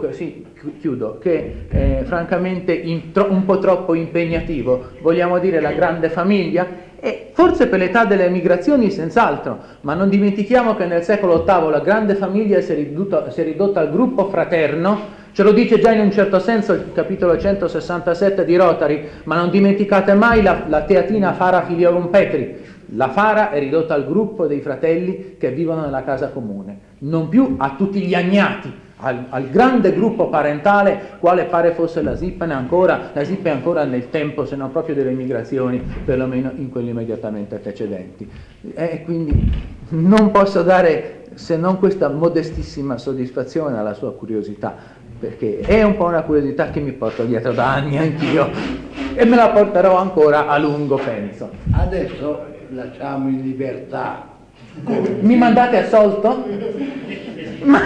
che è francamente un po' troppo impegnativo. Vogliamo dire la grande famiglia? E forse per l'età delle migrazioni senz'altro, ma non dimentichiamo che nel secolo VIII la grande famiglia si è ridotta al gruppo fraterno. Ce lo dice già in un certo senso il capitolo 167 di Rotary, ma non dimenticate mai la teatina Fara Filiorum Petri. La Fara è ridotta al gruppo dei fratelli che vivono nella casa comune, non più a tutti gli agnati, al grande gruppo parentale, quale pare fosse la Zippen ancora nel tempo, se non proprio delle migrazioni, perlomeno in quelli immediatamente precedenti. Quindi non posso dare se non questa modestissima soddisfazione alla sua curiosità, perché è un po' una curiosità che mi porto dietro da anni anch'io e me la porterò ancora a lungo, penso. Adesso lasciamo in libertà. Mi mandate assolto? Ma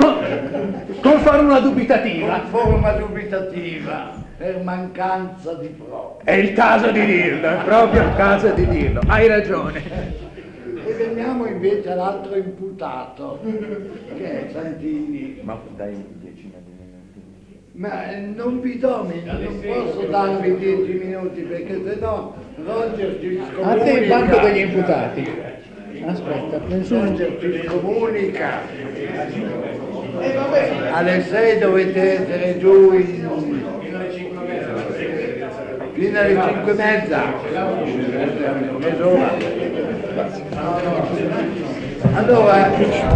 con formula dubitativa? Con forma dubitativa, per mancanza di prove. È il caso di dirlo, è proprio il caso di dirlo, hai ragione. passiamo invece all'altro imputato, che è Santini. Ma dai 10 minuti. Ma non vi do, non posso darvi 10 minuti perché sennò Roger ci scomunica. A te il banco degli imputati. Aspetta, Roger ci scomunica. Alle 6 dovete essere giù fino alle 5:30. Mezz'ora. Allora,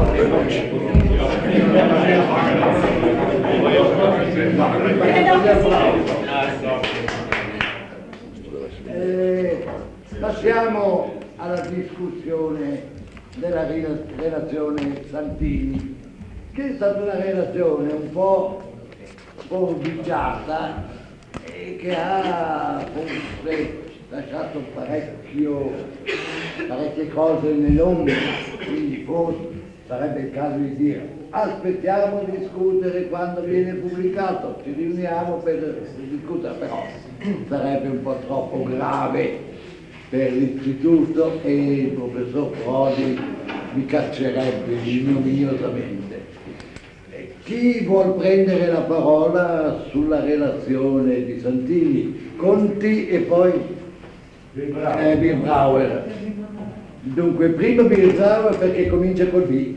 passiamo alla discussione della relazione Santini, che è stata una relazione un po' forbiciata e che ha forse lasciato parecchie cose nell'ombra, quindi forse sarebbe il caso di dire aspettiamo di discutere quando viene pubblicato, ci riuniamo per discutere, però sarebbe un po' troppo grave per l'istituto e il professor Prodi mi caccerebbe ignominiosamente. Chi vuol prendere la parola sulla relazione di Santini? Conti e poi Birnbauer. Dunque, primo Birnbauer perché comincia col B.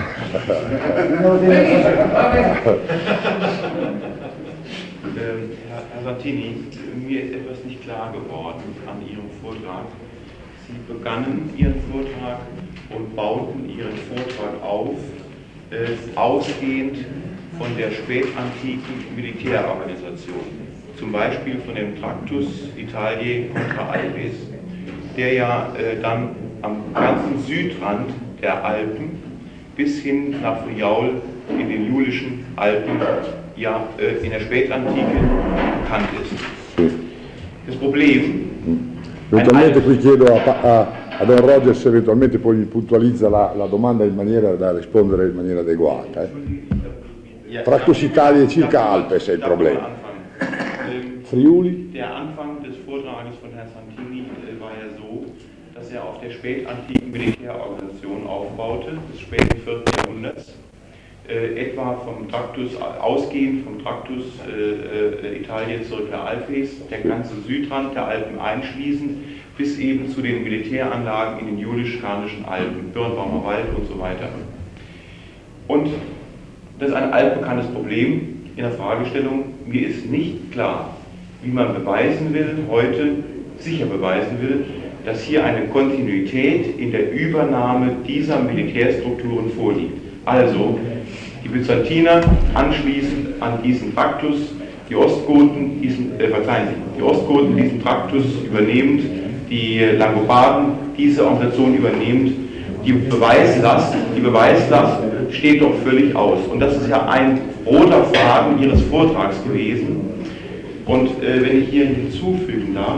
Herr Santini, mir ist etwas nicht klar geworden an Ihrem Vortrag. Sie begannen Ihren Vortrag und bauten Ihren Vortrag auf, ausgehend von der spätantiken Militärorganisation, zum Beispiel von dem Tractus Italiae contra Albes, der ja dann am ganzen Südrand der Alpen bis hin nach Friaul in den Julischen Alpen ja in der Spätantike bekannt ist. Das Problem... Eventualmente qui chiedo a Don Roger se eventualmente poi mi puntualizza la domanda in maniera da rispondere in maniera adeguata. Tractus Italia circa Alpes è il problema. Friuli? Der Anfang des Vortrages von Herrn Santini war ja so, dass er auf der spätantiken Militärorganisation aufbaute, des späten 4. Jahrhunderts, etwa vom Tractus, ausgehend vom Tractus Italiae circa Alpes, der ganze Südrand der Alpen einschließend, bis eben zu den Militäranlagen in den Julisch-Karnischen Alpen, Birnbaumer Wald und so weiter. Und das ist ein altbekanntes Problem in der Fragestellung. Mir ist nicht klar, wie man beweisen will, heute sicher beweisen will, dass hier eine Kontinuität in der Übernahme dieser Militärstrukturen vorliegt. Also die Byzantiner anschließend an diesen Tractus, die Ostgoten diesen Tractus übernehmend, die Langobarden diese Organisation übernehmend. Die Beweislast steht doch völlig aus. Und das ist ja ein roter Faden Ihres Vortrags gewesen. Und wenn ich hier hinzufügen darf,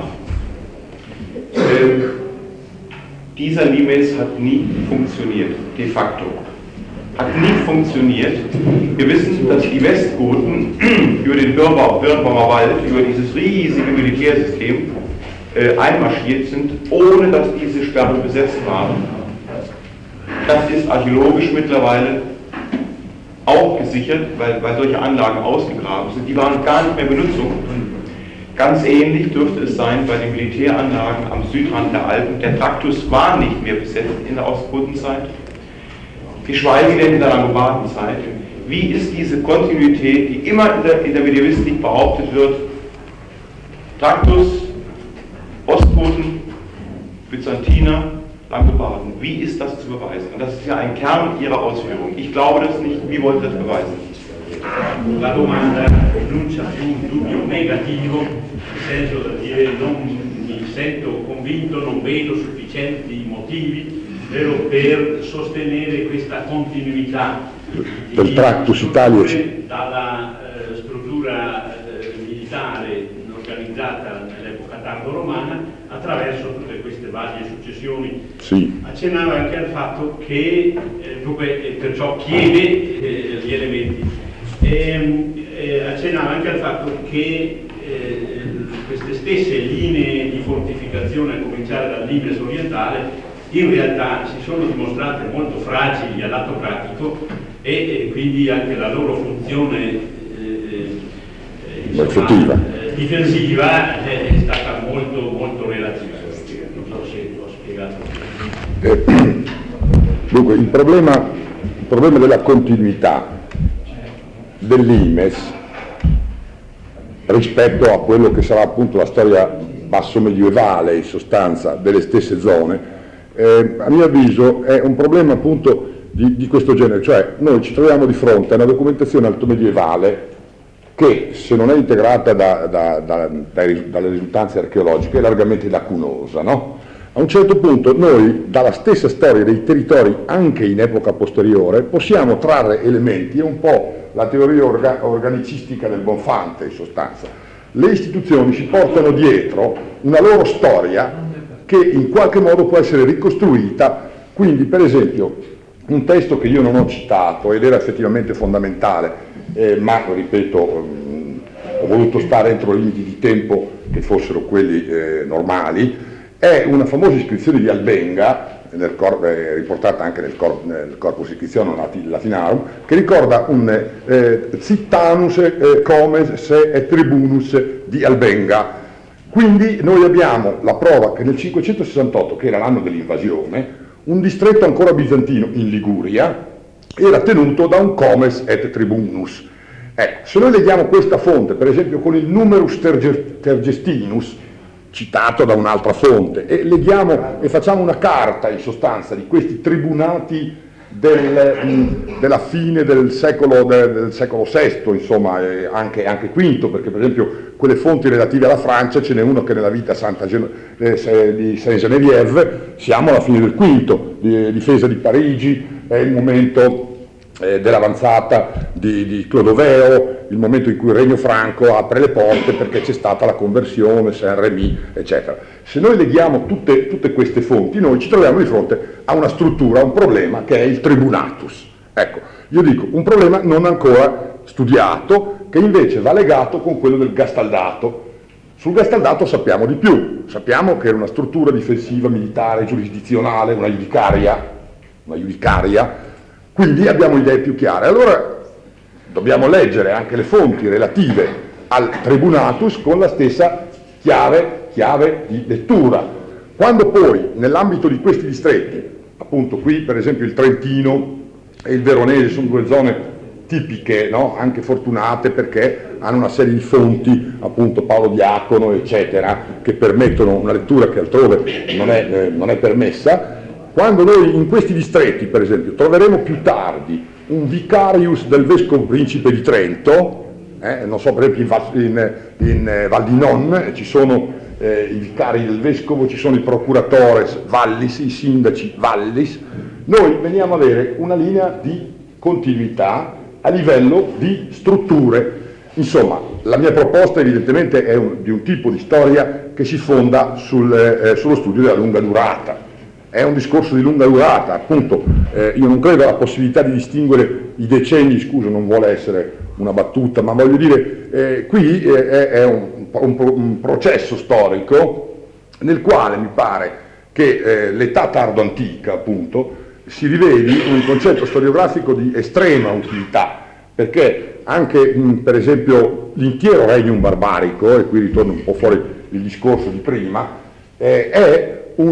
dieser Limes hat nie funktioniert, de facto. Hat nie funktioniert. Wir wissen, dass die Westgoten über den Birnbaumer Wald, über dieses riesige Militärsystem einmarschiert sind, ohne dass diese Sperren besetzt waren. Das ist archäologisch mittlerweile auch gesichert, weil solche Anlagen ausgegraben sind. Die waren gar nicht mehr in Benutzung. Ganz ähnlich dürfte es sein bei den Militäranlagen am Südrand der Alpen. Der Tractus war nicht mehr besetzt in der Ostgotenzeit, geschweige denn in der Langobardenzeit. Wie ist diese Kontinuität, die immer in der Medievistik behauptet wird, Tractus, Ostgoten, Byzantiner, Langobarden, wie ist das zu beweisen? Und das ist ja ein Kern Ihrer Ausführung. Ich glaube das nicht. Wie wollen Sie das beweisen? La domanda non c'è più un dubbio negativo, nel senso da dire non mi sento convinto, non vedo sufficienti motivi per sostenere questa continuità del Tractus Italia dalla struttura militare organizzata nell'epoca tardo-romana attraverso tutte queste varie successioni. Sì. Accennava anche al fatto che, dunque, perciò chiede gli elementi. Accennava anche al fatto che queste stesse linee di fortificazione, a cominciare dal Limes orientale, in realtà si sono dimostrate molto fragili al lato pratico e quindi anche la loro funzione difensiva è stata molto, molto relativa. Non so se ho spiegato. Dunque, il problema della continuità dell'Imes rispetto a quello che sarà appunto la storia basso medievale, in sostanza, delle stesse zone, a mio avviso è un problema appunto di questo genere, cioè noi ci troviamo di fronte a una documentazione altomedievale che, se non è integrata dalle risultanze archeologiche, è largamente lacunosa, no? A un certo punto noi, dalla stessa storia dei territori, anche in epoca posteriore, possiamo trarre elementi, è un po' la teoria organicistica del Bonfante, in sostanza. Le istituzioni si portano dietro una loro storia che in qualche modo può essere ricostruita, quindi per esempio un testo che io non ho citato ed era effettivamente fondamentale, ma ripeto, ho voluto stare entro limiti di tempo che fossero quelli normali, è una famosa iscrizione di Albenga, riportata anche nel Corpus Inscriptionum Latinarum, che ricorda un Cittanus comes et tribunus di Albenga. Quindi noi abbiamo la prova che nel 568, che era l'anno dell'invasione, un distretto ancora bizantino in Liguria era tenuto da un comes et tribunus. Se noi leghiamo questa fonte, per esempio, con il numerus tergestinus, citato da un'altra fonte, e leghiamo e facciamo una carta in sostanza di questi tribunati della fine del secolo VI, insomma, anche V, perché per esempio quelle fonti relative alla Francia ce n'è uno che nella vita di Saint-Geneviève, siamo alla fine del V, difesa di Parigi, è il momento dell'avanzata di Clodoveo, il momento in cui il Regno Franco apre le porte perché c'è stata la conversione, Saint-Rémy, eccetera. Se noi leghiamo tutte queste fonti, noi ci troviamo di fronte a una struttura, a un problema che è il tribunatus. Ecco, io dico, un problema non ancora studiato, che invece va legato con quello del gastaldato. Sul gastaldato sappiamo di più, sappiamo che era una struttura difensiva, militare, giurisdizionale, una iudicaria, quindi abbiamo idee più chiare. Allora dobbiamo leggere anche le fonti relative al tribunatus con la stessa chiave di lettura. Quando poi nell'ambito di questi distretti, appunto qui per esempio il Trentino e il Veronese sono due zone tipiche, no? Anche fortunate perché hanno una serie di fonti, appunto Paolo Diacono eccetera, che permettono una lettura che altrove non è permessa. Quando noi in questi distretti, per esempio, troveremo più tardi un vicarius del vescovo principe di Trento, non so, per esempio in Val di Non ci sono i vicari del vescovo, ci sono i procuratores vallis, i sindaci vallis, noi veniamo ad avere una linea di continuità a livello di strutture. Insomma, la mia proposta evidentemente è di un tipo di storia che si fonda sullo studio della lunga durata. È un discorso di lunga durata, appunto, io non credo alla possibilità di distinguere i decenni, scusa, non vuole essere una battuta, ma voglio dire, qui è un processo storico nel quale mi pare che l'età tardo-antica, appunto, si riveli un concetto storiografico di estrema utilità, perché anche, per esempio, l'intero regnum barbarico, e qui ritorno un po' fuori il discorso di prima, è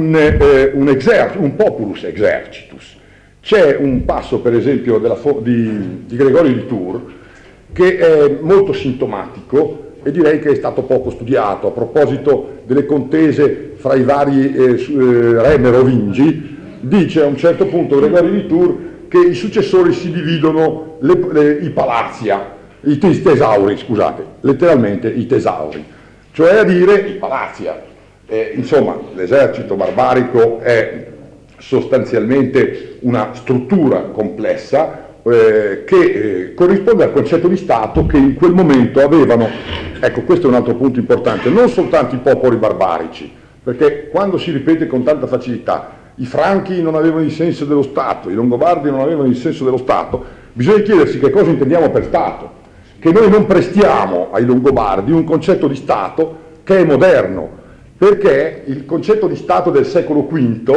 un populus exercitus. C'è un passo, per esempio, di Gregorio di Tours che è molto sintomatico e direi che è stato poco studiato a proposito delle contese fra i vari re merovingi. Dice a un certo punto Gregorio di Tours che i successori si dividono i palazia, i tesauri, scusate, letteralmente i tesauri, cioè a dire i palazia. Insomma, l'esercito barbarico è sostanzialmente una struttura complessa che corrisponde al concetto di Stato che in quel momento avevano, ecco questo è un altro punto importante, non soltanto i popoli barbarici, perché quando si ripete con tanta facilità i franchi non avevano il senso dello Stato, i longobardi non avevano il senso dello Stato, bisogna chiedersi che cosa intendiamo per Stato, che noi non prestiamo ai longobardi un concetto di Stato che è moderno, perché il concetto di Stato del secolo V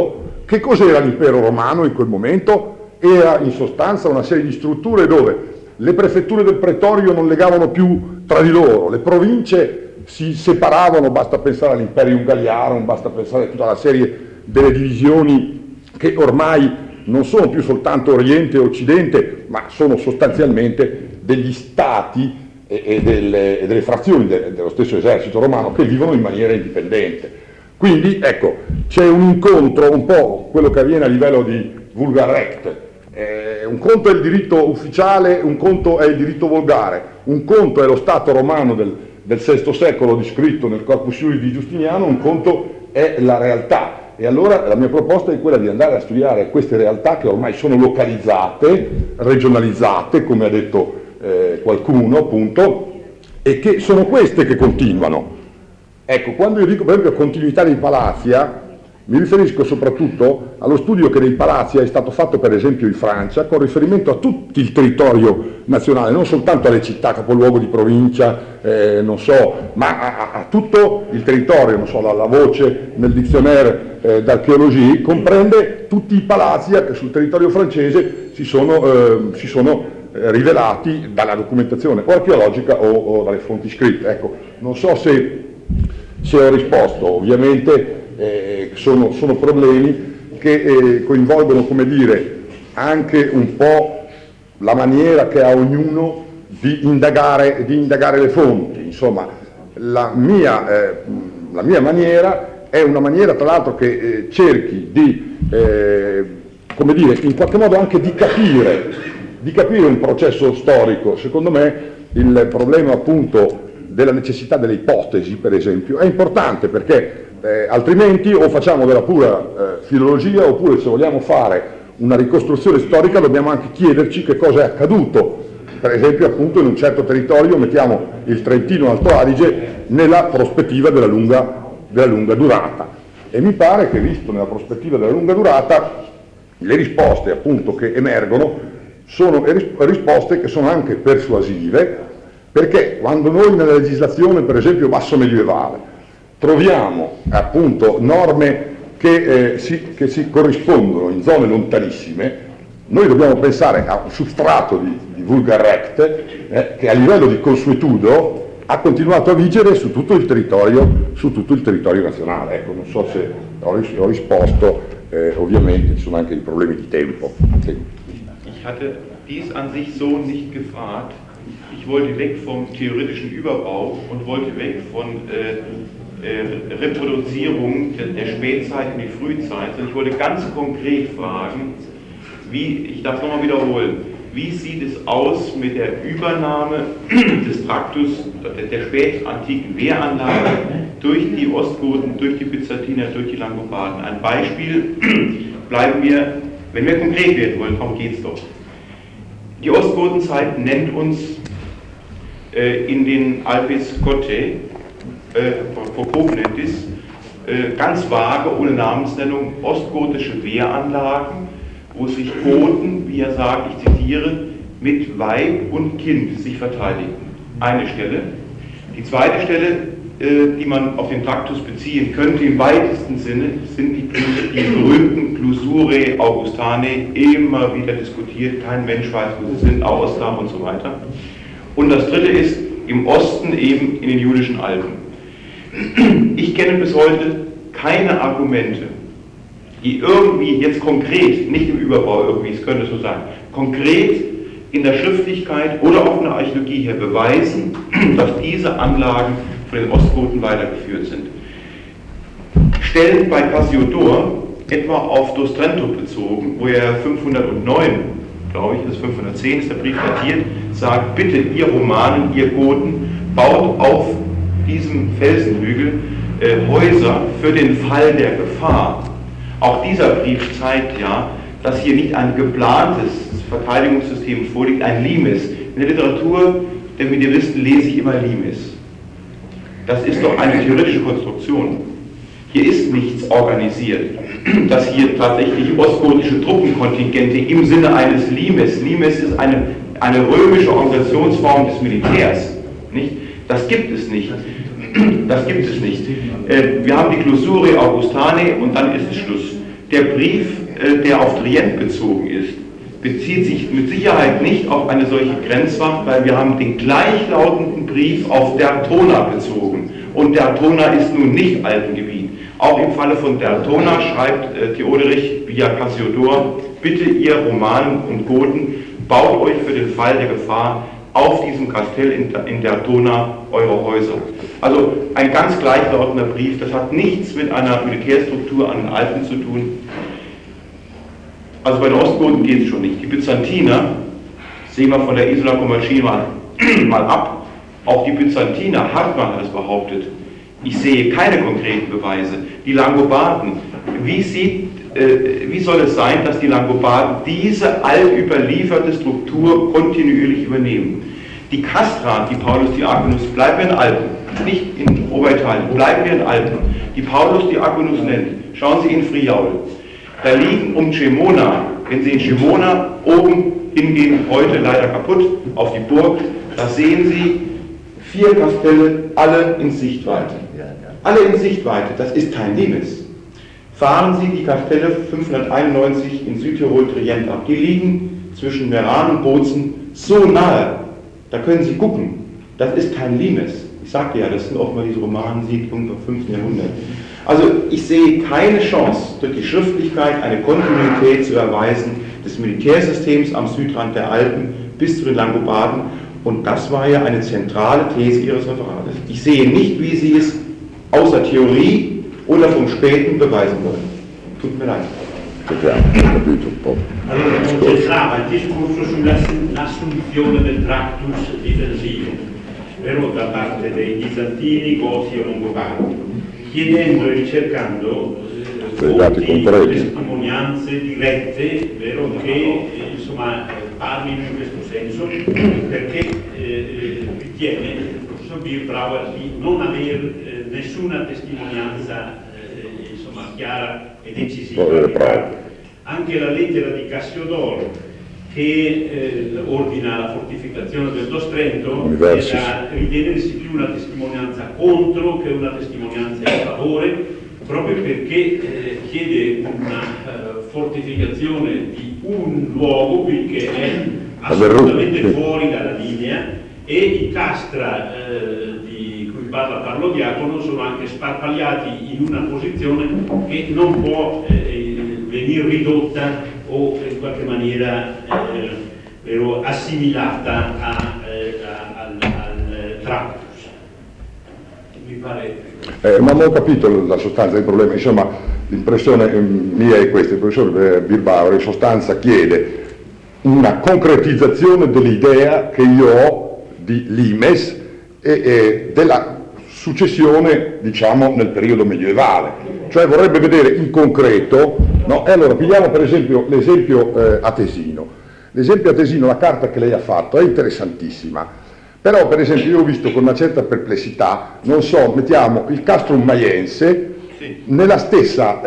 che cos'era l'impero romano in quel momento? Era in sostanza una serie di strutture dove le prefetture del pretorio non legavano più tra di loro, le province si separavano, basta pensare all'Imperium Galliarum, basta pensare a tutta la serie delle divisioni che ormai non sono più soltanto Oriente e Occidente, ma sono sostanzialmente degli stati e delle frazioni dello stesso esercito romano che vivono in maniera indipendente. Quindi ecco, c'è un incontro, un po' quello che avviene a livello di vulgar rect. Un conto è il diritto ufficiale, un conto è il diritto volgare, un conto è lo Stato romano del VI secolo descritto nel Corpus Juris di Giustiniano, un conto è la realtà. E allora la mia proposta è quella di andare a studiare queste realtà che ormai sono localizzate, regionalizzate, come ha detto qualcuno appunto, e che sono queste che continuano. Ecco, quando io dico per esempio continuità dei Palazia, mi riferisco soprattutto allo studio che dei Palazia è stato fatto per esempio in Francia con riferimento a tutto il territorio nazionale, non soltanto alle città capoluogo di provincia, non so, ma a tutto il territorio, non so, la voce nel dictionnaire d'archeologia comprende tutti i Palazia che sul territorio francese si sono rivelati dalla documentazione o archeologica o dalle fonti scritte. Ecco, non so se ho risposto, ovviamente sono problemi che coinvolgono, come dire, anche un po' la maniera che ha ognuno di indagare le fonti. Insomma, la mia maniera è una maniera, tra l'altro, che cerchi di, come dire, in qualche modo anche di capire un processo storico. Secondo me il problema appunto della necessità delle ipotesi, per esempio, è importante perché altrimenti o facciamo della pura filologia oppure se vogliamo fare una ricostruzione storica dobbiamo anche chiederci che cosa è accaduto. Per esempio appunto in un certo territorio, mettiamo il Trentino Alto Adige, nella prospettiva della lunga durata. E mi pare che, visto nella prospettiva della lunga durata, le risposte appunto che emergono sono risposte che sono anche persuasive, perché quando noi nella legislazione, per esempio basso medievale, troviamo appunto norme che si corrispondono in zone lontanissime, noi dobbiamo pensare a un substrato di vulgar rect che a livello di consuetudo ha continuato a vigere su tutto il territorio nazionale. Ecco, non so se ho risposto, ovviamente ci sono anche i problemi di tempo. Sì. Ich hatte dies an sich so nicht gefragt. Ich wollte weg vom theoretischen Überbau und wollte weg von Reproduzierung der Spätzeit in die Frühzeit. Und ich wollte ganz konkret fragen, ich darf es nochmal wiederholen, wie sieht es aus mit der Übernahme des Traktus der spätantiken Wehranlage durch die Ostgoten, durch die Byzantiner, durch die Langobarden? Ein Beispiel, bleiben wir, wenn wir konkret werden wollen, darum geht es doch. Die Ostgotenzeit nennt uns in den Alpes Cottae, vor Koblentis, ganz vage, ohne Namensnennung, ostgotische Wehranlagen, wo sich Goten, wie er sagt, ich zitiere, mit Weib und Kind sich verteidigen. Eine Stelle. Die zweite Stelle, die man auf den Traktus beziehen könnte, im weitesten Sinne, sind die berühmten Clausurae Augustanae, immer wieder diskutiert, kein Mensch weiß, wo sie sind, Aosta und so weiter. Und das dritte ist im Osten eben in den Judischen Alpen. Ich kenne bis heute keine Argumente, die irgendwie jetzt konkret, nicht im Überbau irgendwie, es könnte so sein, konkret in der Schriftlichkeit oder auch in der Archäologie her beweisen, dass diese Anlagen von den Ostgoten weitergeführt sind. Stellen bei Cassiodor, etwa auf Dos Trento bezogen, wo er 509, glaube ich, ist 510, ist der Brief datiert, sagt, bitte ihr Romanen, ihr Goten, baut auf diesem Felsenhügel Häuser für den Fall der Gefahr. Auch dieser Brief zeigt ja, dass hier nicht ein geplantes Verteidigungssystem vorliegt, ein Limes. In der Literatur der Medievisten lese ich immer Limes. Das ist doch eine theoretische Konstruktion. Hier ist nichts organisiert, dass hier tatsächlich ostgotische Truppenkontingente im Sinne eines Limes, Limes ist eine römische Organisationsform des Militärs, nicht? Das gibt es nicht. Das gibt es nicht. Wir haben die Clausurae Augustanae und dann ist es Schluss. Der Brief, der auf Trient bezogen ist, bezieht sich mit Sicherheit nicht auf eine solche Grenzwacht, weil wir haben den gleichlautenden Brief auf Derthona bezogen. Und Derthona ist nun nicht Alpengebiet. Auch im Falle von Derthona schreibt Theoderich via Cassiodor, bitte ihr Romanen und Goten, baut euch für den Fall der Gefahr auf diesem Kastell in Derthona eure Häuser. Also ein ganz gleichlautender Brief, das hat nichts mit einer Militärstruktur an den Alpen zu tun. Also bei den Ostgoten geht es schon nicht. Die Byzantiner, sehen wir von der Isola Comacina mal ab, auch die Byzantiner, Hartmann hat es behauptet, ich sehe keine konkreten Beweise. Die Langobarden, wie soll es sein, dass die Langobarden diese allüberlieferte Struktur kontinuierlich übernehmen? Die Castra, die Paulus Diaconus, bleiben wir in Alpen, nicht in Oberitalien, bleiben wir in Alpen, die Paulus Diaconus nennt. Schauen Sie in Friaul. Da liegen um Cremona, wenn Sie in Cremona oben hingehen, heute leider kaputt, auf die Burg, da sehen Sie 4 Kastelle, alle in Sichtweite. Alle in Sichtweite, das ist kein Limes. Fahren Sie die Kastelle 591 in Südtirol Trient ab. Die liegen zwischen Meran und Bozen so nahe, da können Sie gucken. Das ist kein Limes. Ich sagte ja, das sind oft mal diese Romansiedlungen vom 5. Jahrhundert. Also ich sehe keine Chance, durch die Schriftlichkeit eine Kontinuität zu erweisen des Militärsystems am Südrand der Alpen bis zu den Langobarden. Und das war ja eine zentrale These Ihres Referates. Ich sehe nicht, wie Sie es außer Theorie oder vom Späten beweisen wollen. Tut mir leid. Allora, concentrava il discorso sull'assunzione del tractus difensivo, però da parte dei bizantini, goti o longobardi, chiedendo e ricercando testimonianze dirette, vero, che insomma parlino in questo senso, perché ritiene il professor Bierbrauer di non avere nessuna testimonianza insomma chiara e decisiva. Anche la lettera di Cassiodoro che ordina la fortificazione del Dostrento è da ritenersi più una testimonianza contro che una testimonianza in favore, proprio perché chiede una fortificazione di un luogo qui che è assolutamente fuori dalla linea, e i castra di cui parla Parlo Diacono sono anche sparpagliati in una posizione che non può venire ridotta o in qualche maniera assimilata al tractus. Mi pare. Ma non ho capito la sostanza del problema, insomma l'impressione mia è questa: il professor Bierbauer in sostanza chiede una concretizzazione dell'idea che io ho di limes e della successione, diciamo, nel periodo medievale, cioè vorrebbe vedere in concreto, no? E allora pigliamo per esempio l'esempio atesino. L'esempio atesino, la carta che lei ha fatto è interessantissima, però per esempio io ho visto con una certa perplessità, non so, mettiamo il castrum maiense nella stessa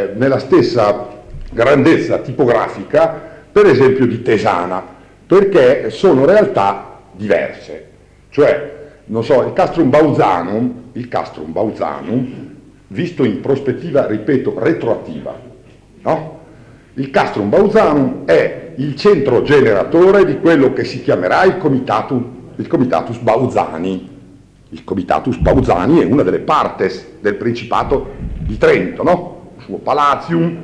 grandezza tipografica per esempio di Tesana, perché sono realtà diverse, cioè non so, il castrum Bauzanum visto in prospettiva, ripeto, retroattiva, no? Il castrum Bauzanum è il centro generatore di quello che si chiamerà il comitatus Bauzani. Il comitatus Bauzani è una delle partes del Principato di Trento, no? Il suo palatium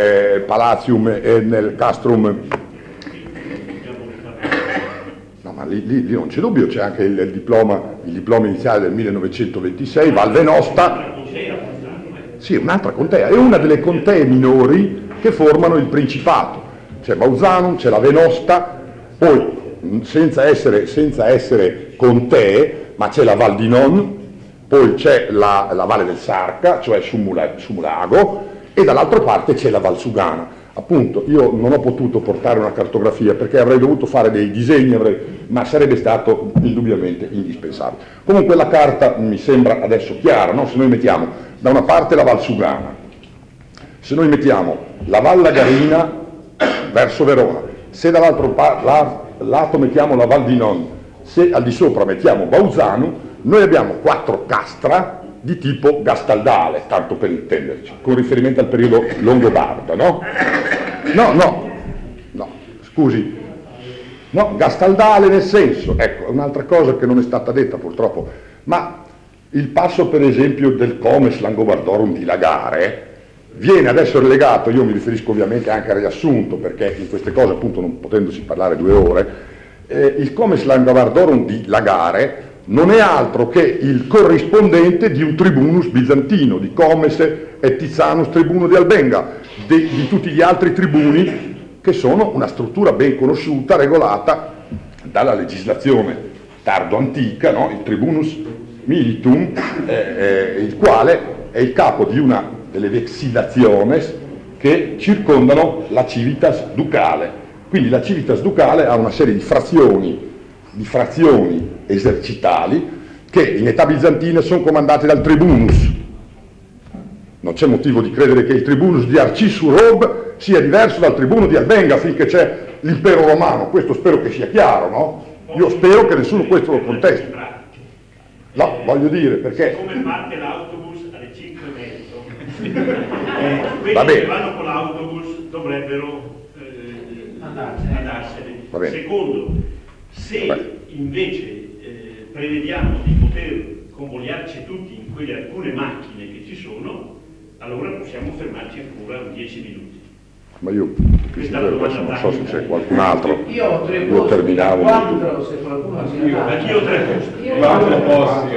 è nel castrum. No, ma lì non c'è dubbio, c'è anche il diploma iniziale del 1926, Val Venosta. Sì, è un'altra contea, è una delle contee minori che formano il Principato. C'è Bauzanum, c'è la Venosta, poi senza essere contee, ma c'è la Val di Non, poi c'è la Valle del Sarca, cioè Sumulago, e dall'altra parte c'è la Val Sugana. Appunto, io non ho potuto portare una cartografia perché avrei dovuto fare dei disegni, ma sarebbe stato indubbiamente indispensabile. Comunque la carta mi sembra adesso chiara, no? Se noi mettiamo da una parte la Val Sugana, se noi mettiamo la Val Lagarina verso Verona, se dall'altro lato mettiamo la Val di Non, se al di sopra mettiamo Bauzano, noi abbiamo 4 castra di tipo gastaldale, tanto per intenderci, con riferimento al periodo longobardo, no? No, scusi, no, gastaldale nel senso, ecco, un'altra cosa che non è stata detta purtroppo, ma il passo per esempio del Comes Langobardorum di Lagare viene ad essere legato, io mi riferisco ovviamente anche al riassunto, perché in queste cose appunto non potendosi parlare 2 ore, il Comes Langobardorum di Lagare non è altro che il corrispondente di un tribunus bizantino, di Comes et Tizianus tribuno di Albenga, di tutti gli altri tribuni che sono una struttura ben conosciuta, regolata dalla legislazione tardo-antica, no? Il tribunus militum, il quale è il capo di una delle vexillationes che circondano la civitas ducale. Quindi la civitas ducale ha una serie di frazioni esercitali che in età bizantina sono comandate dal tribunus. Non c'è motivo di credere che il tribunus di Arcis-sur-Aube sia diverso dal tribuno di Albenga finché c'è l'impero romano, questo spero che sia chiaro, no? Io spero che nessuno questo lo contesti. No, voglio dire, perché... Come parte l'autobus alle 5:30, quelli che vanno con l'autobus dovrebbero andarsene. Secondo, se invece prevediamo di poter convogliarci tutti in quelle alcune macchine che ci sono, allora possiamo fermarci ancora 10 minuti. Ma io non so se c'è qualcun altro. Io ho 3 posti, terminavo. 4 se qualcuno si ha. Anch'io 3 posti. 4 posti.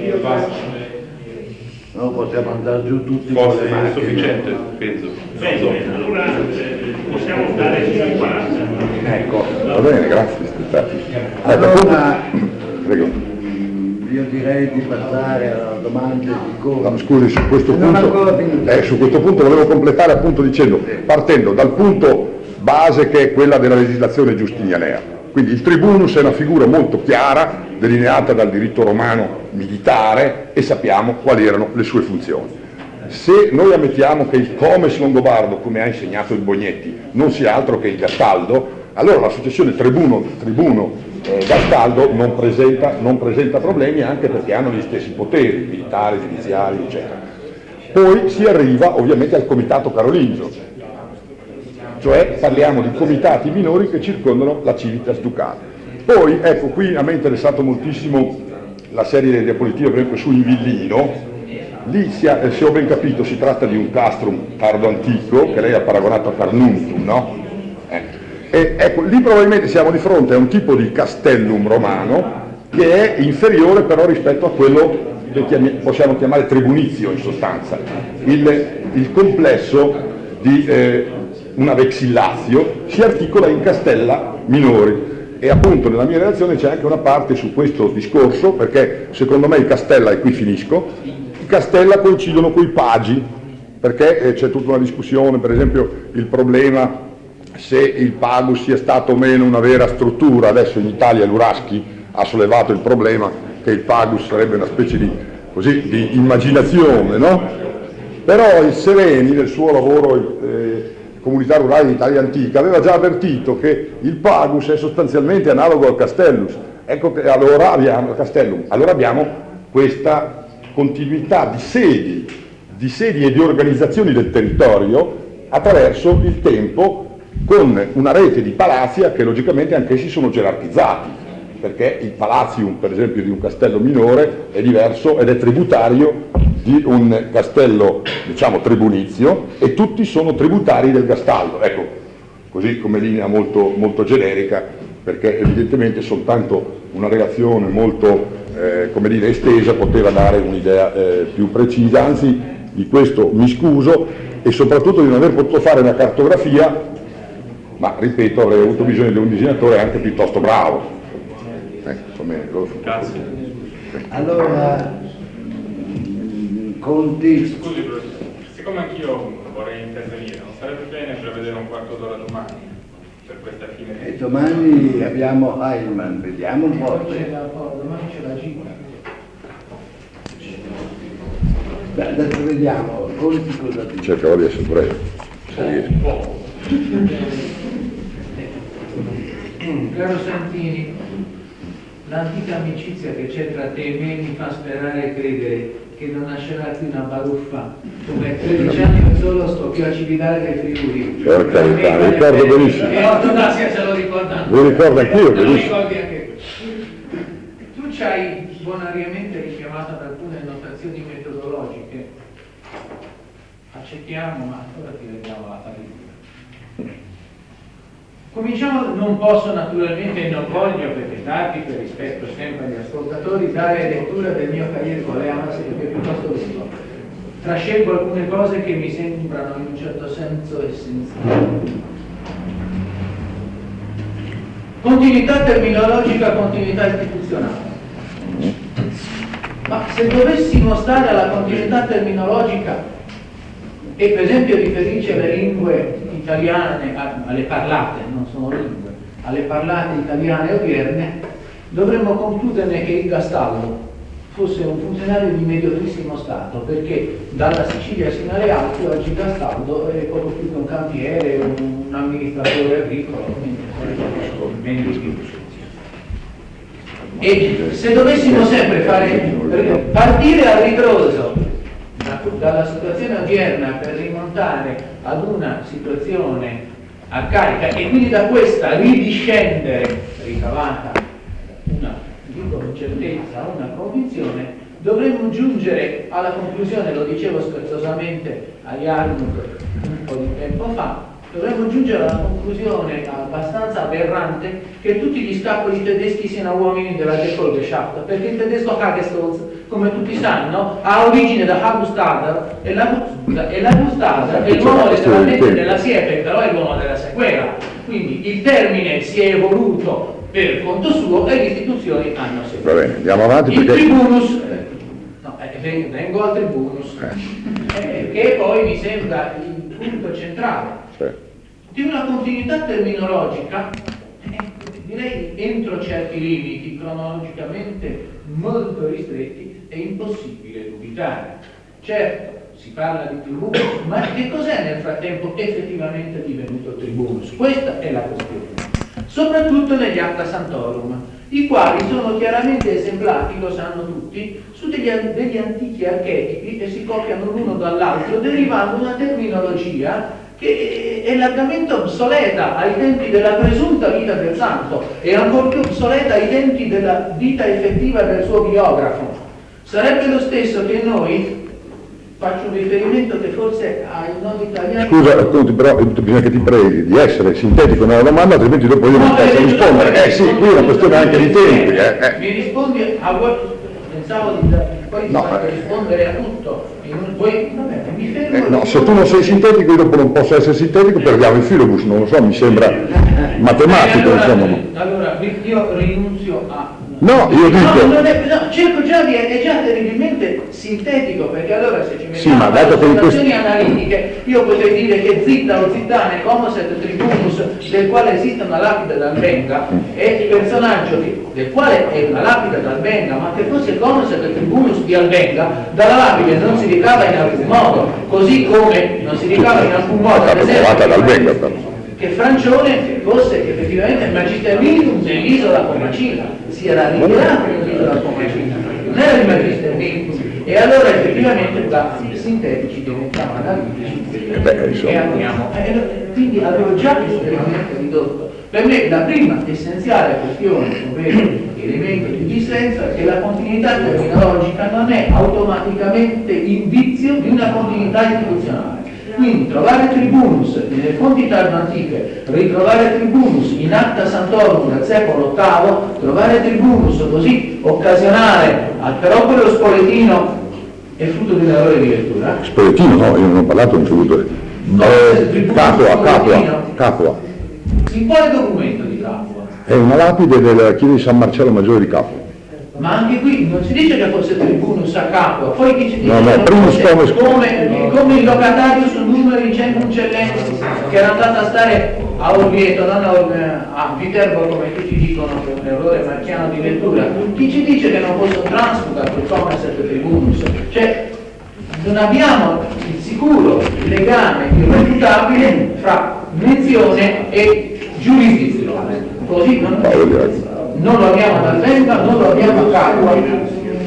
No, possiamo andare giù tutti Forse con le è macchine. sufficiente, penso. Bene, allora possiamo stare sui 40. Ecco, va bene, grazie. Allora, Prego. io direi di passare alla domanda di come. No, scusi, su questo Non ancora finito. su questo punto volevo completare appunto dicendo, partendo dal punto base che è quella della legislazione giustinianea. Quindi il tribunus è una figura molto chiara, delineata dal diritto romano militare e sappiamo quali erano le sue funzioni. Se noi ammettiamo che il comes longobardo, come ha insegnato il Bognetti, non sia altro che il gastaldo, allora la successione tribuno-gastaldo non presenta problemi, anche perché hanno gli stessi poteri, militari, giudiziari, eccetera. Poi si arriva ovviamente al comitato carolingio, cioè parliamo di comitati minori che circondano la civitas ducale. Poi, ecco, qui a me è interessato moltissimo la serie di diapositive, per esempio su Invillino. Lì, se ho ben capito, si tratta di un castrum tardo antico, che lei ha paragonato a Carnuntum, no? E ecco, lì probabilmente siamo di fronte a un tipo di castellum romano che è inferiore però rispetto a quello che possiamo chiamare tribunizio in sostanza. Il complesso di una vexillatio si articola in castella minori. E appunto nella mia relazione c'è anche una parte su questo discorso, perché secondo me i castella, e qui finisco, i castella coincidono coi pagi, perché c'è tutta una discussione, per esempio il problema se il pagus sia stato o meno una vera struttura. Adesso in Italia Luraschi ha sollevato il problema che il pagus sarebbe una specie di immaginazione, no? Però il Sereni nel suo lavoro Comunità Rurale d'Italia Antica aveva già avvertito che il pagus è sostanzialmente analogo al castellus. Ecco che allora abbiamo questa continuità di sedi e di organizzazioni del territorio attraverso il tempo, con una rete di palazzi che logicamente anch'essi sono gerarchizzati, perché il palazium, per esempio, di un castello minore è diverso ed è tributario di un castello, diciamo, tribunizio, e tutti sono tributari del gastaldo. Ecco, così come linea molto, molto generica, perché evidentemente soltanto una relazione molto, estesa poteva dare un'idea più precisa. Anzi, di questo mi scuso, e soprattutto di non aver potuto fare una cartografia, ma ripeto, avrei avuto bisogno di un disegnatore anche piuttosto bravo. Grazie. Allora, Conti. Scusi, professore, siccome anch'io vorrei intervenire, non sarebbe bene prevedere un quarto d'ora domani per questa fine? E domani abbiamo Heilmann, vediamo un po'. Domani c'è la gita. Beh, adesso vediamo, Conti cosa dice. Cercherò di essere breve. Caro Santini, l'antica amicizia che c'è tra te e me mi fa sperare e credere che che non nascerà qui una baruffa come 13 anni non solo scoppiò a Cividale dei Friuli. Per carità, mi ricordo benissimo. E Ortodassia se lo ricordano. Lo ricordo anch'io, Lo benissimo. ricordi anche tu ci hai bonariamente richiamato ad alcune notazioni metodologiche. Accettiamo, ma ora ti vediamo la parifica. Cominciamo, non posso naturalmente e non voglio, perché è tardi, per rispetto sempre agli ascoltatori, dare lettura del mio cahier Coleamas, perché è piuttosto lungo. Trascelgo alcune cose che mi sembrano in un certo senso essenziali. Continuità terminologica, continuità istituzionale. Ma se dovessimo stare alla continuità terminologica e per esempio riferirci alle lingue italiane, alle parlate, non sono lingue, alle parlate italiane odierne, dovremmo concluderne che il Gastaldo fosse un funzionario di mediocrissimo stato, perché dalla Sicilia sino alle Alpi oggi Gastaldo è poco più che un campiere, un amministratore agricolo, mentre più. E se dovessimo sempre partire a ritroso dalla situazione odierna per rimontare ad una situazione arcaica e quindi da questa ridiscendere ricavata una, dico con certezza, una convinzione, dovremmo giungere alla conclusione, lo dicevo scherzosamente a Jarmuth un po' di tempo fa, dovremmo giungere alla conclusione abbastanza aberrante che tutti gli scapoli tedeschi siano uomini della Gefolgeschaft, perché il tedesco Hagestolz, come tutti sanno, ha origine da Hagustader e la Gustader è l'uomo letteralmente della siepe, però è l'uomo della sequela. Quindi il termine si è evoluto per conto suo e le istituzioni hanno seguito. Va bene, andiamo avanti Il perché... tribunus, vengo al tribunus, che poi mi sembra il punto centrale. Di una continuità terminologica, direi entro certi limiti cronologicamente molto ristretti, è impossibile dubitare. Certo, si parla di tribunus, ma che cos'è nel frattempo effettivamente divenuto tribunus? Questa è la questione. Soprattutto negli Acta Santorum, i quali sono chiaramente esemplati, lo sanno tutti, su degli antichi archetipi che si copiano l'uno dall'altro, derivando una terminologia che è largamente obsoleta ai tempi della presunta vita del santo e ancor più obsoleta ai tempi della vita effettiva del suo biografo. Sarebbe lo stesso che noi, faccio un riferimento che forse ai non italiani... Scusa, appunto, però bisogna che ti preghi di essere sintetico nella domanda, altrimenti dopo io non posso rispondere. Sì, qui è una questione anche di tempi. Mi rispondi a voi, pensavo di poi rispondere a tutto. Mi fermo no, se tu non sei sintetico io dopo non posso essere sintetico, perdiamo il filobus, non lo so, mi sembra matematico, allora, insomma. Allora, io rinunzio a... No, io dico... No, cerco già di... è già terribilmente sintetico, perché allora se ci mettiamo dato che osservazioni analitiche, io potrei dire che zitta o zittane, homo et tribunus, del quale esiste una lapide d'Albenga, è il personaggio del quale è una lapide d'Albenga, ma che fosse homo et tribunus di Albenga, dalla lapide non si ricava in alcun modo, così come non si ricava in alcun modo, ad esempio, che Francione fosse effettivamente il magister minimum dell'isola Comacina, si era ritirato nell'isola Comacina, non era il magister minimum, e allora effettivamente da sintetici diventiamo analitici e andiamo. Quindi avevo già estremamente ridotto. Per me la prima essenziale questione, ovvero elemento di dissenso, è che la continuità terminologica non è automaticamente indizio di una continuità istituzionale. Quindi trovare tribunus nelle fonti tardo-antiche, ritrovare tribunus in Acta Santorum del secolo VIII, trovare tribunus così occasionale però quello spoletino è frutto di un errore di lettura. Spoletino no, io non ho parlato di tributo. Capua. In quale documento di Capua? È una lapide della chiesa di San Marcello Maggiore di Capua. Ma anche qui non si dice che fosse tribunus a Capua, poi chi ci dice come il locatario su numeri centum cellensis che era andato a stare a Orvieto, non a Viterbo come tutti dicono che è un errore marchiano di lettura, chi ci dice che non fosse un transfuga per come essere tribunus? Cioè non abbiamo il sicuro legame irrefutabile fra menzione e giurisdizione, così non lo abbiamo ad Albenga, non lo abbiamo a Capua.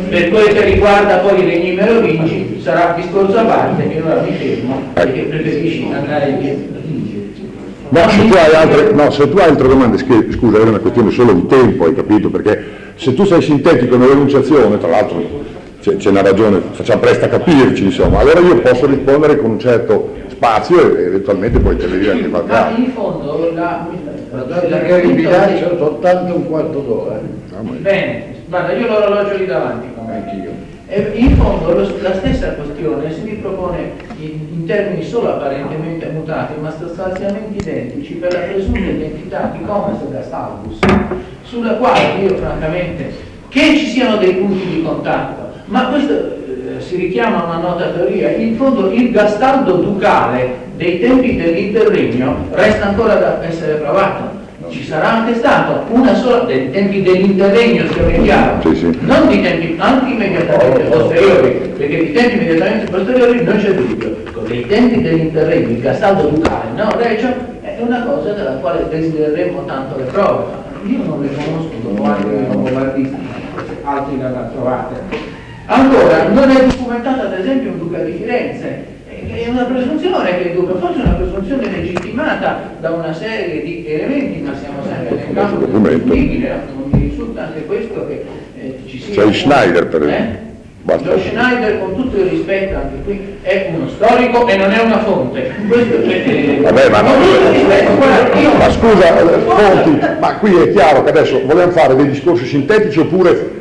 Per quel che riguarda poi i regni merovingi sarà discorso a parte, che ora mi fermo, perché preferisci andare via. No, se tu hai altre domande, scusa, era una questione solo di tempo, hai capito? Perché se tu sei sintetico nell'enunciazione, tra l'altro c'è una ragione, facciamo presto a capirci, insomma, allora io posso rispondere con un certo spazio e eventualmente poi te le dire anche qualche altro. Ma in fondo perché il bilancio soltanto un quarto d'ora. Bene, guarda, io l'orologio lì davanti, Anch'io. E in fondo la stessa questione si ripropone in termini solo apparentemente mutati, ma sostanzialmente identici, per la presunta identità di Comes e Gastaldus, sulla quale io francamente, che ci siano dei punti di contatto, ma questo si richiama a una nota teoria, in fondo il Gastaldo ducale dei tempi dell'interregno resta ancora da essere provato. Ci sarà anche stato una sola dei tempi dell'interregno, se è chiaro, non di tempi anche immediatamente posteriori, perché di tempi immediatamente posteriori non c'è dubbio. Con dei tempi dell'interregno, il Gastaldo ducale, no, Reggio, è una cosa della quale desidereremo tanto le prove. Io non le conosco, dopo altri longobardisti, altri le hanno trovate. Ancora, non è documentata ad esempio un duca di Firenze. È una presunzione che duca, forse una presunzione legittimata da una serie di elementi, ma siamo sempre nel campo discutibile, non mi risulta anche questo che ci sia. C'è il Schneider per esempio. Lo Schneider, con tutto il rispetto anche qui, è uno storico e non è una fonte. Questo vabbè, ma ma scusa, Conti, ma qui è chiaro che adesso vogliamo fare dei discorsi sintetici oppure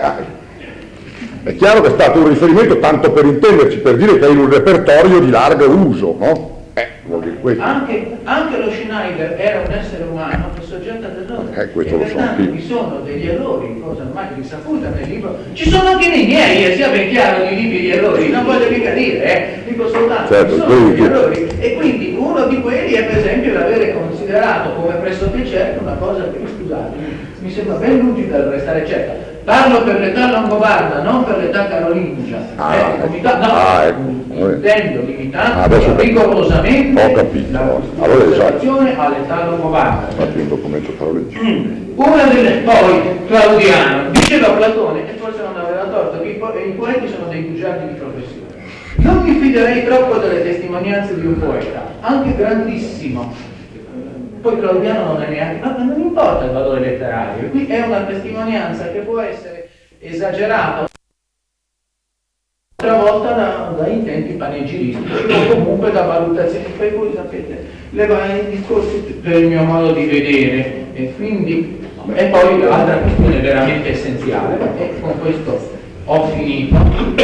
è chiaro che è stato un riferimento tanto per intenderci, per dire che è in un repertorio di largo uso, no? Vuol dire questo. Anche lo Schneider era un essere umano che soggetto ad errori. Questo lo so anch'io. Vi sono degli errori, cosa ormai risaputa nel libro. Ci sono anche nei miei, sia ben chiaro, nei libri di errori, non voglio mica dire, dico soltanto, certo, ci sono degli errori. E quindi uno di quelli è per esempio l'avere considerato come pressoché certo una cosa che, scusate, mi sembra ben lungi dal restare certa. Parlo per l'età longobarda, non per l'età carolingia. Intendo limitando rigorosamente la osservazione all'età longobarda. Un documento carolingio. Una delle poi Claudiano diceva Platone, e forse non aveva torto, che i poeti sono dei bugiardi di professione. Non mi fiderei troppo delle testimonianze di un poeta, anche grandissimo. Poi Claudiano non è neanche, ma non importa il valore letterario, qui è una testimonianza che può essere esagerata altra volta da intenti panegiristici o comunque da valutazioni, per cui sapete, le vari discorsi per il mio modo di vedere, e quindi e poi l'altra questione veramente essenziale, e con questo ho finito.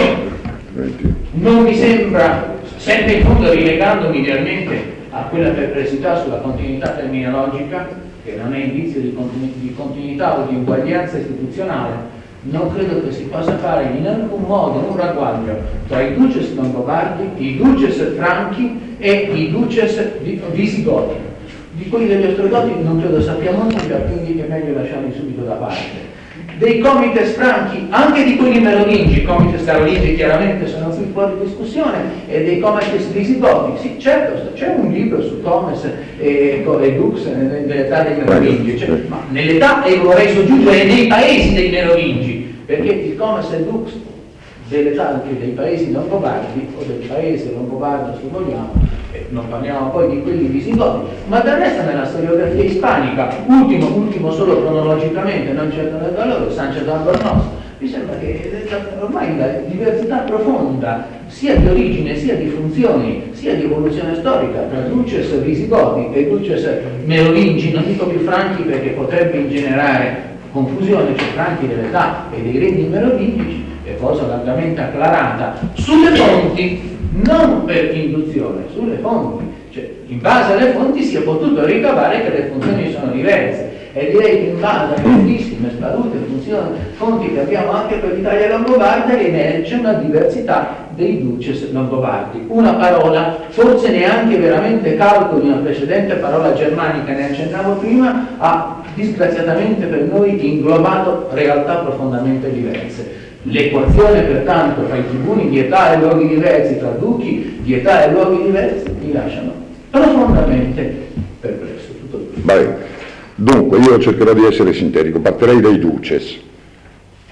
Non mi sembra, sempre in fondo rilegandomi idealmente a quella perplessità sulla continuità terminologica, che non è indizio di continuità o di uguaglianza istituzionale, non credo che si possa fare in alcun modo un ragguaglio tra i duces longobardi, i duces franchi e i duces visigoti. Di quelli degli ostrogoti non credo sappiamo nulla, quindi è meglio lasciarli subito da parte. Dei comites franchi, anche di quelli merovingi, comites carolingi chiaramente sono qui fuori discussione, e dei comites visigoti, sì certo, c'è un libro su Comes e Dux nell'età dei merovingi, ma nell'età, e vorrei soggiungere, nei paesi dei merovingi, perché il Comes e Dux dell'età anche dei paesi longobardi, o del paese longobardo se vogliamo, non parliamo poi di quelli visigoti, ma del resto nella storiografia ispanica, ultimo solo cronologicamente, non certo nel valore, Sanchez d'Albornoz, mi sembra che ormai la diversità profonda, sia di origine, sia di funzioni, sia di evoluzione storica, tra duces visigoti e duces merovingi, non dico più franchi perché potrebbe ingenerare confusione, cioè franchi dell'età e dei regni merovingici, è cosa largamente acclarata sulle fonti, non per induzione, sulle fonti, cioè in base alle fonti si è potuto ricavare che le funzioni sono diverse, e direi che in base a moltissime sparute fonti che abbiamo anche per l'Italia longobarda emerge una diversità dei duces longobardi. Una parola, forse neanche veramente calco di una precedente parola germanica, ne accennavo prima, ha disgraziatamente per noi inglobato realtà profondamente diverse. L'equazione pertanto tra i tribuni di età e luoghi diversi, tra duchi di età e luoghi diversi, mi lasciano profondamente perplesso. Tutto qui. Dunque io cercherò di essere sintetico, partirei dai duces.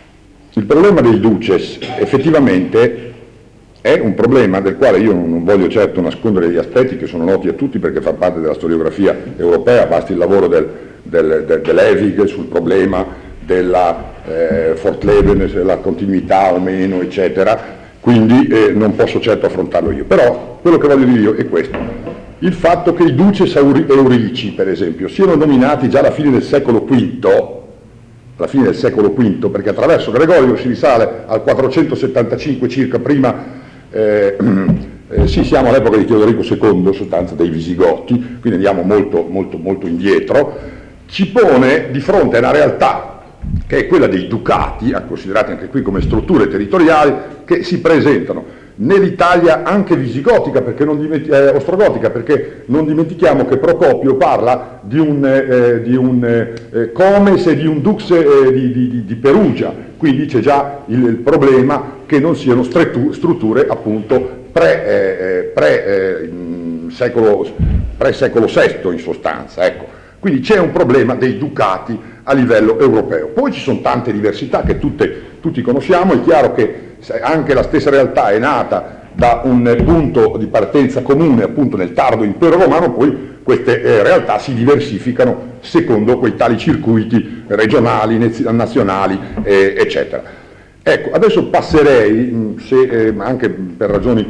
il problema dei duces effettivamente è un problema del quale io non voglio certo nascondere gli aspetti che sono noti a tutti perché fa parte della storiografia europea, basti il lavoro dell'Evig sul problema della Fortleden, se la continuità o meno, eccetera, quindi non posso certo affrontarlo io. Però quello che voglio dire io è questo: il fatto che i duces eurici, per esempio, siano nominati già alla fine del secolo V, perché attraverso Gregorio si risale al 475 circa prima. Sì, siamo all'epoca di Teodorico II, sostanza dei Visigoti, quindi andiamo molto indietro, ci pone di fronte a una realtà che è quella dei ducati, considerati anche qui come strutture territoriali, che si presentano nell'Italia anche visigotica, perché ostrogotica, perché non dimentichiamo che Procopio parla di un comes e di un dux di Perugia, quindi c'è già il problema che non siano strutture appunto pre-secolo VI in sostanza, ecco. Quindi c'è un problema dei ducati a livello europeo. Poi ci sono tante diversità che tutti conosciamo, è chiaro che anche la stessa realtà è nata da un punto di partenza comune appunto nel tardo impero romano, poi queste realtà si diversificano secondo quei tali circuiti regionali, nazionali, eccetera. Ecco, adesso passerei, anche per ragioni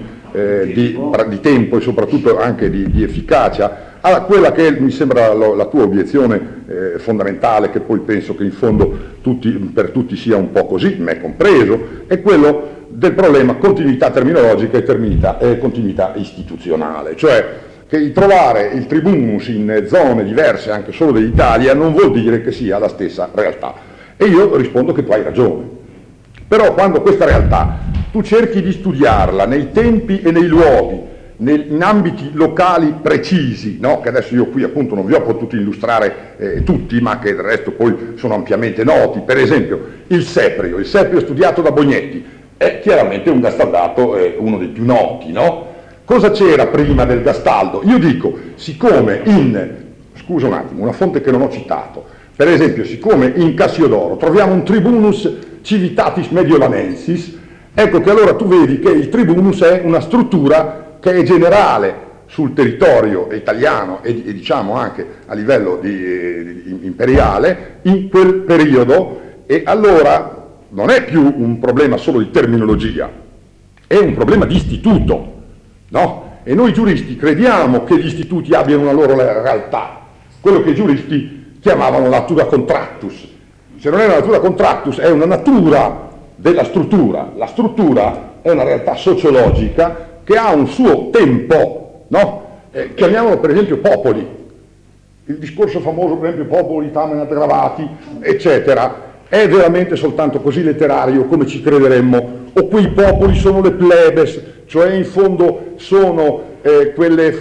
di tempo e soprattutto anche di efficacia, a quella che mi sembra la tua obiezione fondamentale, che poi penso che in fondo per tutti sia un po' così, me compreso, è quello del problema continuità terminologica e continuità istituzionale, cioè che trovare il tribunus in zone diverse anche solo dell'Italia non vuol dire che sia la stessa realtà. E io rispondo che tu hai ragione. Però quando questa realtà tu cerchi di studiarla nei tempi e nei luoghi, in ambiti locali precisi, no? Che adesso io qui appunto non vi ho potuto illustrare tutti, ma che del resto poi sono ampiamente noti, per esempio il Seprio studiato da Bognetti, è chiaramente un gastaldato, uno dei più noti, no? Cosa c'era prima del Gastaldo? Io dico, siccome scusa un attimo, una fonte che non ho citato, per esempio, siccome in Cassiodoro troviamo un tribunus civitatis mediolanensis, ecco che allora tu vedi che il tribunus è una struttura che è generale sul territorio italiano e diciamo anche a livello imperiale in quel periodo, e allora non è più un problema solo di terminologia, è un problema di istituto, no? E noi giuristi crediamo che gli istituti abbiano una loro realtà, quello che i giuristi chiamavano natura contractus. Se non è una natura contractus, è una natura della struttura. La struttura è una realtà sociologica che ha un suo tempo, no? Chiamiamolo per esempio popoli. Il discorso famoso, per esempio, popoli, tamen aggravati, eccetera, è veramente soltanto così letterario come ci crederemmo, o quei popoli sono le plebes, cioè in fondo sono quelle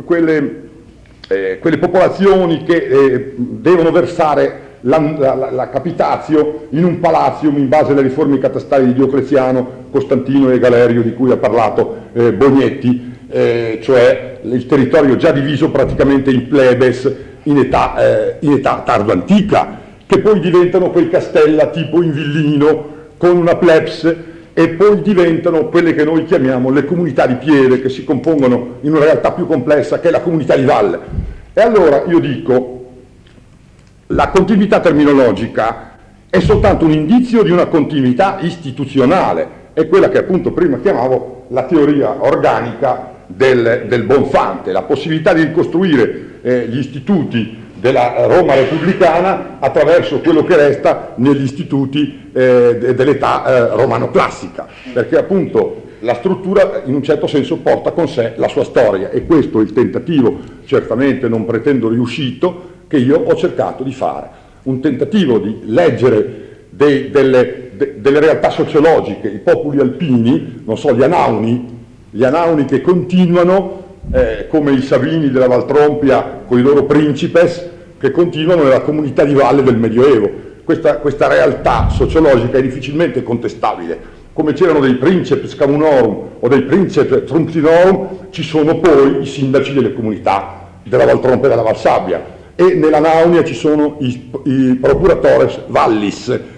popolazioni che devono versare la capitazio in un palatium in base alle riforme catastali di Diocleziano, Costantino e Galerio, di cui ha parlato Bognetti, cioè il territorio già diviso praticamente in plebes in età tardo antica, che poi diventano quei castella tipo in villino con una plebs, e poi diventano quelle che noi chiamiamo le comunità di piede, che si compongono in una realtà più complessa che è la comunità di valle. E allora io dico, la continuità terminologica è soltanto un indizio di una continuità istituzionale, è quella che appunto prima chiamavo la teoria organica del Bonfante, la possibilità di ricostruire gli istituti della Roma repubblicana attraverso quello che resta negli istituti dell'età romano-classica, perché appunto la struttura in un certo senso porta con sé la sua storia, e questo è il tentativo, certamente non pretendo riuscito, che io ho cercato di fare, un tentativo di leggere delle realtà sociologiche, i popoli alpini, non so, gli Anauni che continuano, come i Savini della Valtrompia con i loro principes, che continuano nella comunità di valle del Medioevo. Questa realtà sociologica è difficilmente contestabile. Come c'erano dei princeps camunorum o dei princeps trunctinorum, ci sono poi i sindaci delle comunità della Valtrompia e della Valsabbia, e nella Naunia ci sono i procuratores vallis,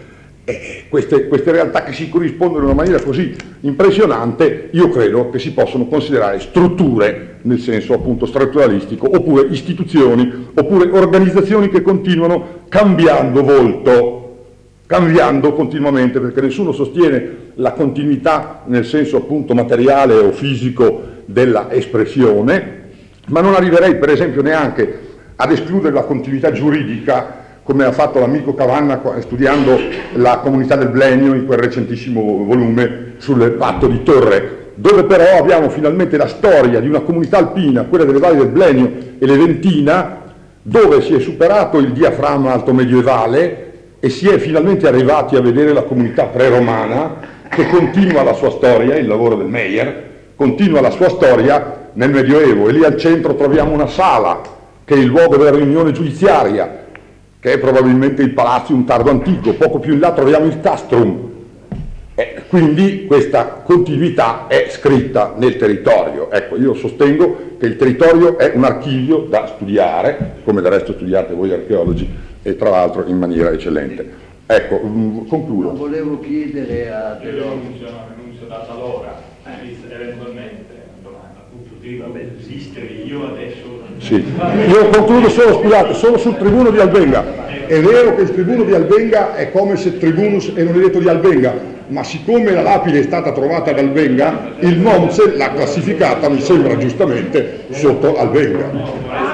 Queste realtà che si corrispondono in una maniera così impressionante, io credo che si possono considerare strutture, nel senso appunto strutturalistico, oppure istituzioni, oppure organizzazioni che continuano cambiando volto, cambiando continuamente, perché nessuno sostiene la continuità nel senso appunto materiale o fisico della espressione, ma non arriverei per esempio neanche ad escludere la continuità giuridica, come ha fatto l'amico Cavanna studiando la comunità del Blenio in quel recentissimo volume sul patto di Torre, dove però abbiamo finalmente la storia di una comunità alpina, quella delle valli del Blenio e l'Eventina, dove si è superato il diaframma alto medievale e si è finalmente arrivati a vedere la comunità pre-romana che continua la sua storia, il lavoro del Meyer, continua la sua storia nel Medioevo, e lì al centro troviamo una sala che è il luogo della riunione giudiziaria, che è probabilmente il Palatium tardo antico, poco più in là troviamo il Castrum, quindi questa continuità è scritta nel territorio. Ecco, io sostengo che il territorio è un archivio da studiare, come del resto studiate voi archeologi, e tra l'altro in maniera eccellente. Ecco, concludo. Non volevo chiedere a... Renuncio da talora, eventualmente. Esistere io adesso. Sì. Io concludo solo sul tribuno di Albenga. È vero che il tribuno di Albenga è come se tribunus e non è detto di Albenga, ma siccome la lapide è stata trovata ad Albenga, il Monze l'ha classificata, mi sembra giustamente, sotto Albenga.